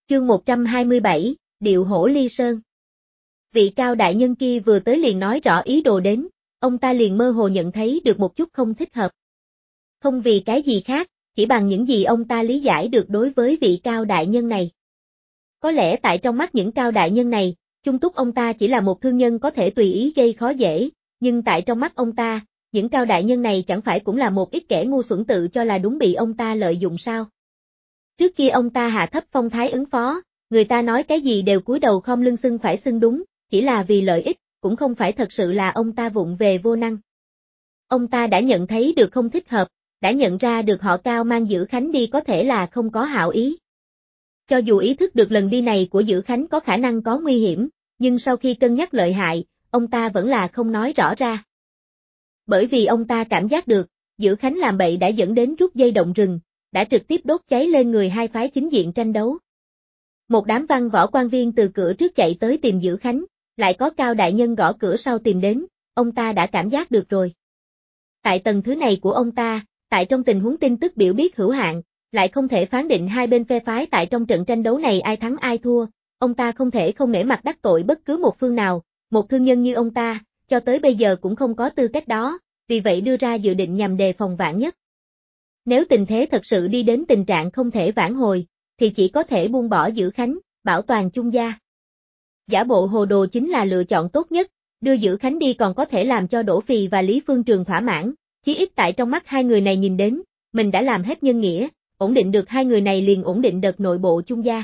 Chương 127, Điệu hổ ly sơn. Vị cao đại nhân kia vừa tới liền nói rõ ý đồ đến, ông ta liền mơ hồ nhận thấy được một chút không thích hợp. Không vì cái gì khác, chỉ bằng những gì ông ta lý giải được đối với vị cao đại nhân này. Có lẽ tại trong mắt những cao đại nhân này, Chung Túc ông ta chỉ là một thương nhân có thể tùy ý gây khó dễ, nhưng tại trong mắt ông ta, những cao đại nhân này chẳng phải cũng là một ít kẻ ngu xuẩn tự cho là đúng bị ông ta lợi dụng sao? Trước kia ông ta hạ thấp phong thái ứng phó, người ta nói cái gì đều cúi đầu khom lưng xưng phải xưng đúng, chỉ là vì lợi ích, cũng không phải thật sự là ông ta vụng về vô năng. Ông ta đã nhận thấy được không thích hợp, đã nhận ra được họ Cao mang Dữ Khánh đi có thể là không có hảo ý. Cho dù ý thức được lần đi này của Dữ Khánh có khả năng có nguy hiểm, nhưng sau khi cân nhắc lợi hại, ông ta vẫn là không nói rõ ra. Bởi vì ông ta cảm giác được, Dữ Khánh làm bậy đã dẫn đến rút dây động rừng, đã trực tiếp đốt cháy lên người hai phái chính diện tranh đấu. Một đám văn võ quan viên từ cửa trước chạy tới tìm Dữ Khánh, lại có cao đại nhân gõ cửa sau tìm đến, ông ta đã cảm giác được rồi. Tại tầng thứ này của ông ta, tại trong tình huống tin tức biểu biết hữu hạn, lại không thể phán định hai bên phe phái tại trong trận tranh đấu này ai thắng ai thua, ông ta không thể không nể mặt đắc tội bất cứ một phương nào, một thương nhân như ông ta, cho tới bây giờ cũng không có tư cách đó, vì vậy đưa ra dự định nhằm đề phòng vạn nhất. Nếu tình thế thật sự đi đến tình trạng không thể vãn hồi, thì chỉ có thể buông bỏ Dữ Khánh, bảo toàn Chung gia. Giả bộ hồ đồ chính là lựa chọn tốt nhất, đưa Dữ Khánh đi còn có thể làm cho Đỗ Phì và Lý Phương Trường thỏa mãn, chí ít tại trong mắt hai người này nhìn đến, mình đã làm hết nhân nghĩa, ổn định được hai người này liền ổn định được nội bộ Chung gia.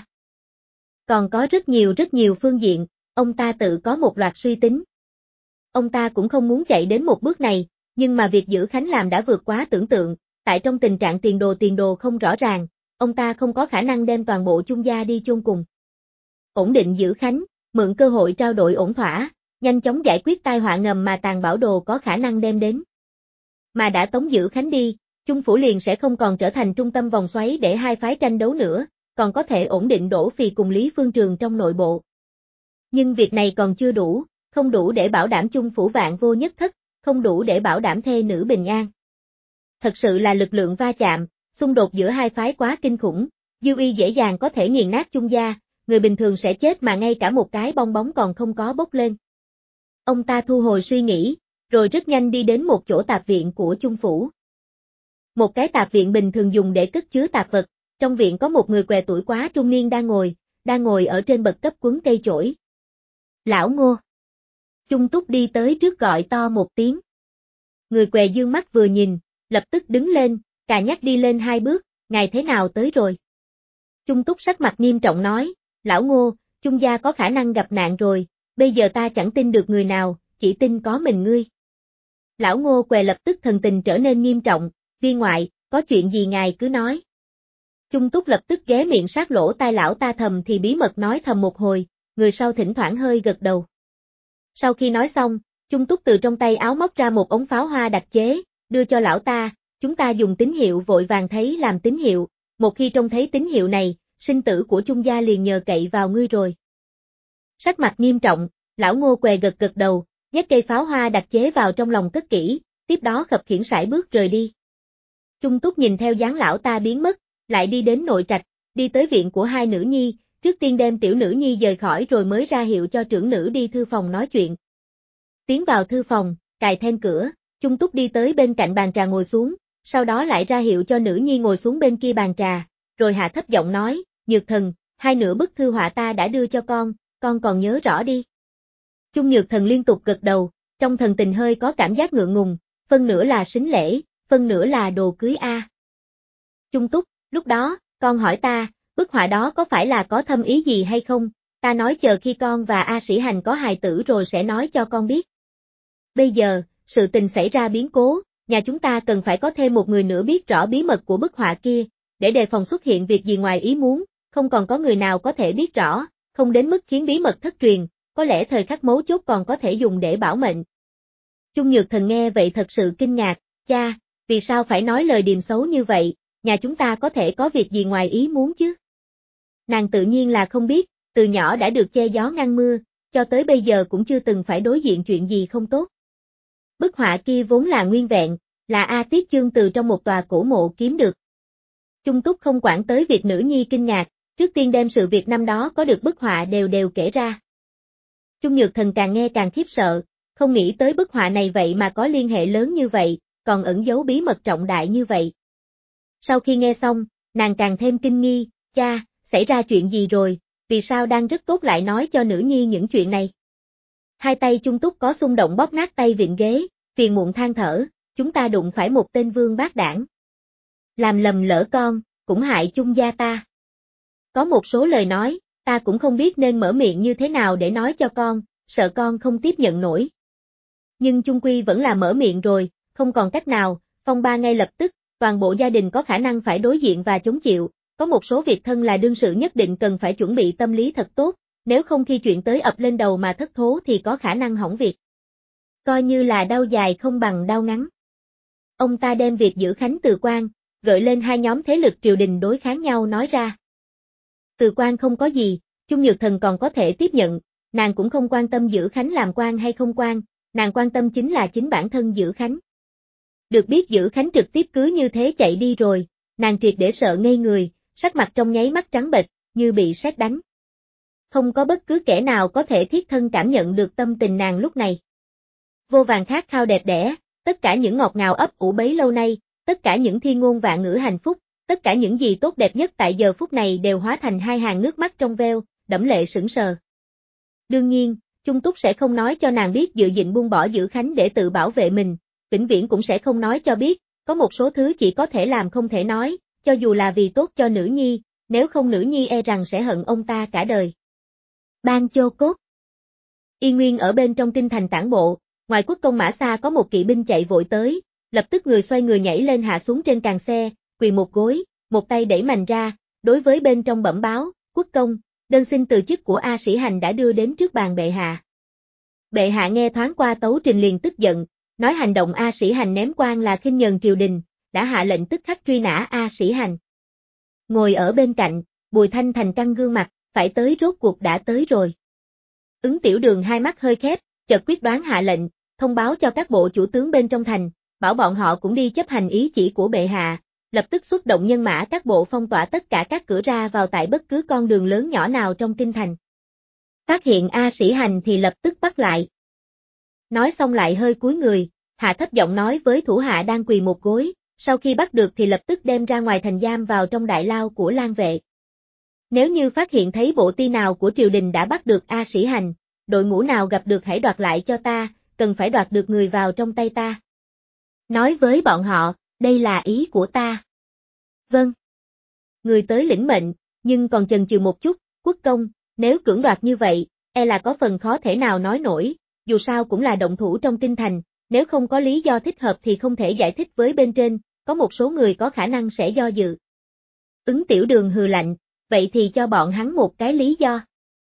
Còn có rất nhiều phương diện, ông ta tự có một loạt suy tính. Ông ta cũng không muốn chạy đến một bước này, nhưng mà việc Dữ Khánh làm đã vượt quá tưởng tượng, tại trong tình trạng tiền đồ không rõ ràng, ông ta không có khả năng đem toàn bộ Chung gia đi chôn cùng. Ổn định Dữ Khánh, mượn cơ hội trao đổi ổn thỏa, nhanh chóng giải quyết tai họa ngầm mà Tàn Bảo Đồ có khả năng đem đến. Mà đã tống Dữ Khánh đi, Chung phủ liền sẽ không còn trở thành trung tâm vòng xoáy để hai phái tranh đấu nữa, còn có thể ổn định Đỗ Phì cùng Lý Phương Trường trong nội bộ. Nhưng việc này còn chưa đủ, không đủ để bảo đảm Chung phủ vạn vô nhất thất, không đủ để bảo đảm thê nữ bình an. Thật sự là lực lượng va chạm, xung đột giữa hai phái quá kinh khủng, Dư Uy dễ dàng có thể nghiền nát Chung gia, người bình thường sẽ chết mà ngay cả một cái bong bóng còn không có bốc lên. Ông ta thu hồi suy nghĩ, rồi rất nhanh đi đến một chỗ tạp viện của Chung phủ. Một cái tạp viện bình thường dùng để cất chứa tạp vật, trong viện có một người què tuổi quá trung niên đang ngồi ở trên bậc cấp quấn cây chổi. Lão Ngô. Chung Túc đi tới trước gọi to một tiếng. Người què dương mắt vừa nhìn, lập tức đứng lên, cà nhắc đi lên hai bước, ngài thế nào tới rồi? Chung Túc sắc mặt nghiêm trọng nói, lão Ngô, Chung gia có khả năng gặp nạn rồi, bây giờ ta chẳng tin được người nào, chỉ tin có mình ngươi. Lão Ngô què lập tức thần tình trở nên nghiêm trọng, viên ngoại, có chuyện gì ngài cứ nói. Chung Túc lập tức ghé miệng sát lỗ tai lão ta thầm thì bí mật nói thầm một hồi, người sau thỉnh thoảng hơi gật đầu. Sau khi nói xong, Chung Túc từ trong tay áo móc ra một ống pháo hoa đặc chế, đưa cho lão ta, chúng ta dùng tín hiệu vội vàng thấy làm tín hiệu, một khi trông thấy tín hiệu này, sinh tử của Chung gia liền nhờ cậy vào ngươi rồi. Sắc mặt nghiêm trọng, lão Ngô què gật đầu, nhét cây pháo hoa đặc chế vào trong lòng cất kỹ, tiếp đó khập khiễng sải bước rời đi. Chung Túc nhìn theo dáng lão ta biến mất, lại đi đến nội trạch, đi tới viện của hai nữ nhi, trước tiên đem tiểu nữ nhi dời khỏi rồi mới ra hiệu cho trưởng nữ đi thư phòng nói chuyện. Tiến vào thư phòng, cài then cửa, Chung Túc đi tới bên cạnh bàn trà ngồi xuống, sau đó lại ra hiệu cho nữ nhi ngồi xuống bên kia bàn trà, rồi hạ thấp giọng nói, Nhược Thần, hai nửa bức thư họa ta đã đưa cho con còn nhớ rõ đi. Chung Nhược Thần liên tục gật đầu, trong thần tình hơi có cảm giác ngượng ngùng, phân nửa là sính lễ, phân nửa là đồ cưới a. Chung Túc, lúc đó, con hỏi ta, bức họa đó có phải là có thâm ý gì hay không, ta nói chờ khi con và A Sĩ Hành có hài tử rồi sẽ nói cho con biết. Bây giờ, sự tình xảy ra biến cố, nhà chúng ta cần phải có thêm một người nữa biết rõ bí mật của bức họa kia, để đề phòng xuất hiện việc gì ngoài ý muốn, không còn có người nào có thể biết rõ, không đến mức khiến bí mật thất truyền, có lẽ thời khắc mấu chốt còn có thể dùng để bảo mệnh. Chung Nhược Thần nghe vậy thật sự kinh ngạc, cha, vì sao phải nói lời điềm xấu như vậy, nhà chúng ta có thể có việc gì ngoài ý muốn chứ? Nàng tự nhiên là không biết, từ nhỏ đã được che gió ngăn mưa, cho tới bây giờ cũng chưa từng phải đối diện chuyện gì không tốt. Bức họa kia vốn là nguyên vẹn, là A Tiết Chương từ trong một tòa cổ mộ kiếm được. Chung Túc không quản tới việc nữ nhi kinh ngạc, trước tiên đem sự việc năm đó có được bức họa đều đều kể ra. Trung Nhược Thần càng nghe càng khiếp sợ, không nghĩ tới bức họa này vậy mà có liên hệ lớn như vậy, còn ẩn giấu bí mật trọng đại như vậy. Sau khi nghe xong, nàng càng thêm kinh nghi, cha, xảy ra chuyện gì rồi, vì sao đang rất tốt lại nói cho nữ nhi những chuyện này. Hai tay Chung Túc có xung động bóp nát tay vịn ghế, phiền muộn than thở, chúng ta đụng phải một tên vương bát đảng. Làm lầm lỡ con, cũng hại Chung gia ta. Có một số lời nói, ta cũng không biết nên mở miệng như thế nào để nói cho con, sợ con không tiếp nhận nổi. Nhưng chung quy vẫn là mở miệng rồi, không còn cách nào, phong ba ngay lập tức, toàn bộ gia đình có khả năng phải đối diện và chống chịu, có một số việc thân là đương sự nhất định cần phải chuẩn bị tâm lý thật tốt, nếu không khi chuyện tới ập lên đầu mà thất thố thì có khả năng hỏng việc. Coi như là đau dài không bằng đau ngắn. Ông ta đem việc giữ Khánh Từ Quan, gợi lên hai nhóm thế lực triều đình đối kháng nhau nói ra. Từ Quan không có gì, Chung Nhược Thần còn có thể tiếp nhận, nàng cũng không quan tâm giữ Khánh làm quan hay không quan, nàng quan tâm chính là chính bản thân giữ Khánh. Được biết giữ Khánh trực tiếp cứ như thế chạy đi rồi, nàng triệt để sợ ngây người, sắc mặt trong nháy mắt trắng bệch, như bị sét đánh. Không có bất cứ kẻ nào có thể thiết thân cảm nhận được tâm tình nàng lúc này. Vô vàn khát khao đẹp đẽ, tất cả những ngọt ngào ấp ủ bấy lâu nay, tất cả những thiên ngôn vạn ngữ hạnh phúc, tất cả những gì tốt đẹp nhất tại giờ phút này đều hóa thành hai hàng nước mắt trong veo, đẫm lệ sững sờ. Đương nhiên, Chung Túc sẽ không nói cho nàng biết dự định buông bỏ giữ Khánh để tự bảo vệ mình, vĩnh viễn cũng sẽ không nói cho biết, có một số thứ chỉ có thể làm không thể nói, cho dù là vì tốt cho nữ nhi, nếu không nữ nhi e rằng sẽ hận ông ta cả đời. Ban Chô Cốt. Yên Nguyên ở bên trong kinh thành tản bộ, ngoài quốc công Mã Sa có một kỵ binh chạy vội tới, lập tức người xoay người nhảy lên hạ xuống trên càng xe, quỳ một gối, một tay đẩy mành ra, đối với bên trong bẩm báo, quốc công, đơn xin từ chức của A Sĩ Hành đã đưa đến trước bàn bệ hạ. Bệ hạ nghe thoáng qua tấu trình liền tức giận, nói hành động A Sĩ Hành ném quan là khinh nhờn triều đình, đã hạ lệnh tức khắc truy nã A Sĩ Hành. Ngồi ở bên cạnh, Bùi Thanh Thành căng gương mặt, phải tới rốt cuộc đã tới rồi. Ứng Tiểu Đường hai mắt hơi khép, chợt quyết đoán hạ lệnh, thông báo cho các bộ chủ tướng bên trong thành, bảo bọn họ cũng đi chấp hành ý chỉ của bệ hạ, lập tức xuất động nhân mã các bộ phong tỏa tất cả các cửa ra vào tại bất cứ con đường lớn nhỏ nào trong kinh thành. Phát hiện A Sĩ Hành thì lập tức bắt lại. Nói xong lại hơi cúi người, hạ thấp giọng nói với thủ hạ đang quỳ một gối, sau khi bắt được thì lập tức đem ra ngoài thành giam vào trong đại lao của Lang Vệ. Nếu như phát hiện thấy bộ ti nào của triều đình đã bắt được A Sĩ Hành, đội ngũ nào gặp được hãy đoạt lại cho ta, cần phải đoạt được người vào trong tay ta. Nói với bọn họ, đây là ý của ta. Vâng. Người tới lĩnh mệnh, nhưng còn chần chừ một chút, quốc công, nếu cưỡng đoạt như vậy, e là có phần khó thể nào nói nổi, dù sao cũng là động thủ trong kinh thành, nếu không có lý do thích hợp thì không thể giải thích với bên trên, có một số người có khả năng sẽ do dự. Ứng Tiểu Đường hừ lạnh, vậy thì cho bọn hắn một cái lý do.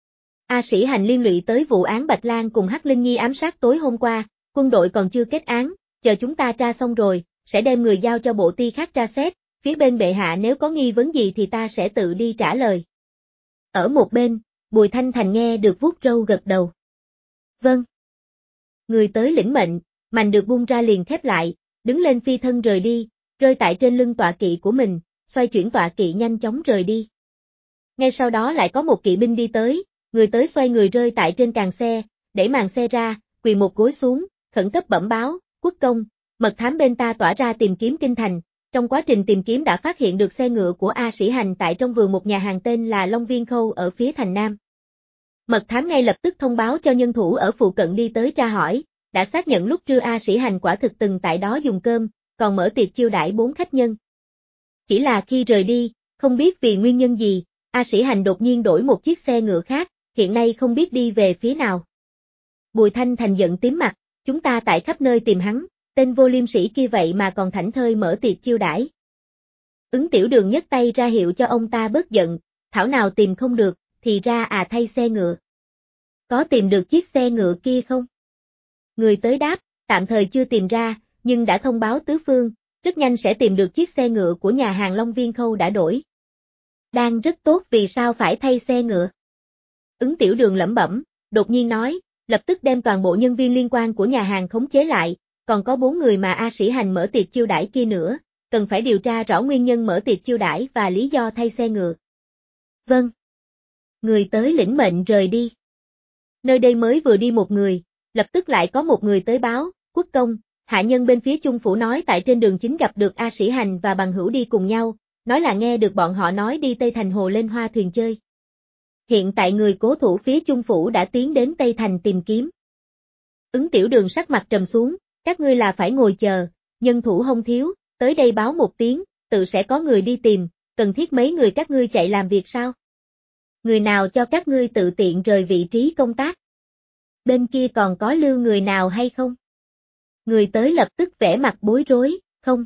A Sĩ Hành liên lụy tới vụ án Bạch Lan cùng Hắc Linh Nhi ám sát tối hôm qua, quân đội còn chưa kết án, chờ chúng ta tra xong rồi, sẽ đem người giao cho bộ ti khác tra xét, phía bên bệ hạ nếu có nghi vấn gì thì ta sẽ tự đi trả lời. Ở một bên, Bùi Thanh Thành nghe được vuốt râu gật đầu. Vâng. Người tới lĩnh mệnh, mành được buông ra liền khép lại, đứng lên phi thân rời đi, rơi tại trên lưng tọa kỵ của mình, xoay chuyển tọa kỵ nhanh chóng rời đi. Ngay sau đó lại có một kỵ binh đi tới, người tới xoay người rơi tại trên càng xe, đẩy màn xe ra, quỳ một gối xuống, khẩn cấp bẩm báo, quốc công, mật thám bên ta tỏa ra tìm kiếm kinh thành, trong quá trình tìm kiếm đã phát hiện được xe ngựa của A Sĩ Hành tại trong vườn một nhà hàng tên là Long Viên Khâu ở phía thành Nam. Mật thám ngay lập tức thông báo cho nhân thủ ở phụ cận đi tới tra hỏi, đã xác nhận lúc trưa A Sĩ Hành quả thực từng tại đó dùng cơm, còn mở tiệc chiêu đãi 4 khách nhân. Chỉ là khi rời đi, không biết vì nguyên nhân gì, A Sĩ Hành đột nhiên đổi một chiếc xe ngựa khác, hiện nay không biết đi về phía nào. Bùi Thanh Thành giận tím mặt, chúng ta tại khắp nơi tìm hắn, tên vô liêm sĩ kia vậy mà còn thảnh thơi mở tiệc chiêu đãi. Ứng Tiểu Đường nhấc tay ra hiệu cho ông ta bớt giận, thảo nào tìm không được, thì ra thay xe ngựa. Có tìm được chiếc xe ngựa kia không? Người tới đáp, tạm thời chưa tìm ra, nhưng đã thông báo tứ phương, rất nhanh sẽ tìm được chiếc xe ngựa của nhà hàng Long Viên Khâu đã đổi. Đang rất tốt vì sao phải thay xe ngựa? Ứng Tiểu Đường lẩm bẩm, đột nhiên nói, lập tức đem toàn bộ nhân viên liên quan của nhà hàng khống chế lại, còn có 4 người mà A Sĩ Hành mở tiệc chiêu đãi kia nữa, cần phải điều tra rõ nguyên nhân mở tiệc chiêu đãi và lý do thay xe ngựa. Vâng. Người tới lĩnh mệnh rời đi. Nơi đây mới vừa đi một người, lập tức lại có một người tới báo, quốc công, hạ nhân bên phía Chung phủ nói tại trên đường chính gặp được A Sĩ Hành và bằng hữu đi cùng nhau, nói là nghe được bọn họ nói đi Tây Thành Hồ lên hoa thuyền chơi. Hiện tại người cố thủ phía Chung phủ đã tiến đến Tây Thành tìm kiếm. Ứng Tiểu Đường sắc mặt trầm xuống, các ngươi là phải ngồi chờ, nhân thủ không thiếu, tới đây báo một tiếng, tự sẽ có người đi tìm, cần thiết mấy người các ngươi chạy làm việc sao? Người nào cho các ngươi tự tiện rời vị trí công tác? Bên kia còn có lưu người nào hay không? Người tới lập tức vẻ mặt bối rối,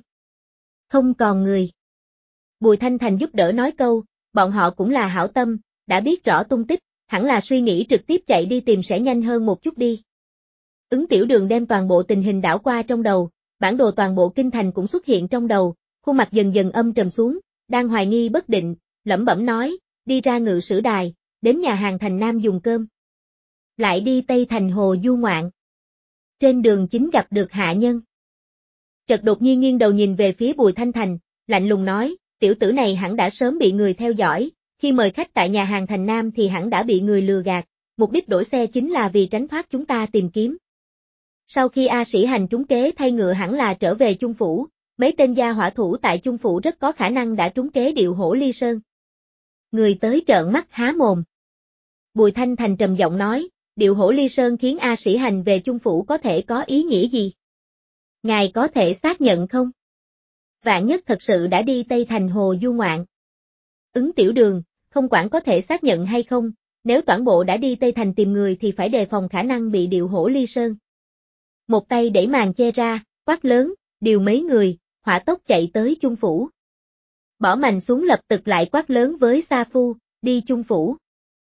không còn người. Bùi Thanh Thành giúp đỡ nói câu, bọn họ cũng là hảo tâm, đã biết rõ tung tích, hẳn là suy nghĩ trực tiếp chạy đi tìm sẽ nhanh hơn một chút đi. Ứng Tiểu Đường đem toàn bộ tình hình đảo qua trong đầu, bản đồ toàn bộ kinh thành cũng xuất hiện trong đầu, khuôn mặt dần dần âm trầm xuống, đang hoài nghi bất định, lẩm bẩm nói, đi ra Ngự Sử Đài, đến nhà hàng Thành Nam dùng cơm. Lại đi Tây Thành Hồ du ngoạn. Trên đường chính gặp được hạ nhân. Chợt đột nhiên nghiêng đầu nhìn về phía Bùi Thanh Thành, lạnh lùng nói, tiểu tử này hẳn đã sớm bị người theo dõi, khi mời khách tại nhà hàng Thành Nam thì hẳn đã bị người lừa gạt, mục đích đổi xe chính là vì tránh thoát chúng ta tìm kiếm. Sau khi A Sĩ Hành trúng kế thay ngựa hẳn là trở về Chung phủ, mấy tên gia hỏa thủ tại Chung phủ rất có khả năng đã trúng kế điệu hổ ly sơn. Người tới trợn mắt há mồm. Bùi Thanh Thành trầm giọng nói, điệu hổ ly sơn khiến A Sĩ Hành về Chung phủ có thể có ý nghĩa gì? Ngài có thể xác nhận không? Vạn nhất thật sự đã đi Tây Thành Hồ du ngoạn. Ứng Tiểu Đường, không quản có thể xác nhận hay không, nếu toàn bộ đã đi Tây Thành tìm người thì phải đề phòng khả năng bị điệu hổ ly sơn. Một tay đẩy màn che ra, quát lớn, điều mấy người, hỏa tốc chạy tới Chung phủ. Bỏ mành xuống lập tức lại quát lớn với Sa Phu, đi Chung phủ.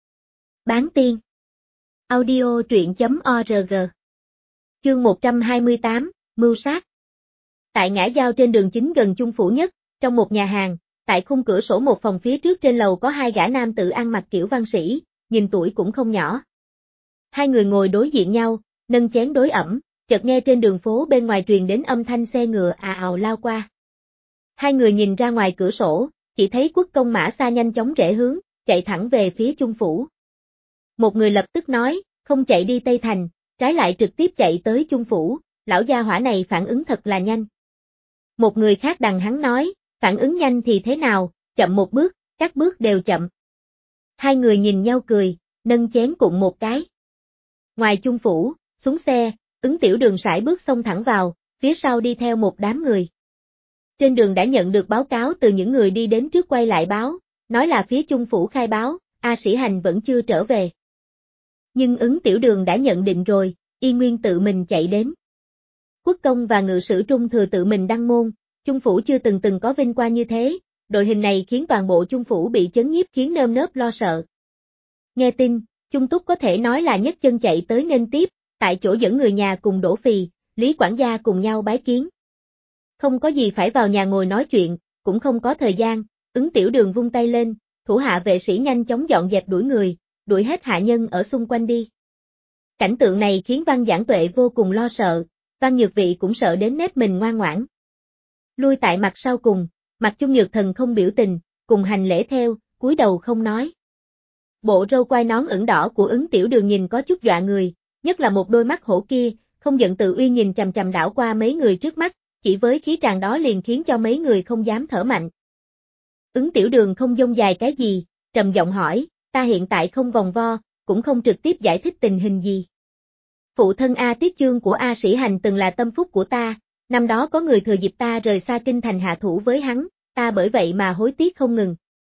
Bán tiên. Audio truyện.org. Chương 128, Mưu sát. Tại ngã giao trên đường chính gần Chung phủ nhất, trong một nhà hàng, tại khung cửa sổ một phòng phía trước trên lầu có hai gã nam tử ăn mặc kiểu văn sĩ, nhìn tuổi cũng không nhỏ. Hai người ngồi đối diện nhau, nâng chén đối ẩm, chợt nghe trên đường phố bên ngoài truyền đến âm thanh xe ngựa ào ào lao qua. Hai người nhìn ra ngoài cửa sổ, chỉ thấy quốc công mã xa nhanh chóng rẽ hướng, chạy thẳng về phía Chung phủ. Một người lập tức nói, không chạy đi Tây Thành, trái lại trực tiếp chạy tới Chung phủ, lão gia hỏa này phản ứng thật là nhanh. Một người khác đằng hắn nói, phản ứng nhanh thì thế nào, chậm một bước, các bước đều chậm. Hai người nhìn nhau cười, nâng chén cụng một cái. Ngoài Chung phủ, xuống xe, Ứng Tiểu Đường sải bước xông thẳng vào, phía sau đi theo một đám người. Trên đường đã nhận được báo cáo từ những người đi đến trước quay lại báo, nói là phía Chung phủ khai báo, A Sĩ Hành vẫn chưa trở về. Nhưng Ứng Tiểu Đường đã nhận định rồi, y nguyên tự mình chạy đến. Quốc công và ngự sử Trung thừa tự mình đăng môn, Chung phủ chưa từng có vinh quang như thế, đội hình này khiến toàn bộ Chung phủ bị chấn nhiếp khiến nơm nớp lo sợ. Nghe tin, Chung Túc có thể nói là nhấc chân chạy tới nghênh tiếp, tại chỗ dẫn người nhà cùng Đỗ Phì, Lý quản gia cùng nhau bái kiến. Không có gì phải vào nhà ngồi nói chuyện, cũng không có thời gian, Ứng Tiểu Đường vung tay lên, thủ hạ vệ sĩ nhanh chóng dọn dẹp đuổi người, đuổi hết hạ nhân ở xung quanh đi. Cảnh tượng này khiến Văn Giảng Tuệ vô cùng lo sợ, Văn Nhược Vị cũng sợ đến nép mình ngoan ngoãn. Lui tại mặt sau cùng, Mặt Chung Nhược Thần không biểu tình, cùng hành lễ theo, cúi đầu không nói. Bộ râu quai nón ửng đỏ của Ứng Tiểu Đường nhìn có chút dọa người, nhất là một đôi mắt hổ kia, không giận tự uy nhìn chằm chằm đảo qua mấy người trước mắt, chỉ với khí tràng đó liền khiến cho mấy người không dám thở mạnh. Ứng Tiểu Đường không dông dài cái gì, trầm giọng hỏi, ta hiện tại không vòng vo, cũng không trực tiếp giải thích tình hình gì. Phụ thân A Tiết Chương của A Sĩ Hành từng là tâm phúc của ta, năm đó có người thừa dịp ta rời xa kinh thành hạ thủ với hắn, ta bởi vậy mà hối tiếc không ngừng.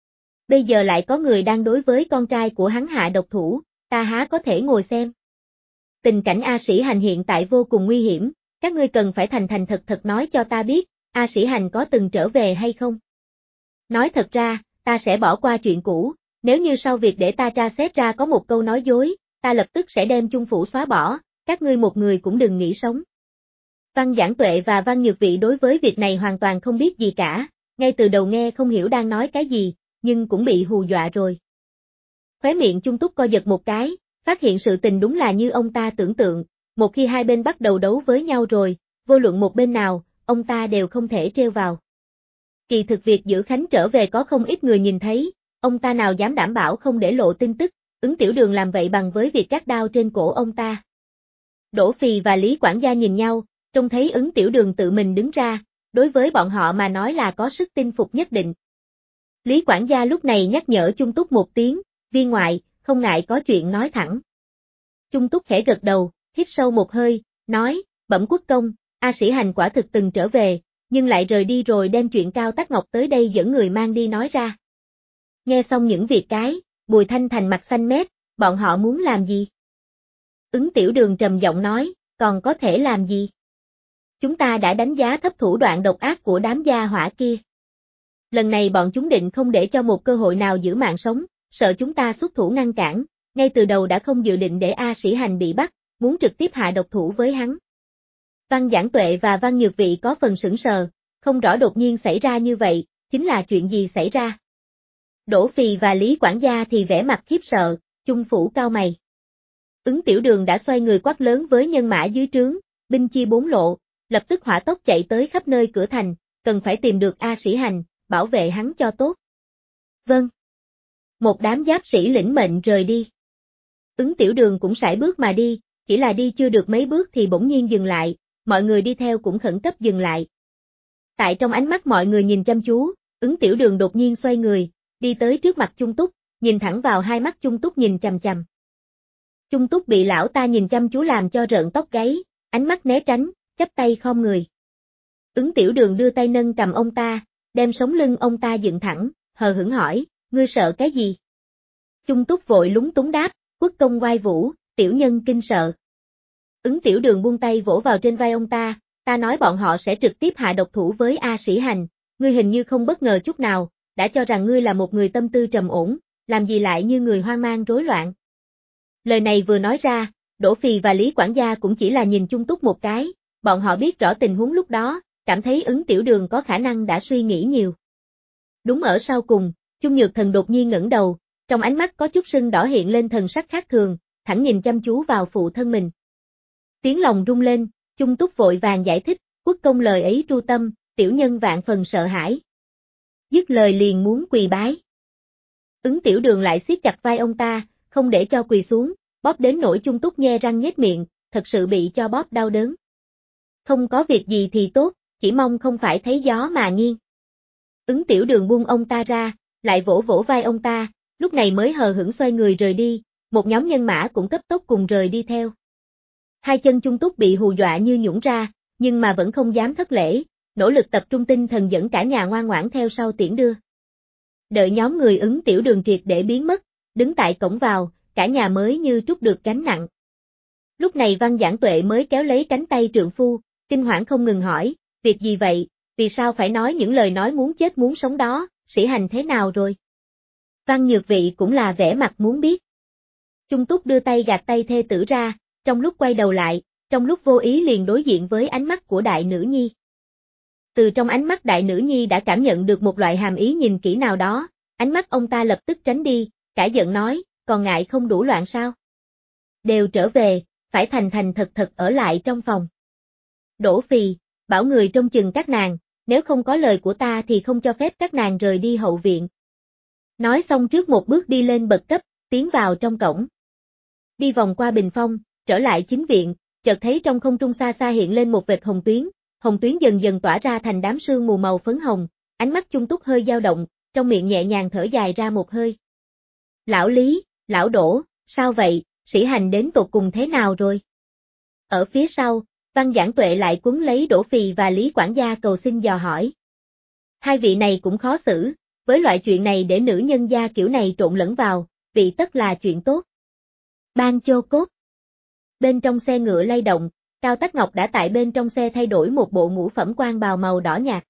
Bây giờ lại có người đang đối với con trai của hắn hạ độc thủ, ta há có thể ngồi xem. Tình cảnh A Sĩ Hành hiện tại vô cùng nguy hiểm, các ngươi cần phải thành thật nói cho ta biết, A Sĩ Hành có từng trở về hay không? Nói thật ra, ta sẽ bỏ qua chuyện cũ, nếu như sau việc để ta tra xét ra có một câu nói dối, ta lập tức sẽ đem Chung phủ xóa bỏ, các ngươi một người cũng đừng nghĩ sống. Văn Giảng Tuệ và Văn Nhược Vị đối với việc này hoàn toàn không biết gì cả, ngay từ đầu nghe không hiểu đang nói cái gì, nhưng cũng bị hù dọa rồi. Khóe miệng Chung Túc co giật một cái, phát hiện sự tình đúng là như ông ta tưởng tượng, một khi hai bên bắt đầu đấu với nhau rồi, vô luận một bên nào, ông ta đều không thể treo vào. Kỳ thực việc giữ Khánh trở về có không ít người nhìn thấy, ông ta nào dám đảm bảo không để lộ tin tức, Ứng Tiểu Đường làm vậy bằng với việc gác đao trên cổ ông ta. Đỗ Phì và Lý quản gia nhìn nhau, trông thấy Ứng Tiểu Đường tự mình đứng ra, đối với bọn họ mà nói là có sức tin phục nhất định. Lý quản gia lúc này nhắc nhở Chung Túc một tiếng, viên ngoại, không ngại có chuyện nói thẳng. Chung Túc khẽ gật đầu, hít sâu một hơi, nói, bẩm quốc công, A Sĩ Hành quả thực từng trở về, nhưng lại rời đi rồi đem chuyện Cao Tắc Ngọc tới đây dẫn người mang đi nói ra. Nghe xong những việc cái, Bùi Thanh Thành mặt xanh mét, bọn họ muốn làm gì? Ứng Tiểu Đường trầm giọng nói, còn có thể làm gì? Chúng ta đã đánh giá thấp thủ đoạn độc ác của đám gia hỏa kia. Lần này bọn chúng định không để cho một cơ hội nào giữ mạng sống, sợ chúng ta xuất thủ ngăn cản, ngay từ đầu đã không dự định để A Sĩ Hành bị bắt, muốn trực tiếp hạ độc thủ với hắn. Văn Giảng Tuệ và Văn Nhược Vị có phần sững sờ, không rõ đột nhiên xảy ra như vậy, chính là chuyện gì xảy ra. Đỗ Phì và Lý quản gia thì vẻ mặt khiếp sợ, Chung phủ cao mày. Ứng Tiểu Đường đã xoay người quát lớn với nhân mã dưới trướng, binh chia bốn lộ, lập tức hỏa tốc chạy tới khắp nơi cửa thành, cần phải tìm được A Sĩ Hành, bảo vệ hắn cho tốt. Vâng. Một đám giáp sĩ lĩnh mệnh rời đi. Ứng Tiểu Đường cũng sải bước mà đi, chỉ là đi chưa được mấy bước thì bỗng nhiên dừng lại, mọi người đi theo cũng khẩn cấp dừng lại. Tại trong ánh mắt mọi người nhìn chăm chú, Ứng Tiểu Đường đột nhiên xoay người, đi tới trước mặt Chung Túc, nhìn thẳng vào hai mắt Chung Túc nhìn chằm chằm. Chung Túc bị lão ta nhìn chăm chú làm cho rợn tóc gáy, ánh mắt né tránh, chắp tay khom người. Ứng Tiểu Đường đưa tay nâng cầm ông ta, đem sống lưng ông ta dựng thẳng, hờ hững hỏi, ngươi sợ cái gì? Chung Túc vội lúng túng đáp, quốc công oai vũ, tiểu nhân kinh sợ. Ứng Tiểu Đường buông tay vỗ vào trên vai ông ta, ta nói bọn họ sẽ trực tiếp hạ độc thủ với A Sĩ Hành, ngươi hình như không bất ngờ chút nào, đã cho rằng ngươi là một người tâm tư trầm ổn, làm gì lại như người hoang mang rối loạn. Lời này vừa nói ra, Đỗ Phì và Lý quản gia cũng chỉ là nhìn Chung Túc một cái, bọn họ biết rõ tình huống lúc đó, cảm thấy Ứng Tiểu Đường có khả năng đã suy nghĩ nhiều. Đúng ở sau cùng, Chung Nhược Thần đột nhiên ngẩng đầu, trong ánh mắt có chút sưng đỏ hiện lên thần sắc khác thường, thẳng nhìn chăm chú vào phụ thân mình. Tiếng lòng rung lên, Chung Túc vội vàng giải thích, quốc công lời ấy tru tâm, tiểu nhân vạn phần sợ hãi. Dứt lời liền muốn quỳ bái. Ứng Tiểu Đường lại siết chặt vai ông ta, không để cho quỳ xuống, bóp đến nỗi Chung Túc nhe răng nhếch miệng, thật sự bị cho bóp đau đớn. Không có việc gì thì tốt, chỉ mong không phải thấy gió mà nghiêng. Ứng Tiểu Đường buông ông ta ra, lại vỗ vỗ vai ông ta, lúc này mới hờ hững xoay người rời đi, một nhóm nhân mã cũng cấp tốc cùng rời đi theo. Hai chân Chung Túc bị hù dọa như nhũn ra, nhưng mà vẫn không dám thất lễ, nỗ lực tập trung tinh thần dẫn cả nhà ngoan ngoãn theo sau tiễn đưa. Đợi nhóm người Ứng Tiểu Đường triệt để biến mất, đứng tại cổng vào, cả nhà mới như trút được gánh nặng. Lúc này Văn Giảng Tuệ mới kéo lấy cánh tay trượng phu, kinh hoảng không ngừng hỏi, việc gì vậy, vì sao phải nói những lời nói muốn chết muốn sống đó, Sĩ Hành thế nào rồi? Văn Nhược Vị cũng là vẻ mặt muốn biết. Chung Túc đưa tay gạt tay thê tử ra, trong lúc quay đầu lại, trong lúc vô ý liền đối diện với ánh mắt của đại nữ nhi. Từ trong ánh mắt đại nữ nhi đã cảm nhận được một loại hàm ý nhìn kỹ nào đó, ánh mắt ông ta lập tức tránh đi, cả giận nói, còn ngại không đủ loạn sao? Đều trở về, phải thành thành thật thật ở lại trong phòng. Đỗ Phì, bảo người trông chừng các nàng, nếu không có lời của ta thì không cho phép các nàng rời đi hậu viện. Nói xong trước một bước đi lên bậc cấp, tiến vào trong cổng. Đi vòng qua bình phong, trở lại chính viện, chợt thấy trong không trung xa xa hiện lên một vệt hồng tuyến dần dần tỏa ra thành đám sương mù màu phấn hồng, ánh mắt Chung Túc hơi dao động, trong miệng nhẹ nhàng thở dài ra một hơi. Lão Lý, lão Đỗ, sao vậy, Sĩ Hành đến tột cùng thế nào rồi? Ở phía sau, Văn Giảng Tuệ lại quấn lấy Đỗ Phì và Lý quản gia cầu xin dò hỏi. Hai vị này cũng khó xử, với loại chuyện này để nữ nhân gia kiểu này trộn lẫn vào, vị tất là chuyện tốt. Ban Chô Cốt. Bên trong xe ngựa lay động, Cao Tắc Ngọc đã tại bên trong xe thay đổi một bộ ngũ phẩm quan bào màu đỏ nhạt.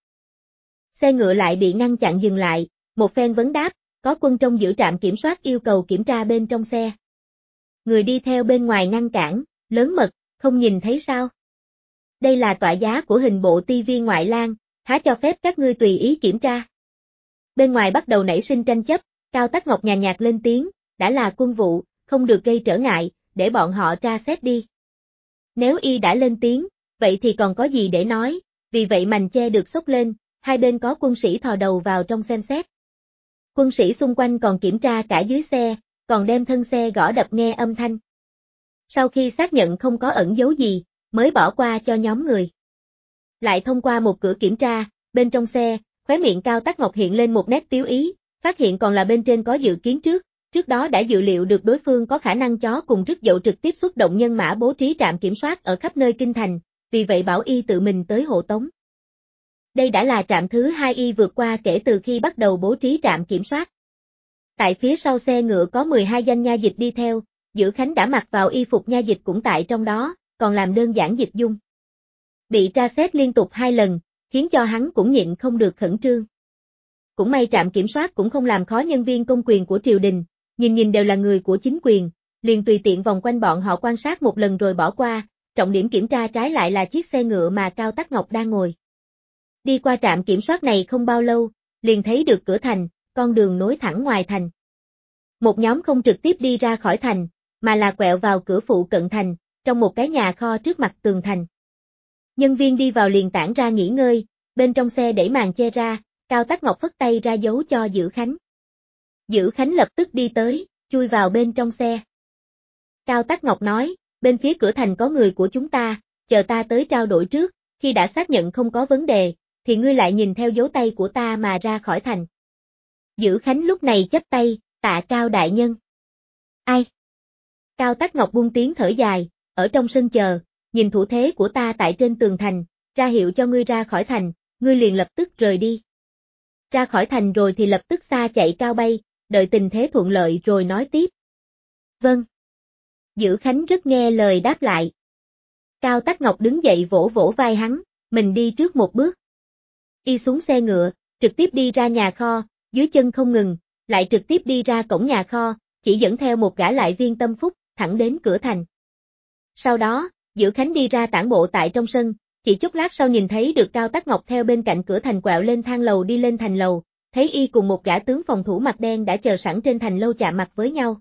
Xe ngựa lại bị ngăn chặn dừng lại, một phen vấn đáp, có quân trong giữ trạm kiểm soát yêu cầu kiểm tra bên trong xe. Người đi theo bên ngoài ngăn cản, lớn mật, không nhìn thấy sao? Đây là tọa giá của hình bộ ti viên ngoại lang, há cho phép các ngươi tùy ý kiểm tra. Bên ngoài bắt đầu nảy sinh tranh chấp, Cao Tắc Ngọc nhàn nhạt lên tiếng, đã là quân vụ, không được gây trở ngại, để bọn họ tra xét đi. Nếu y đã lên tiếng, vậy thì còn có gì để nói, vì vậy mành che được xốc lên, hai bên có quân sĩ thò đầu vào trong xem xét. Quân sĩ xung quanh còn kiểm tra cả dưới xe, còn đem thân xe gõ đập nghe âm thanh. Sau khi xác nhận không có ẩn dấu gì, mới bỏ qua cho nhóm người. Lại thông qua một cửa kiểm tra, bên trong xe, khóe miệng Cao Tắc Ngọc hiện lên một nét tiếu ý, phát hiện còn là bên trên có dự kiến trước đó đã dự liệu được đối phương có khả năng chó cùng rứt dậu trực tiếp xuất động nhân mã bố trí trạm kiểm soát ở khắp nơi kinh thành, vì vậy bảo y tự mình tới hộ tống. Đây đã là trạm thứ 2 y vượt qua kể từ khi bắt đầu bố trí trạm kiểm soát. Tại phía sau xe ngựa có 12 danh nha dịch đi theo, Dữ Khánh đã mặc vào y phục nha dịch cũng tại trong đó, còn làm đơn giản dịch dung. Bị tra xét liên tục 2 lần, khiến cho hắn cũng nhịn không được khẩn trương. Cũng may trạm kiểm soát cũng không làm khó nhân viên công quyền của triều đình, nhìn đều là người của chính quyền, liền tùy tiện vòng quanh bọn họ quan sát một lần rồi bỏ qua, trọng điểm kiểm tra trái lại là chiếc xe ngựa mà Cao Tắc Ngọc đang ngồi. Đi qua trạm kiểm soát này không bao lâu, liền thấy được cửa thành, con đường nối thẳng ngoài thành. Một nhóm không trực tiếp đi ra khỏi thành, mà là quẹo vào cửa phụ cận thành, trong một cái nhà kho trước mặt tường thành. Nhân viên đi vào liền tản ra nghỉ ngơi, bên trong xe đẩy màn che ra, Cao Tắc Ngọc phất tay ra dấu cho Dữ Khánh. Dữ Khánh lập tức đi tới, chui vào bên trong xe. Cao Tắc Ngọc nói, bên phía cửa thành có người của chúng ta, chờ ta tới trao đổi trước, khi đã xác nhận không có vấn đề, thì ngươi lại nhìn theo dấu tay của ta mà ra khỏi thành. Dữ Khánh lúc này chắp tay, tạ Cao đại nhân. Ai? Cao Tắc Ngọc buông tiếng thở dài, ở trong sân chờ, nhìn thủ thế của ta tại trên tường thành, ra hiệu cho ngươi ra khỏi thành, ngươi liền lập tức rời đi. Ra khỏi thành rồi thì lập tức xa chạy cao bay, đợi tình thế thuận lợi rồi nói tiếp. Vâng. Dữ Khánh rất nghe lời đáp lại. Cao Tắc Ngọc đứng dậy vỗ vỗ vai hắn, mình đi trước một bước. Y xuống xe ngựa, trực tiếp đi ra nhà kho, dưới chân không ngừng, lại trực tiếp đi ra cổng nhà kho, chỉ dẫn theo một gã lại viên tâm phúc, thẳng đến cửa thành. Sau đó, Dữ Khánh đi ra tản bộ tại trong sân, chỉ chốc lát sau nhìn thấy được Cao Tắc Ngọc theo bên cạnh cửa thành quẹo lên thang lầu đi lên thành lầu, thấy y cùng một gã tướng phòng thủ mặt đen đã chờ sẵn trên thành lâu chạm mặt với nhau.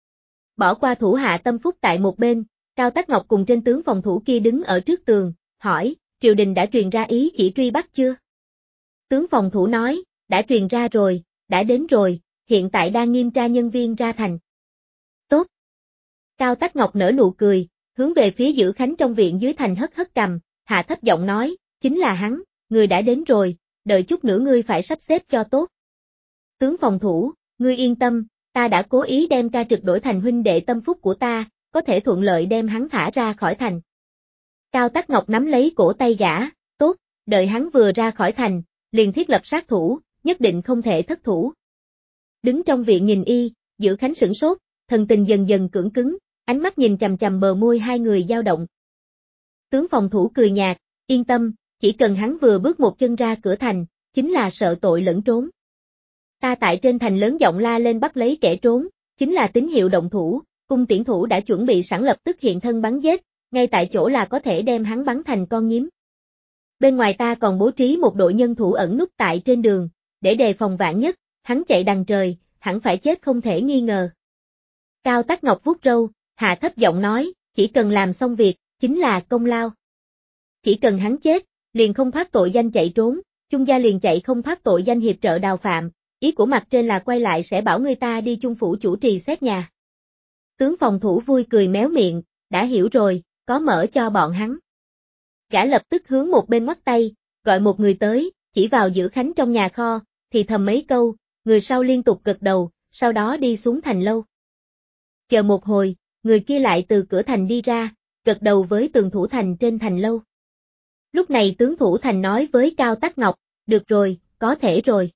Bỏ qua thủ hạ tâm phúc tại một bên, Cao Tắc Ngọc cùng trên tướng phòng thủ kia đứng ở trước tường, hỏi, triều đình đã truyền ra ý chỉ truy bắt chưa? Tướng phòng thủ nói, đã truyền ra rồi, đã đến rồi, hiện tại đang nghiêm tra nhân viên ra thành. Tốt. Cao Tắc Ngọc nở nụ cười, hướng về phía Dữ Khánh trong viện dưới thành hất hất cằm, hạ thấp giọng nói, chính là hắn, người đã đến rồi, đợi chút nữa ngươi phải sắp xếp cho tốt. Tướng phòng thủ, ngươi yên tâm, ta đã cố ý đem ca trực đổi thành huynh đệ tâm phúc của ta, có thể thuận lợi đem hắn thả ra khỏi thành. Cao Tắc Ngọc nắm lấy cổ tay gã, tốt, đợi hắn vừa ra khỏi thành, liền thiết lập sát thủ, nhất định không thể thất thủ. Đứng trong viện nhìn y, Dữ Khánh sửng sốt, thần tình dần dần cưỡng cứng, ánh mắt nhìn chằm chằm bờ môi hai người dao động. Tướng phòng thủ cười nhạt, yên tâm, chỉ cần hắn vừa bước một chân ra cửa thành, chính là sợ tội lẫn trốn. Ta tại trên thành lớn giọng la lên bắt lấy kẻ trốn, chính là tín hiệu động thủ, cung tiễn thủ đã chuẩn bị sẵn lập tức hiện thân bắn giết, ngay tại chỗ là có thể đem hắn bắn thành con nhím. Bên ngoài ta còn bố trí một đội nhân thủ ẩn núp tại trên đường, để đề phòng vạn nhất, hắn chạy đằng trời, hẳn phải chết không thể nghi ngờ. Cao Tắc Ngọc vuốt râu, hạ thấp giọng nói, chỉ cần làm xong việc, chính là công lao. Chỉ cần hắn chết, liền không thoát tội danh chạy trốn, Chung gia liền chạy không thoát tội danh hiệp trợ đào phạm, ý của mặt trên là quay lại sẽ bảo người ta đi Chung phủ chủ trì xét nhà. Tướng phòng thủ vui cười méo miệng, đã hiểu rồi, có mở cho bọn hắn. Gã lập tức hướng một bên ngoắt tay, gọi một người tới, chỉ vào Dữ Khánh trong nhà kho, thì thầm mấy câu, người sau liên tục gật đầu, sau đó đi xuống thành lâu. Chờ một hồi, người kia lại từ cửa thành đi ra, gật đầu với tường thủ thành trên thành lâu. Lúc này tướng thủ thành nói với Cao Tắc Ngọc, được rồi, có thể rồi.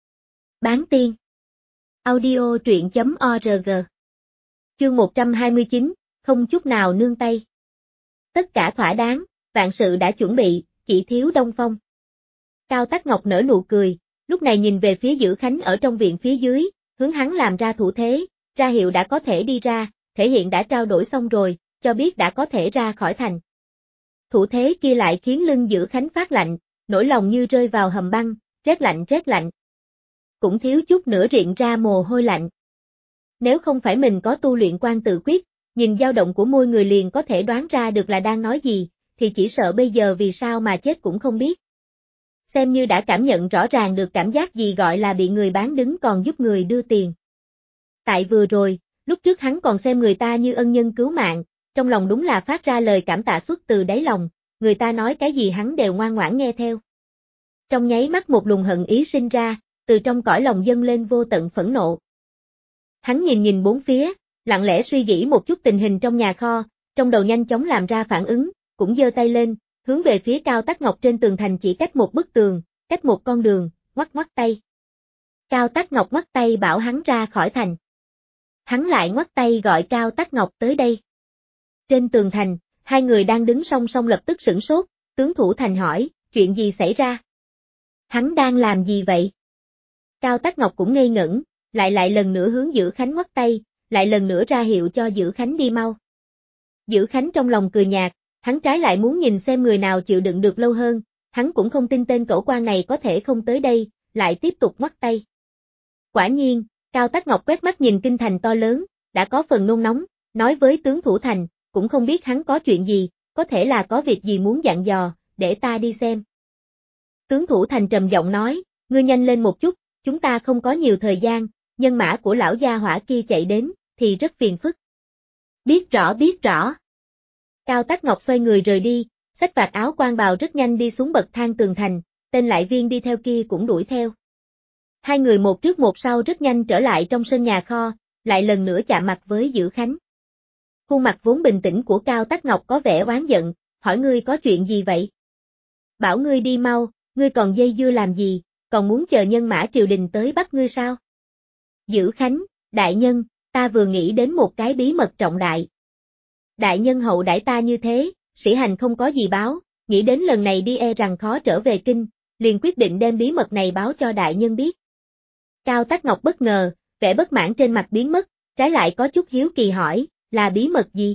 Bán tiên. Audio truyện.org. Chương 129, không chút nào nương tay. Tất cả thỏa đáng, vạn sự đã chuẩn bị, chỉ thiếu Đông Phong. Cao Tắc Ngọc nở nụ cười, lúc này nhìn về phía Dữ Khánh ở trong viện phía dưới, hướng hắn làm ra thủ thế, ra hiệu đã có thể đi ra, thể hiện đã trao đổi xong rồi, cho biết đã có thể ra khỏi thành. Thủ thế kia lại khiến lưng Dữ Khánh phát lạnh, nỗi lòng như rơi vào hầm băng, rét lạnh. Cũng thiếu chút nữa riện ra mồ hôi lạnh. Nếu không phải mình có tu luyện quan tự quyết, nhìn dao động của môi người liền có thể đoán ra được là đang nói gì, thì chỉ sợ bây giờ vì sao mà chết cũng không biết. xem như đã cảm nhận rõ ràng được cảm giác gì gọi là bị người bán đứng còn giúp người đưa tiền. Tại vừa rồi, lúc trước hắn còn xem người ta như ân nhân cứu mạng, trong lòng đúng là phát ra lời cảm tạ xuất từ đáy lòng, người ta nói cái gì hắn đều ngoan ngoãn nghe theo. Trong nháy mắt một luồng hận ý sinh ra, từ trong cõi lòng dâng lên vô tận phẫn nộ. Hắn nhìn nhìn bốn phía, lặng lẽ suy nghĩ một chút tình hình trong nhà kho, trong đầu nhanh chóng làm ra phản ứng, cũng giơ tay lên, hướng về phía Cao Tắc Ngọc trên tường thành chỉ cách một bức tường, cách một con đường, ngoắc ngoắc tay. Cao Tắc Ngọc ngoắc tay bảo hắn ra khỏi thành. Hắn lại ngoắc tay gọi Cao Tắc Ngọc tới đây. Trên tường thành, hai người đang đứng song song lập tức sửng sốt, tướng thủ thành hỏi, chuyện gì xảy ra? Hắn đang làm gì vậy? Cao Tắc Ngọc cũng ngây ngẩn, lại lần nữa hướng Dữ Khánh ngoắc tay, lại lần nữa ra hiệu cho Dữ Khánh đi mau. Dữ Khánh trong lòng cười nhạt, hắn trái lại muốn nhìn xem người nào chịu đựng được lâu hơn, hắn cũng không tin tên cẩu quan này có thể không tới đây, lại tiếp tục ngoắc tay. Quả nhiên, Cao Tắc Ngọc quét mắt nhìn kinh thành to lớn, đã có phần nôn nóng, nói với tướng thủ thành, cũng không biết hắn có chuyện gì, có thể là có việc gì muốn dặn dò, để ta đi xem. Tướng thủ thành trầm giọng nói, ngươi nhanh lên một chút, chúng ta không có nhiều thời gian, nhân mã của lão gia hỏa kia chạy đến, thì rất phiền phức. Biết rõ biết rõ. Cao Tắc Ngọc xoay người rời đi, xách vạt áo quan bào rất nhanh đi xuống bậc thang tường thành, tên lại viên đi theo kia cũng đuổi theo. Hai người một trước một sau rất nhanh trở lại trong sân nhà kho, lại lần nữa chạm mặt với Dữ Khánh. Khuôn mặt vốn bình tĩnh của Cao Tắc Ngọc có vẻ oán giận, hỏi ngươi có chuyện gì vậy? Bảo ngươi đi mau, ngươi còn dây dưa làm gì, còn muốn chờ nhân mã triều đình tới bắt ngươi sao? Dữ Khánh, đại nhân, ta vừa nghĩ đến một cái bí mật trọng đại. Đại nhân hậu đãi ta như thế, sĩ hành không có gì báo, nghĩ đến lần này đi e rằng khó trở về kinh, liền quyết định đem bí mật này báo cho đại nhân biết. Cao Tắc Ngọc bất ngờ, vẻ bất mãn trên mặt biến mất, trái lại có chút hiếu kỳ hỏi, là bí mật gì?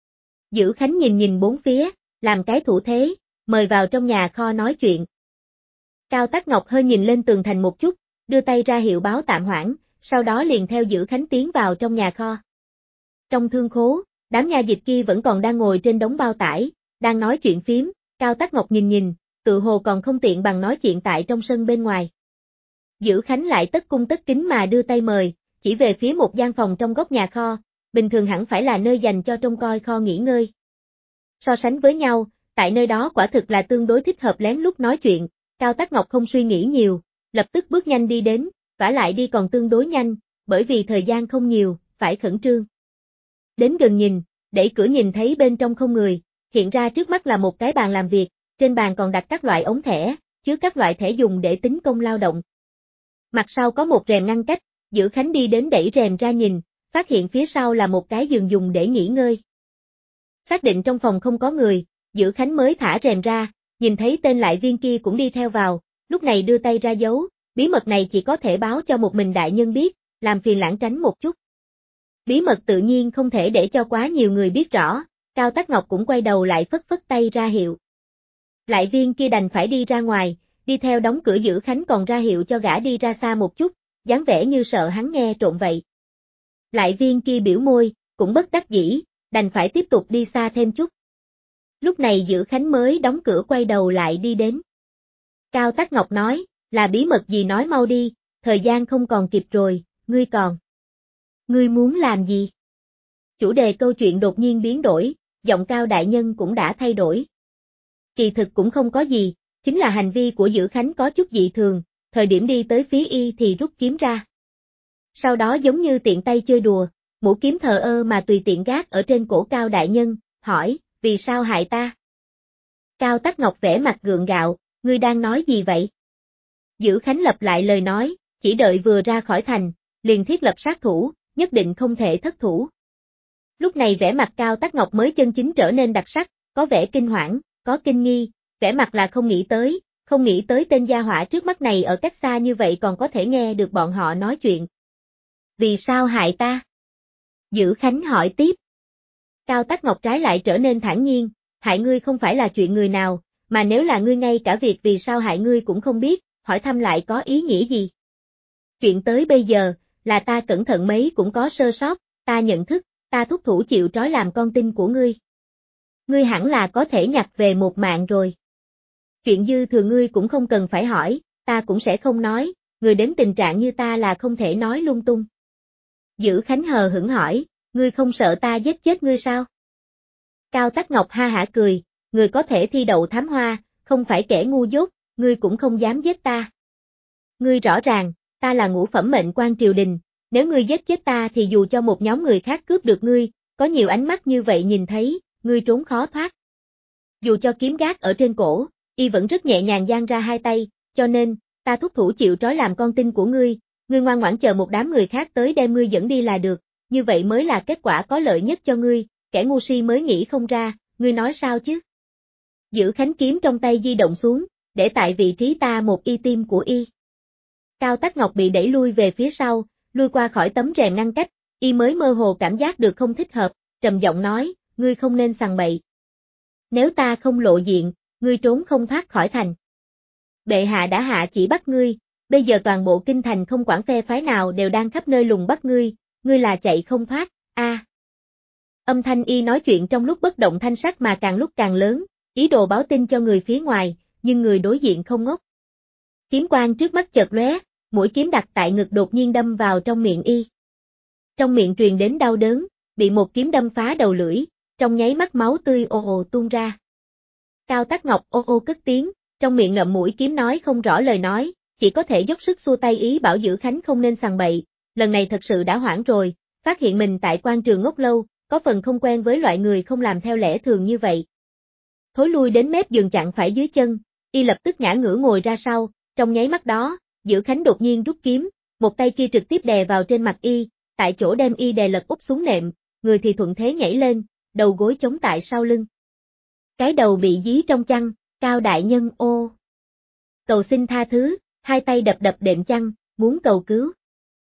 Dữ Khánh nhìn nhìn bốn phía, làm cái thủ thế, mời vào trong nhà kho nói chuyện. Cao Tắc Ngọc hơi nhìn lên tường thành một chút, đưa tay ra hiệu báo tạm hoãn, sau đó liền theo Dữ Khánh tiến vào trong nhà kho. Trong thương khố, đám nha dịch kia vẫn còn đang ngồi trên đống bao tải, đang nói chuyện phiếm, Cao Tắc Ngọc nhìn nhìn, tự hồ còn không tiện bằng nói chuyện tại trong sân bên ngoài. Dữ Khánh lại tất cung tất kính mà đưa tay mời, chỉ về phía một gian phòng trong góc nhà kho, bình thường hẳn phải là nơi dành cho trông coi kho nghỉ ngơi. So sánh với nhau, tại nơi đó quả thực là tương đối thích hợp lén lút nói chuyện, Cao Tắc Ngọc không suy nghĩ nhiều, lập tức bước nhanh đi đến, vả lại đi còn tương đối nhanh, bởi vì thời gian không nhiều, phải khẩn trương. Đến gần nhìn, đẩy cửa nhìn thấy bên trong không người, hiện ra trước mắt là một cái bàn làm việc, trên bàn còn đặt các loại ống thẻ, chứa các loại thẻ dùng để tính công lao động. Mặt sau có một rèm ngăn cách, Dữ Khánh đi đến đẩy rèm ra nhìn, phát hiện phía sau là một cái giường dùng để nghỉ ngơi. Xác định trong phòng không có người, Dữ Khánh mới thả rèm ra, nhìn thấy tên lại viên kia cũng đi theo vào, lúc này đưa tay ra giấu, bí mật này chỉ có thể báo cho một mình đại nhân biết, làm phiền lãng tránh một chút. Bí mật tự nhiên không thể để cho quá nhiều người biết rõ, Cao Tắc Ngọc cũng quay đầu lại phất phất tay ra hiệu. Lại viên kia đành phải đi ra ngoài, đi theo đóng cửa Dữ Khánh còn ra hiệu cho gã đi ra xa một chút, dáng vẻ như sợ hắn nghe trộm vậy. Lại viên kia biểu môi, cũng bất đắc dĩ, đành phải tiếp tục đi xa thêm chút. Lúc này Dữ Khánh mới đóng cửa quay đầu lại đi đến. Cao Tắc Ngọc nói, là bí mật gì nói mau đi, thời gian không còn kịp rồi, ngươi còn. Ngươi muốn làm gì? Chủ đề câu chuyện đột nhiên biến đổi, giọng Cao đại nhân cũng đã thay đổi. Kỳ thực cũng không có gì, chính là hành vi của Dữ Khánh có chút dị thường, thời điểm đi tới phía y thì rút kiếm ra. Sau đó giống như tiện tay chơi đùa, mũi kiếm thờ ơ mà tùy tiện gác ở trên cổ Cao đại nhân, hỏi, vì sao hại ta? Cao Tắc Ngọc vẻ mặt gượng gạo, ngươi đang nói gì vậy? Dữ Khánh lặp lại lời nói, chỉ đợi vừa ra khỏi thành, liền thiết lập sát thủ, nhất định không thể thất thủ. Lúc này vẻ mặt Cao Tắc Ngọc mới chân chính trở nên đặc sắc, có vẻ kinh hoảng, có kinh nghi, vẻ mặt là không nghĩ tới tên gia hỏa trước mắt này ở cách xa như vậy còn có thể nghe được bọn họ nói chuyện. Vì sao hại ta? Dữ Khánh hỏi tiếp. Cao Tắc Ngọc trái lại trở nên thản nhiên, hại ngươi không phải là chuyện người nào, mà nếu là ngươi ngay cả việc vì sao hại ngươi cũng không biết, hỏi thăm lại có ý nghĩa gì? Chuyện tới bây giờ, là ta cẩn thận mấy cũng có sơ sót, ta nhận thức, ta thúc thủ chịu trói làm con tin của ngươi. Ngươi hẳn là có thể nhặt về một mạng rồi. Chuyện dư thừa ngươi cũng không cần phải hỏi, ta cũng sẽ không nói, người đến tình trạng như ta là không thể nói lung tung. Dữ Khánh hờ hững hỏi, ngươi không sợ ta giết chết ngươi sao? Cao Tắc Ngọc ha hả cười, người có thể thi đậu thám hoa, không phải kẻ ngu dốt, ngươi cũng không dám giết ta. Ngươi rõ ràng, ta là ngũ phẩm mệnh quan triều đình, nếu ngươi giết chết ta thì dù cho một nhóm người khác cướp được ngươi, có nhiều ánh mắt như vậy nhìn thấy, ngươi trốn khó thoát. Dù cho kiếm gác ở trên cổ, y vẫn rất nhẹ nhàng giang ra hai tay, cho nên, ta thúc thủ chịu trói làm con tin của ngươi ngoan ngoãn chờ một đám người khác tới đem ngươi dẫn đi là được, như vậy mới là kết quả có lợi nhất cho ngươi, kẻ ngu si mới nghĩ không ra, ngươi nói sao chứ? Giữ Khánh kiếm trong tay di động xuống, để tại vị trí ta một y tim của y. Cao Tắc Ngọc bị đẩy lui về phía sau, lui qua khỏi tấm rèm ngăn cách, y mới mơ hồ cảm giác được không thích hợp, trầm giọng nói, ngươi không nên sằng bậy. Nếu ta không lộ diện, ngươi trốn không thoát khỏi thành. Bệ hạ đã hạ chỉ bắt ngươi, bây giờ toàn bộ kinh thành không quản phe phái nào đều đang khắp nơi lùng bắt ngươi là chạy không thoát, a. Âm thanh y nói chuyện trong lúc bất động thanh sắc mà càng lúc càng lớn, ý đồ báo tin cho người phía ngoài, nhưng người đối diện không ngốc. Kiếm quang trước mắt chợt lóe, mũi kiếm đặt tại ngực đột nhiên đâm vào trong miệng y. Trong miệng truyền đến đau đớn, bị một kiếm đâm phá đầu lưỡi, trong nháy mắt máu tươi ồ ồ tuôn ra. Cao Tắc Ngọc ô ô cất tiếng, trong miệng ngậm mũi kiếm nói không rõ lời nói, chỉ có thể dốc sức xua tay ý bảo Dữ Khánh không nên sằng bậy, lần này thật sự đã hoảng rồi, phát hiện mình tại quan trường ngốc lâu, có phần không quen với loại người không làm theo lẽ thường như vậy. Thối lui đến mép giường chặn phải dưới chân, y lập tức ngã ngửa ngồi ra sau, trong nháy mắt đó, Dữ Khánh đột nhiên rút kiếm, một tay kia trực tiếp đè vào trên mặt y, tại chỗ đem y đè lật úp xuống nệm, người thì thuận thế nhảy lên, đầu gối chống tại sau lưng. Cái đầu bị dí trong chăn, Cao đại nhân ô. Cầu xin tha thứ, hai tay đập đập đệm chăn, muốn cầu cứu.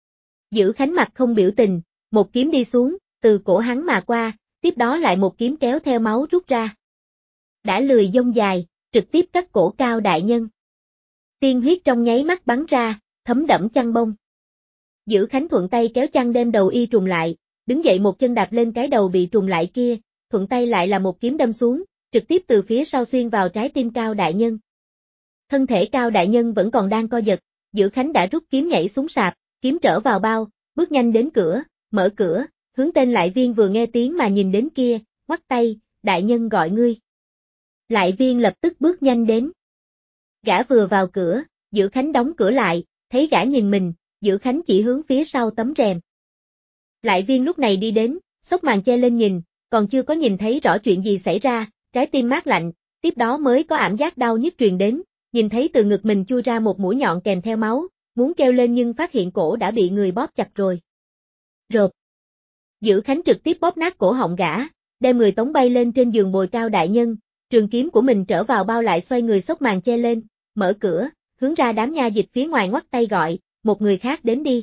Dữ Khánh mặt không biểu tình, một kiếm đi xuống, từ cổ hắn mà qua, tiếp đó lại một kiếm kéo theo máu rút ra. Đã lười dông dài, trực tiếp cắt cổ Cao đại nhân. Tiên huyết trong nháy mắt bắn ra, thấm đẫm chăn bông. Dữ Khánh thuận tay kéo chăn đem đầu y trùng lại, đứng dậy một chân đạp lên cái đầu bị trùng lại kia, thuận tay lại là một kiếm đâm xuống, trực tiếp từ phía sau xuyên vào trái tim Cao đại nhân. Thân thể Cao đại nhân vẫn còn đang co giật, Dữ Khánh đã rút kiếm nhảy xuống sạp, kiếm trở vào bao, bước nhanh đến cửa, mở cửa, hướng tên Lại Viên vừa nghe tiếng mà nhìn đến kia, ngoắc tay, đại nhân gọi ngươi. Lại Viên lập tức bước nhanh đến. Gã vừa vào cửa, Dữ Khánh đóng cửa lại, thấy gã nhìn mình, Dữ Khánh chỉ hướng phía sau tấm rèm. Lại Viên lúc này đi đến, xốc màn che lên nhìn, còn chưa có nhìn thấy rõ chuyện gì xảy ra, trái tim mát lạnh, tiếp đó mới có cảm giác đau nhức truyền đến, nhìn thấy từ ngực mình chui ra một mũi nhọn kèm theo máu, muốn kêu lên nhưng phát hiện cổ đã bị người bóp chặt rồi. Rộp. Dữ Khánh trực tiếp bóp nát cổ họng gã, đem người tống bay lên trên giường bồi Cao đại nhân, trường kiếm của mình trở vào bao lại xoay người xốc màn che lên, mở cửa, hướng ra đám nha dịch phía ngoài ngoắt tay gọi, một người khác đến đi.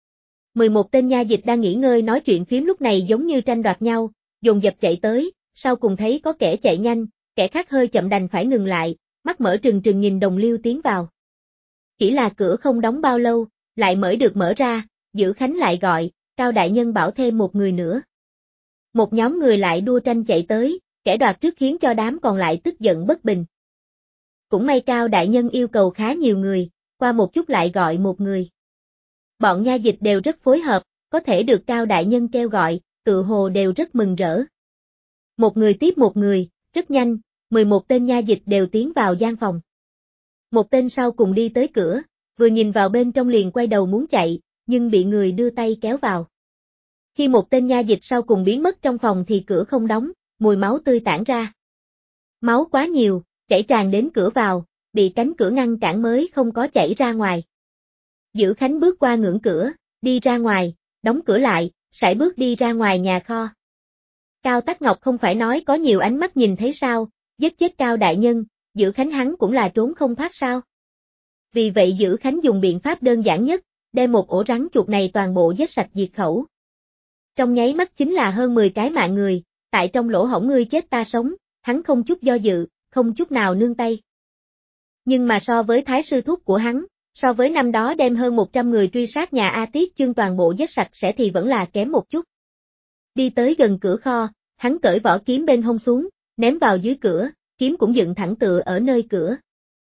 11 tên nha dịch đang nghỉ ngơi nói chuyện phím lúc này giống như tranh đoạt nhau, dồn dập chạy tới, sau cùng thấy có kẻ chạy nhanh, kẻ khác hơi chậm đành phải ngừng lại, mắt mở trừng trừng nhìn Đồng Liêu tiến vào. Chỉ là cửa không đóng bao lâu, lại được mở ra, Dữ Khánh lại gọi, Cao đại nhân bảo thêm một người nữa. Một nhóm người lại đua tranh chạy tới, kẻ đoạt trước khiến cho đám còn lại tức giận bất bình. Cũng may Cao đại nhân yêu cầu khá nhiều người, qua một chút lại gọi một người. Bọn nha dịch đều rất phối hợp, có thể được Cao đại nhân kêu gọi, tự hồ đều rất mừng rỡ. Một người tiếp một người, rất nhanh, 11 tên nha dịch đều tiến vào gian phòng. Một tên sau cùng đi tới cửa, vừa nhìn vào bên trong liền quay đầu muốn chạy, nhưng bị người đưa tay kéo vào. Khi một tên nha dịch sau cùng biến mất trong phòng thì cửa không đóng, mùi máu tươi tản ra. Máu quá nhiều, chảy tràn đến cửa vào, bị cánh cửa ngăn cản mới không có chảy ra ngoài. Dữ Khánh bước qua ngưỡng cửa, đi ra ngoài, đóng cửa lại, sải bước đi ra ngoài nhà kho. Cao Tắc Ngọc không phải nói có nhiều ánh mắt nhìn thấy sao, giết chết Cao đại nhân, Dữ Khánh hắn cũng là trốn không thoát sao. Vì vậy Dữ Khánh dùng biện pháp đơn giản nhất, đem một ổ rắn chuột này toàn bộ giết sạch diệt khẩu. Trong nháy mắt chính là hơn 10 cái mạng người, tại trong lỗ hổng ngươi chết ta sống, hắn không chút do dự, không chút nào nương tay. Nhưng mà so với thái sư thúc của hắn, so với năm đó đem hơn 100 người truy sát nhà A Tiết Chương toàn bộ giết sạch sẽ thì vẫn là kém một chút. Đi tới gần cửa kho, hắn cởi vỏ kiếm bên hông xuống, ném vào dưới cửa, kiếm cũng dựng thẳng tựa ở nơi cửa.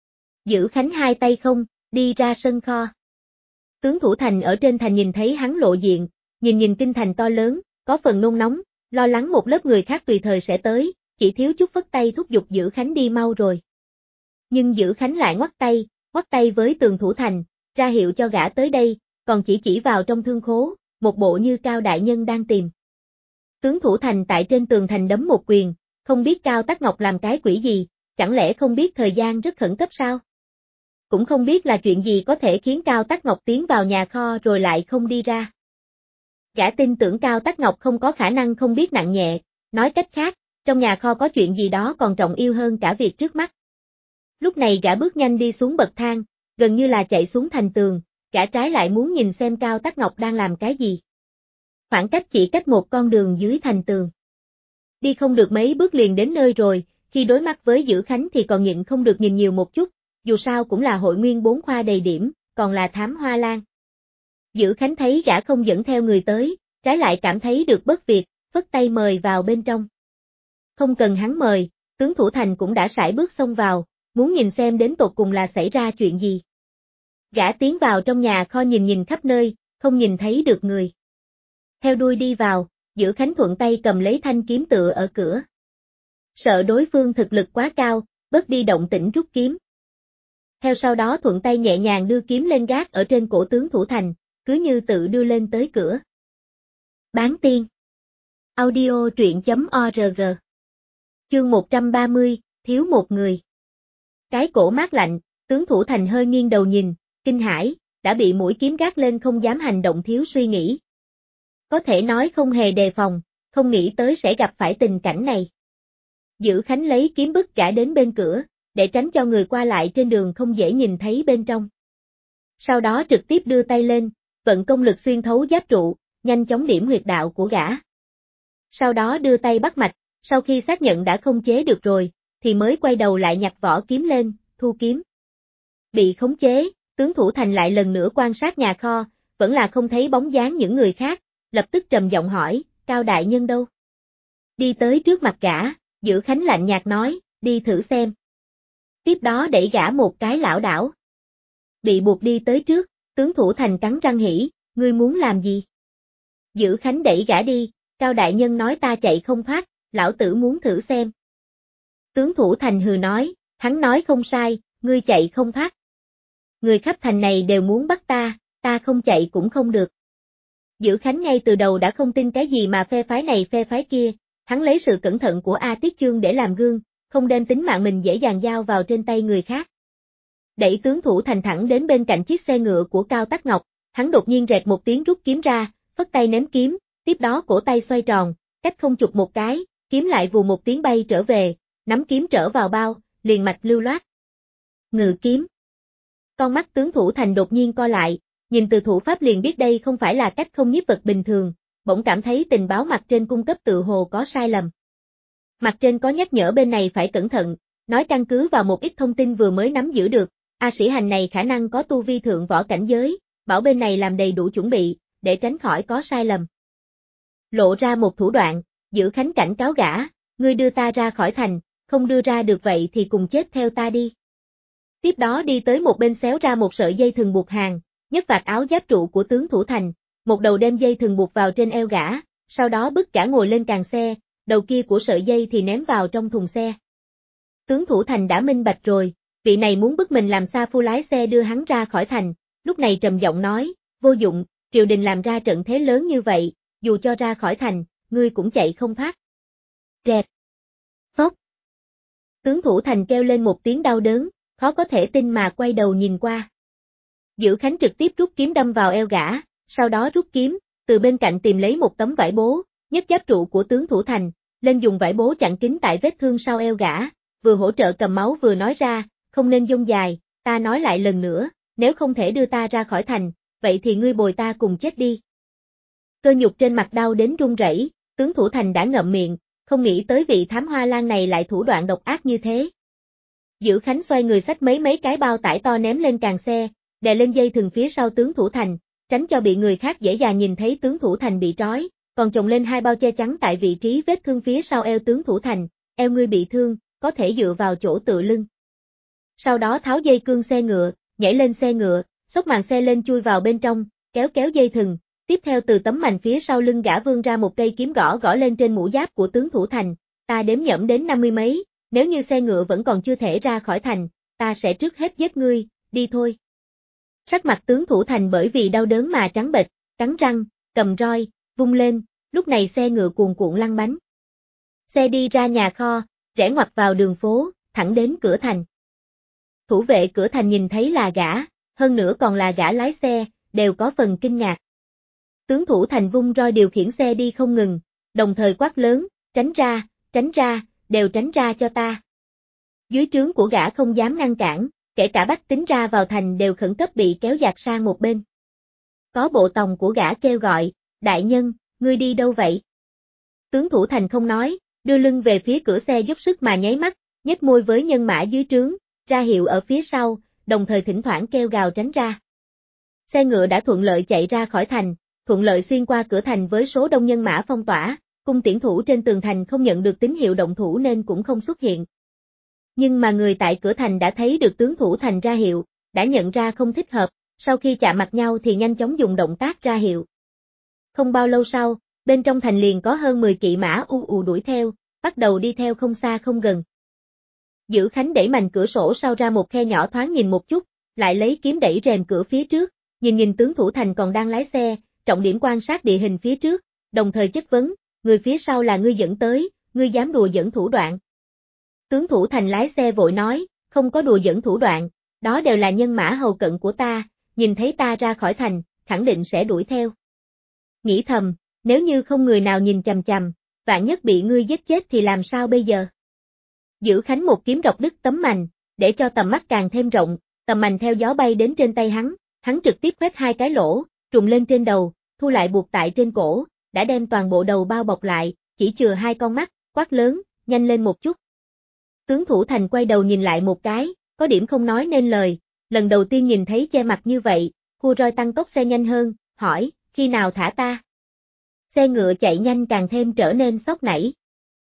Dữ Khánh hai tay không, đi ra sân kho. Tướng thủ thành ở trên thành nhìn thấy hắn lộ diện, nhìn kinh thành to lớn, có phần nôn nóng, lo lắng một lớp người khác tùy thời sẽ tới, chỉ thiếu chút phất tay thúc giục Dữ Khánh đi mau rồi. Nhưng Dữ Khánh lại ngoắt tay với Tường thủ thành, ra hiệu cho gã tới đây, còn chỉ vào trong thương khố, một bộ như Cao đại nhân đang tìm. Tướng thủ thành tại trên tường thành đấm một quyền, không biết Cao Tắc Ngọc làm cái quỷ gì, chẳng lẽ không biết thời gian rất khẩn cấp sao? Cũng không biết là chuyện gì có thể khiến Cao Tắc Ngọc tiến vào nhà kho rồi lại không đi ra. Gã tin tưởng Cao Tắc Ngọc không có khả năng không biết nặng nhẹ, nói cách khác, trong nhà kho có chuyện gì đó còn trọng yêu hơn cả việc trước mắt. Lúc này gã bước nhanh đi xuống bậc thang, gần như là chạy xuống thành tường, gã trái lại muốn nhìn xem Cao Tắc Ngọc đang làm cái gì. Khoảng cách chỉ cách một con đường dưới thành tường. Đi không được mấy bước liền đến nơi rồi, khi đối mặt với Dữ Khánh thì còn nhịn không được nhìn nhiều một chút, dù sao cũng là hội nguyên 4 khoa đầy điểm, còn là thám hoa lan. Dữ Khánh thấy gã không dẫn theo người tới, trái lại cảm thấy được bất việc, phất tay mời vào bên trong. Không cần hắn mời, tướng thủ thành cũng đã sải bước xông vào, muốn nhìn xem đến tột cùng là xảy ra chuyện gì. Gã tiến vào trong nhà kho nhìn khắp nơi, không nhìn thấy được người. Theo đuôi đi vào, Dữ Khánh thuận tay cầm lấy thanh kiếm tựa ở cửa. Sợ đối phương thực lực quá cao, bớt đi động tĩnh rút kiếm. Theo sau đó thuận tay nhẹ nhàng đưa kiếm lên gác ở trên cổ tướng thủ thành, cứ như tự đưa lên tới cửa. Bán tiên. Audio truyện.org. Chương 130, thiếu một người. Cái cổ mát lạnh, tướng thủ thành hơi nghiêng đầu nhìn, kinh hãi, đã bị mũi kiếm gác lên không dám hành động thiếu suy nghĩ. Có thể nói không hề đề phòng, không nghĩ tới sẽ gặp phải tình cảnh này. Dữ Khánh lấy kiếm bức gã đến bên cửa, để tránh cho người qua lại trên đường không dễ nhìn thấy bên trong. Sau đó trực tiếp đưa tay lên, vận công lực xuyên thấu giáp trụ, nhanh chóng điểm huyệt đạo của gã. Sau đó đưa tay bắt mạch, sau khi xác nhận đã không chế được rồi, thì mới quay đầu lại nhặt vỏ kiếm lên, thu kiếm. Bị khống chế, tướng thủ thành lại lần nữa quan sát nhà kho, vẫn là không thấy bóng dáng những người khác, lập tức trầm giọng hỏi, Cao đại nhân đâu? Đi tới trước mặt gã, Dữ Khánh lạnh nhạt nói, đi thử xem. Tiếp đó đẩy gã một cái lảo đảo. Bị buộc đi tới trước, tướng thủ thành cắn răng hỉ, ngươi muốn làm gì? Dữ Khánh đẩy gã đi, Cao đại nhân nói ta chạy không thoát, lão tử muốn thử xem. Tướng thủ thành hừ nói, hắn nói không sai, ngươi chạy không thoát. Người khắp thành này đều muốn bắt ta không chạy cũng không được. Dữ Khánh ngay từ đầu đã không tin cái gì mà phe phái này phe phái kia, hắn lấy sự cẩn thận của A Tiết Chương để làm gương, không đem tính mạng mình dễ dàng giao vào trên tay người khác. Đẩy tướng thủ thành thẳng đến bên cạnh chiếc xe ngựa của Cao Tắc Ngọc, hắn đột nhiên rẹt một tiếng rút kiếm ra, phất tay ném kiếm, tiếp đó cổ tay xoay tròn, cách không chụp một cái, kiếm lại vù một tiếng bay trở về, nắm kiếm trở vào bao, liền mạch lưu loát. Ngự kiếm. Con mắt tướng thủ thành đột nhiên co lại, nhìn từ thủ pháp liền biết đây không phải là cách không nhiếp vật bình thường, bỗng cảm thấy tình báo mặt trên cung cấp tự hồ có sai lầm. Mặt trên có nhắc nhở bên này phải cẩn thận, nói căn cứ vào một ít thông tin vừa mới nắm giữ được, A Sĩ Hành này khả năng có tu vi thượng võ cảnh giới, bảo bên này làm đầy đủ chuẩn bị, để tránh khỏi có sai lầm. Lộ ra một thủ đoạn, Dữ Khánh cảnh cáo gã, ngươi đưa ta ra khỏi thành, không đưa ra được vậy thì cùng chết theo ta đi. Tiếp đó đi tới một bên xéo ra một sợi dây thừng buộc hàng, nhấc vạt áo giáp trụ của tướng thủ thành, một đầu đem dây thừng buộc vào trên eo gã, sau đó bức gã ngồi lên càng xe, đầu kia của sợi dây thì ném vào trong thùng xe. Tướng thủ thành đã minh bạch rồi, vị này muốn bức mình làm sa phu lái xe đưa hắn ra khỏi thành, lúc này trầm giọng nói, vô dụng, triều đình làm ra trận thế lớn như vậy, dù cho ra khỏi thành, ngươi cũng chạy không thoát. Rẹt. Phốc. Tướng thủ thành kêu lên một tiếng đau đớn, khó có thể tin mà quay đầu nhìn qua. Dữ Khánh trực tiếp rút kiếm đâm vào eo gã, sau đó rút kiếm, từ bên cạnh tìm lấy một tấm vải bố, nhấc giáp trụ của tướng thủ thành, lên dùng vải bố chặn kín tại vết thương sau eo gã, vừa hỗ trợ cầm máu vừa nói ra, không nên dông dài, ta nói lại lần nữa, nếu không thể đưa ta ra khỏi thành, vậy thì ngươi bồi ta cùng chết đi. Cơ nhục trên mặt đau đến run rẩy, tướng thủ thành đã ngậm miệng, không nghĩ tới vị thám hoa lan này lại thủ đoạn độc ác như thế. Dữ Khánh xoay người xách mấy cái bao tải to ném lên càng xe, đè lên dây thừng phía sau tướng thủ thành, tránh cho bị người khác dễ dàng nhìn thấy tướng thủ thành bị trói, còn chồng lên hai bao che chắn tại vị trí vết thương phía sau eo tướng thủ thành, eo ngươi bị thương, có thể dựa vào chỗ tựa lưng. sau đó tháo dây cương xe ngựa, nhảy lên xe ngựa, xốc màn xe lên chui vào bên trong, kéo dây thừng, tiếp theo từ tấm mành phía sau lưng gã vươn ra một cây kiếm gõ lên trên mũ giáp của tướng thủ thành, ta đếm nhẩm đến 50 mấy, nếu như xe ngựa vẫn còn chưa thể ra khỏi thành, ta sẽ trước hết giết ngươi, đi thôi. Sắc mặt tướng thủ thành bởi vì đau đớn mà trắng bệch, cắn răng, cầm roi, vung lên, lúc này xe ngựa cuồn cuộn lăn bánh. Xe đi ra nhà kho, rẽ ngoặt vào đường phố, thẳng đến cửa thành. Thủ vệ cửa thành nhìn thấy là gã, hơn nữa còn là gã lái xe, đều có phần kinh ngạc. Tướng thủ thành vung roi điều khiển xe đi không ngừng, đồng thời quát lớn, tránh ra, đều tránh ra cho ta. Dưới trướng của gã không dám ngăn cản, kể cả bách tính ra vào thành đều khẩn cấp bị kéo dạt sang một bên. Có bộ tòng của gã kêu gọi, đại nhân, ngươi đi đâu vậy? Tướng thủ thành không nói, đưa lưng về phía cửa xe dốc sức mà nháy mắt, nhếch môi với nhân mã dưới trướng, ra hiệu ở phía sau, đồng thời thỉnh thoảng kêu gào tránh ra. Xe ngựa đã thuận lợi chạy ra khỏi thành, thuận lợi xuyên qua cửa thành với số đông nhân mã phong tỏa, cung tiễn thủ trên tường thành không nhận được tín hiệu động thủ nên cũng không xuất hiện. Nhưng mà người tại cửa thành đã thấy được tướng thủ thành ra hiệu, đã nhận ra không thích hợp, sau khi chạm mặt nhau thì nhanh chóng dùng động tác ra hiệu. Không bao lâu sau, bên trong thành liền có hơn 10 kỵ mã đuổi theo, bắt đầu đi theo không xa không gần. Dữ Khánh đẩy mành cửa sổ sau ra một khe nhỏ thoáng nhìn một chút, lại lấy kiếm đẩy rèm cửa phía trước, nhìn tướng thủ thành còn đang lái xe, trọng điểm quan sát địa hình phía trước, đồng thời chất vấn, người phía sau là ngươi dẫn tới, ngươi dám đùa dẫn thủ đoạn. Tướng thủ thành lái xe vội nói, không có đùa dẫn thủ đoạn, đó đều là nhân mã hầu cận của ta, nhìn thấy ta ra khỏi thành, khẳng định sẽ đuổi theo. Nghĩ thầm, nếu như không người nào nhìn chằm chằm, vạn nhất bị ngươi giết chết thì làm sao bây giờ? Dữ Khánh một kiếm rọc đứt tấm mành, để cho tầm mắt càng thêm rộng, tầm mành theo gió bay đến trên tay hắn trực tiếp khoét 2 cái lỗ, trùng lên trên đầu, thu lại buộc tại trên cổ, đã đem toàn bộ đầu bao bọc lại, chỉ chừa 2 con mắt, quát lớn, nhanh lên một chút. Tướng thủ thành quay đầu nhìn lại một cái, có điểm không nói nên lời, lần đầu tiên nhìn thấy che mặt như vậy, cua roi tăng tốc xe nhanh hơn, hỏi, khi nào thả ta? Xe ngựa chạy nhanh càng thêm trở nên sốc nảy.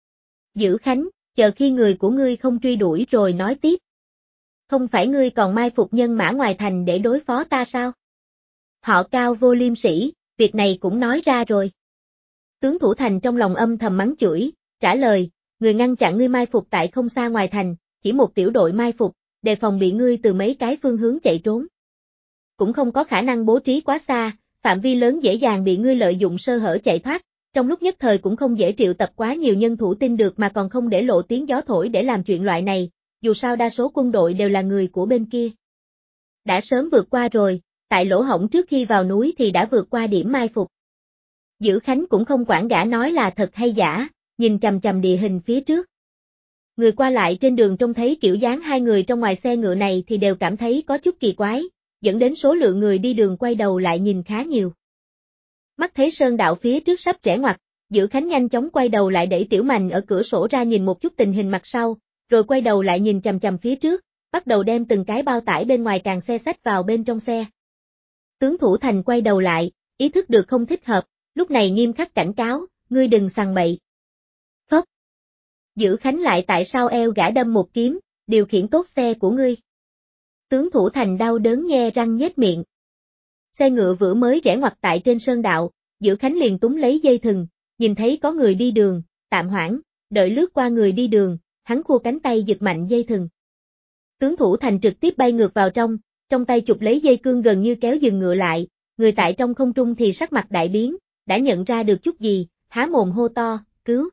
Dữ Khánh, chờ khi người của ngươi không truy đuổi rồi nói tiếp. Không phải ngươi còn mai phục nhân mã ngoài thành để đối phó ta sao? Họ Cao vô liêm sỉ, việc này cũng nói ra rồi. Tướng thủ thành trong lòng âm thầm mắng chửi, trả lời, người ngăn chặn ngươi mai phục tại không xa ngoài thành, chỉ một tiểu đội mai phục, đề phòng bị ngươi từ mấy cái phương hướng chạy trốn. Cũng không có khả năng bố trí quá xa, phạm vi lớn dễ dàng bị ngươi lợi dụng sơ hở chạy thoát, trong lúc nhất thời cũng không dễ triệu tập quá nhiều nhân thủ tin được mà còn không để lộ tiếng gió thổi để làm chuyện loại này, dù sao đa số quân đội đều là người của bên kia. Đã sớm vượt qua rồi, tại lỗ hổng trước khi vào núi thì đã vượt qua điểm mai phục. Dữ Khánh cũng không quản gã nói là thật hay giả, nhìn chằm chằm địa hình phía trước. Người qua lại trên đường trông thấy kiểu dáng hai người trong ngoài xe ngựa này thì đều cảm thấy có chút kỳ quái, dẫn đến số lượng người đi đường quay đầu lại nhìn khá nhiều. Mắt thấy sơn đạo phía trước sắp rẽ ngoặt, Dữ Khánh nhanh chóng quay đầu lại đẩy Tiểu Mành ở cửa sổ ra nhìn một chút tình hình mặt sau, rồi quay đầu lại nhìn chằm chằm phía trước, bắt đầu đem từng cái bao tải bên ngoài càng xe xách vào bên trong xe. Tướng thủ thành quay đầu lại, ý thức được không thích hợp, lúc này nghiêm khắc cảnh cáo, ngươi đừng sằng bậy. Phốc. Dữ Khánh lại tại sau eo gã đâm một kiếm, điều khiển tốt xe của ngươi. Tướng thủ thành đau đớn nhe răng nhếch miệng. Xe ngựa vừa mới rẽ ngoặt tại trên sơn đạo, Dữ Khánh liền túm lấy dây thừng, nhìn thấy có người đi đường, tạm hoãn, đợi lướt qua người đi đường, hắn khua cánh tay giật mạnh dây thừng. Tướng thủ thành trực tiếp bay ngược vào trong tay chụp lấy dây cương gần như kéo dừng ngựa lại, người tại trong không trung thì sắc mặt đại biến, đã nhận ra được chút gì, há mồm hô to, cứu.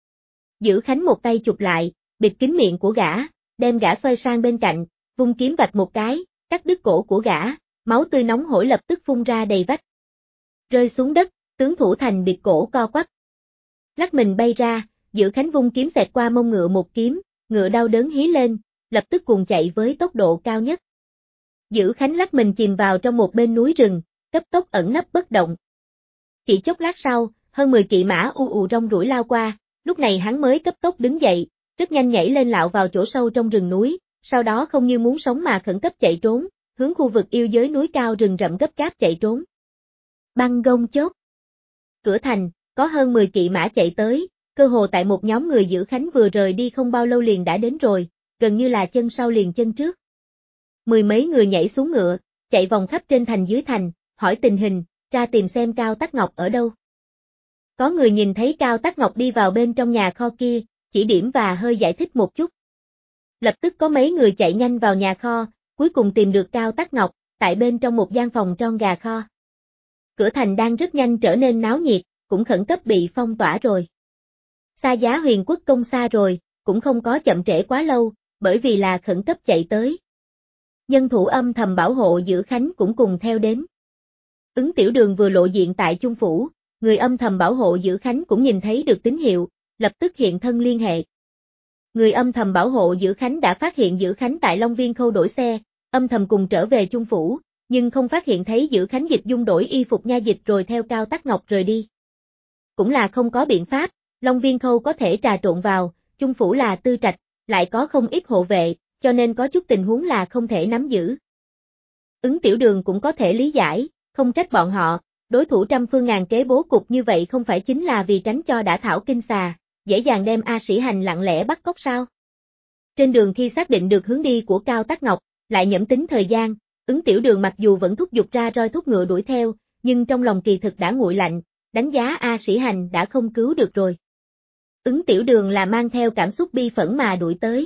Dữ Khánh một tay chụp lại, bịt kín miệng của gã, đem gã xoay sang bên cạnh, vung kiếm vạch một cái, cắt đứt cổ của gã, máu tươi nóng hổi lập tức phun ra đầy vách. Rơi xuống đất, tướng thủ thành bịt cổ co quắp. Lắc mình bay ra, Dữ Khánh vung kiếm xẹt qua mông ngựa một kiếm, ngựa đau đớn hí lên, lập tức cuồng chạy với tốc độ cao nhất. Dữ Khánh lắc mình chìm vào trong một bên núi rừng, cấp tốc ẩn nấp bất động. Chỉ chốc lát sau, hơn 10 kỵ mã rong ruổi lao qua, lúc này hắn mới cấp tốc đứng dậy, rất nhanh nhảy lên lạo vào chỗ sâu trong rừng núi, sau đó không như muốn sống mà khẩn cấp chạy trốn, hướng khu vực yêu giới núi cao rừng rậm gấp gáp chạy trốn. Băng gông chốt. Cửa thành, có hơn 10 kỵ mã chạy tới, cơ hồ tại một nhóm người Dữ Khánh vừa rời đi không bao lâu liền đã đến rồi, gần như là chân sau liền chân trước. Mười mấy người nhảy xuống ngựa, chạy vòng khắp trên thành dưới thành, hỏi tình hình, ra tìm xem Cao Tắc Ngọc ở đâu. Có người nhìn thấy Cao Tắc Ngọc đi vào bên trong nhà kho kia, chỉ điểm và hơi giải thích một chút. Lập tức có mấy người chạy nhanh vào nhà kho, cuối cùng tìm được Cao Tắc Ngọc, tại bên trong một gian phòng tròn gà kho. Cửa thành đang rất nhanh trở nên náo nhiệt, cũng khẩn cấp bị phong tỏa rồi. Xa Giá Huyền Quốc công xa rồi, cũng không có chậm trễ quá lâu, bởi vì là khẩn cấp chạy tới. Nhân thủ âm thầm bảo hộ Giữ Khánh cũng cùng theo đến. Ứng Tiểu Đường vừa lộ diện tại Chung Phủ, người âm thầm bảo hộ Giữ Khánh cũng nhìn thấy được tín hiệu, lập tức hiện thân liên hệ. Người âm thầm bảo hộ Giữ Khánh đã phát hiện Giữ Khánh tại Long Viên Khâu đổi xe, âm thầm cùng trở về Chung Phủ, nhưng không phát hiện thấy Giữ Khánh Dịch Dung đổi y phục nha dịch rồi theo Cao Tắc Ngọc rời đi. Cũng là không có biện pháp, Long Viên Khâu có thể trà trộn vào, Chung Phủ là tư trạch, lại có không ít hộ vệ, cho nên có chút tình huống là không thể nắm giữ. Ứng Tiểu Đường cũng có thể lý giải, không trách bọn họ, đối thủ trăm phương ngàn kế bố cục như vậy không phải chính là vì tránh cho đã thảo kinh xà, dễ dàng đem A Sĩ Hành lặng lẽ bắt cóc sao. Trên đường khi xác định được hướng đi của Cao Tắc Ngọc, lại nhẩm tính thời gian, Ứng Tiểu Đường mặc dù vẫn thúc giục ra roi thúc ngựa đuổi theo, nhưng trong lòng kỳ thực đã nguội lạnh, đánh giá A Sĩ Hành đã không cứu được rồi. Ứng Tiểu Đường là mang theo cảm xúc bi phẫn mà đuổi tới.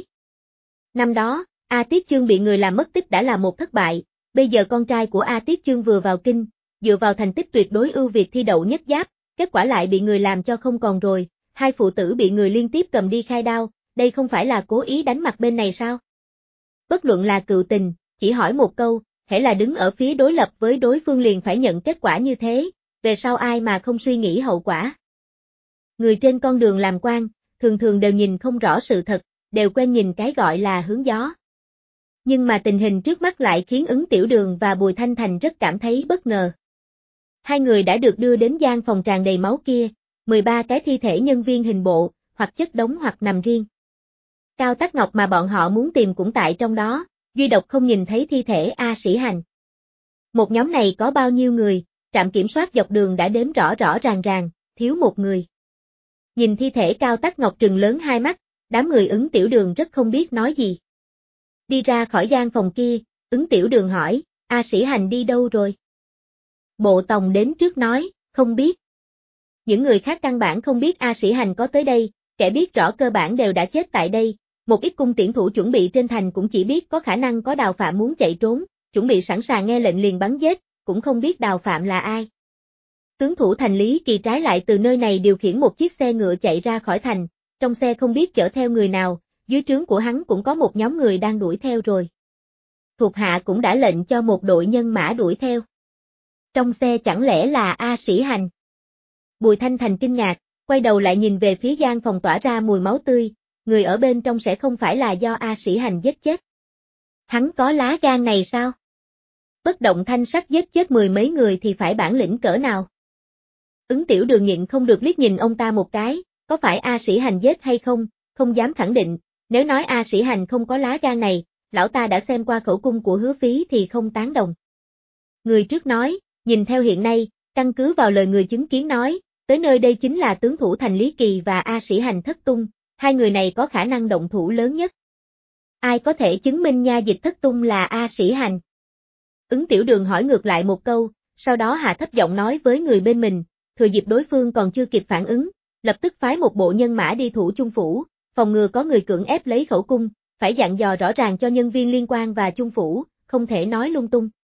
Năm đó, A Tiết Chương bị người làm mất tích đã là một thất bại, bây giờ con trai của A Tiết Chương vừa vào kinh, dựa vào thành tích tuyệt đối ưu việt thi đậu nhất giáp, kết quả lại bị người làm cho không còn rồi, hai phụ tử bị người liên tiếp cầm đi khai đao, đây không phải là cố ý đánh mặt bên này sao? Bất luận là cựu tình, chỉ hỏi một câu, hễ là đứng ở phía đối lập với đối phương liền phải nhận kết quả như thế, về sau ai mà không suy nghĩ hậu quả. Người trên con đường làm quan, thường thường đều nhìn không rõ sự thật, đều quen nhìn cái gọi là hướng gió. Nhưng mà tình hình trước mắt lại khiến Ứng Tiểu Đường và Bùi Thanh Thành rất cảm thấy bất ngờ. Hai người đã được đưa đến gian phòng tràn đầy máu kia, 13 cái thi thể nhân viên hình bộ, hoặc chất đống hoặc nằm riêng. Cao Tắc Ngọc mà bọn họ muốn tìm cũng tại trong đó, duy độc không nhìn thấy thi thể A Sĩ Hành. Một nhóm này có bao nhiêu người, trạm kiểm soát dọc đường đã đếm rõ rõ ràng, thiếu một người. Nhìn thi thể Cao Tắc Ngọc trừng lớn hai mắt, đám người Ứng Tiểu Đường rất không biết nói gì. Đi ra khỏi gian phòng kia, Ứng Tiểu Đường hỏi, A Sĩ Hành đi đâu rồi? Bộ Tòng đến trước nói, không biết. Những người khác căn bản không biết A Sĩ Hành có tới đây, kẻ biết rõ cơ bản đều đã chết tại đây, một ít cung tiễn thủ chuẩn bị trên thành cũng chỉ biết có khả năng có Đào Phạm muốn chạy trốn, chuẩn bị sẵn sàng nghe lệnh liền bắn giết, cũng không biết Đào Phạm là ai. Tướng thủ thành Lý Kỳ trái lại từ nơi này điều khiển một chiếc xe ngựa chạy ra khỏi thành, trong xe không biết chở theo người nào, dưới trướng của hắn cũng có một nhóm người đang đuổi theo rồi. Thuộc hạ cũng đã lệnh cho một đội nhân mã đuổi theo. Trong xe chẳng lẽ là A Sĩ Hành? Bùi Thanh Thành kinh ngạc, quay đầu lại nhìn về phía gian phòng tỏa ra mùi máu tươi, người ở bên trong sẽ không phải là do A Sĩ Hành giết chết. Hắn có lá gan này sao? Bất động thanh sắc giết chết mười mấy người thì phải bản lĩnh cỡ nào? Ứng Tiểu Đường nhịn không được liếc nhìn ông ta một cái, có phải A Sĩ Hành giết hay không, không dám khẳng định, nếu nói A Sĩ Hành không có lá gan này, lão ta đã xem qua khẩu cung của Hứa Phí thì không tán đồng. Người trước nói, nhìn theo hiện nay, căn cứ vào lời người chứng kiến nói, tới nơi đây chính là tướng thủ thành Lý Kỳ và A Sĩ Hành thất tung, hai người này có khả năng động thủ lớn nhất. Ai có thể chứng minh nha dịch thất tung là A Sĩ Hành? Ứng Tiểu Đường hỏi ngược lại một câu, sau đó hạ thấp giọng nói với người bên mình, thừa dịp đối phương còn chưa kịp phản ứng, lập tức phái một bộ nhân mã đi thủ Chung Phủ, phòng ngừa có người cưỡng ép lấy khẩu cung, phải dặn dò rõ ràng cho nhân viên liên quan và Chung Phủ, không thể nói lung tung.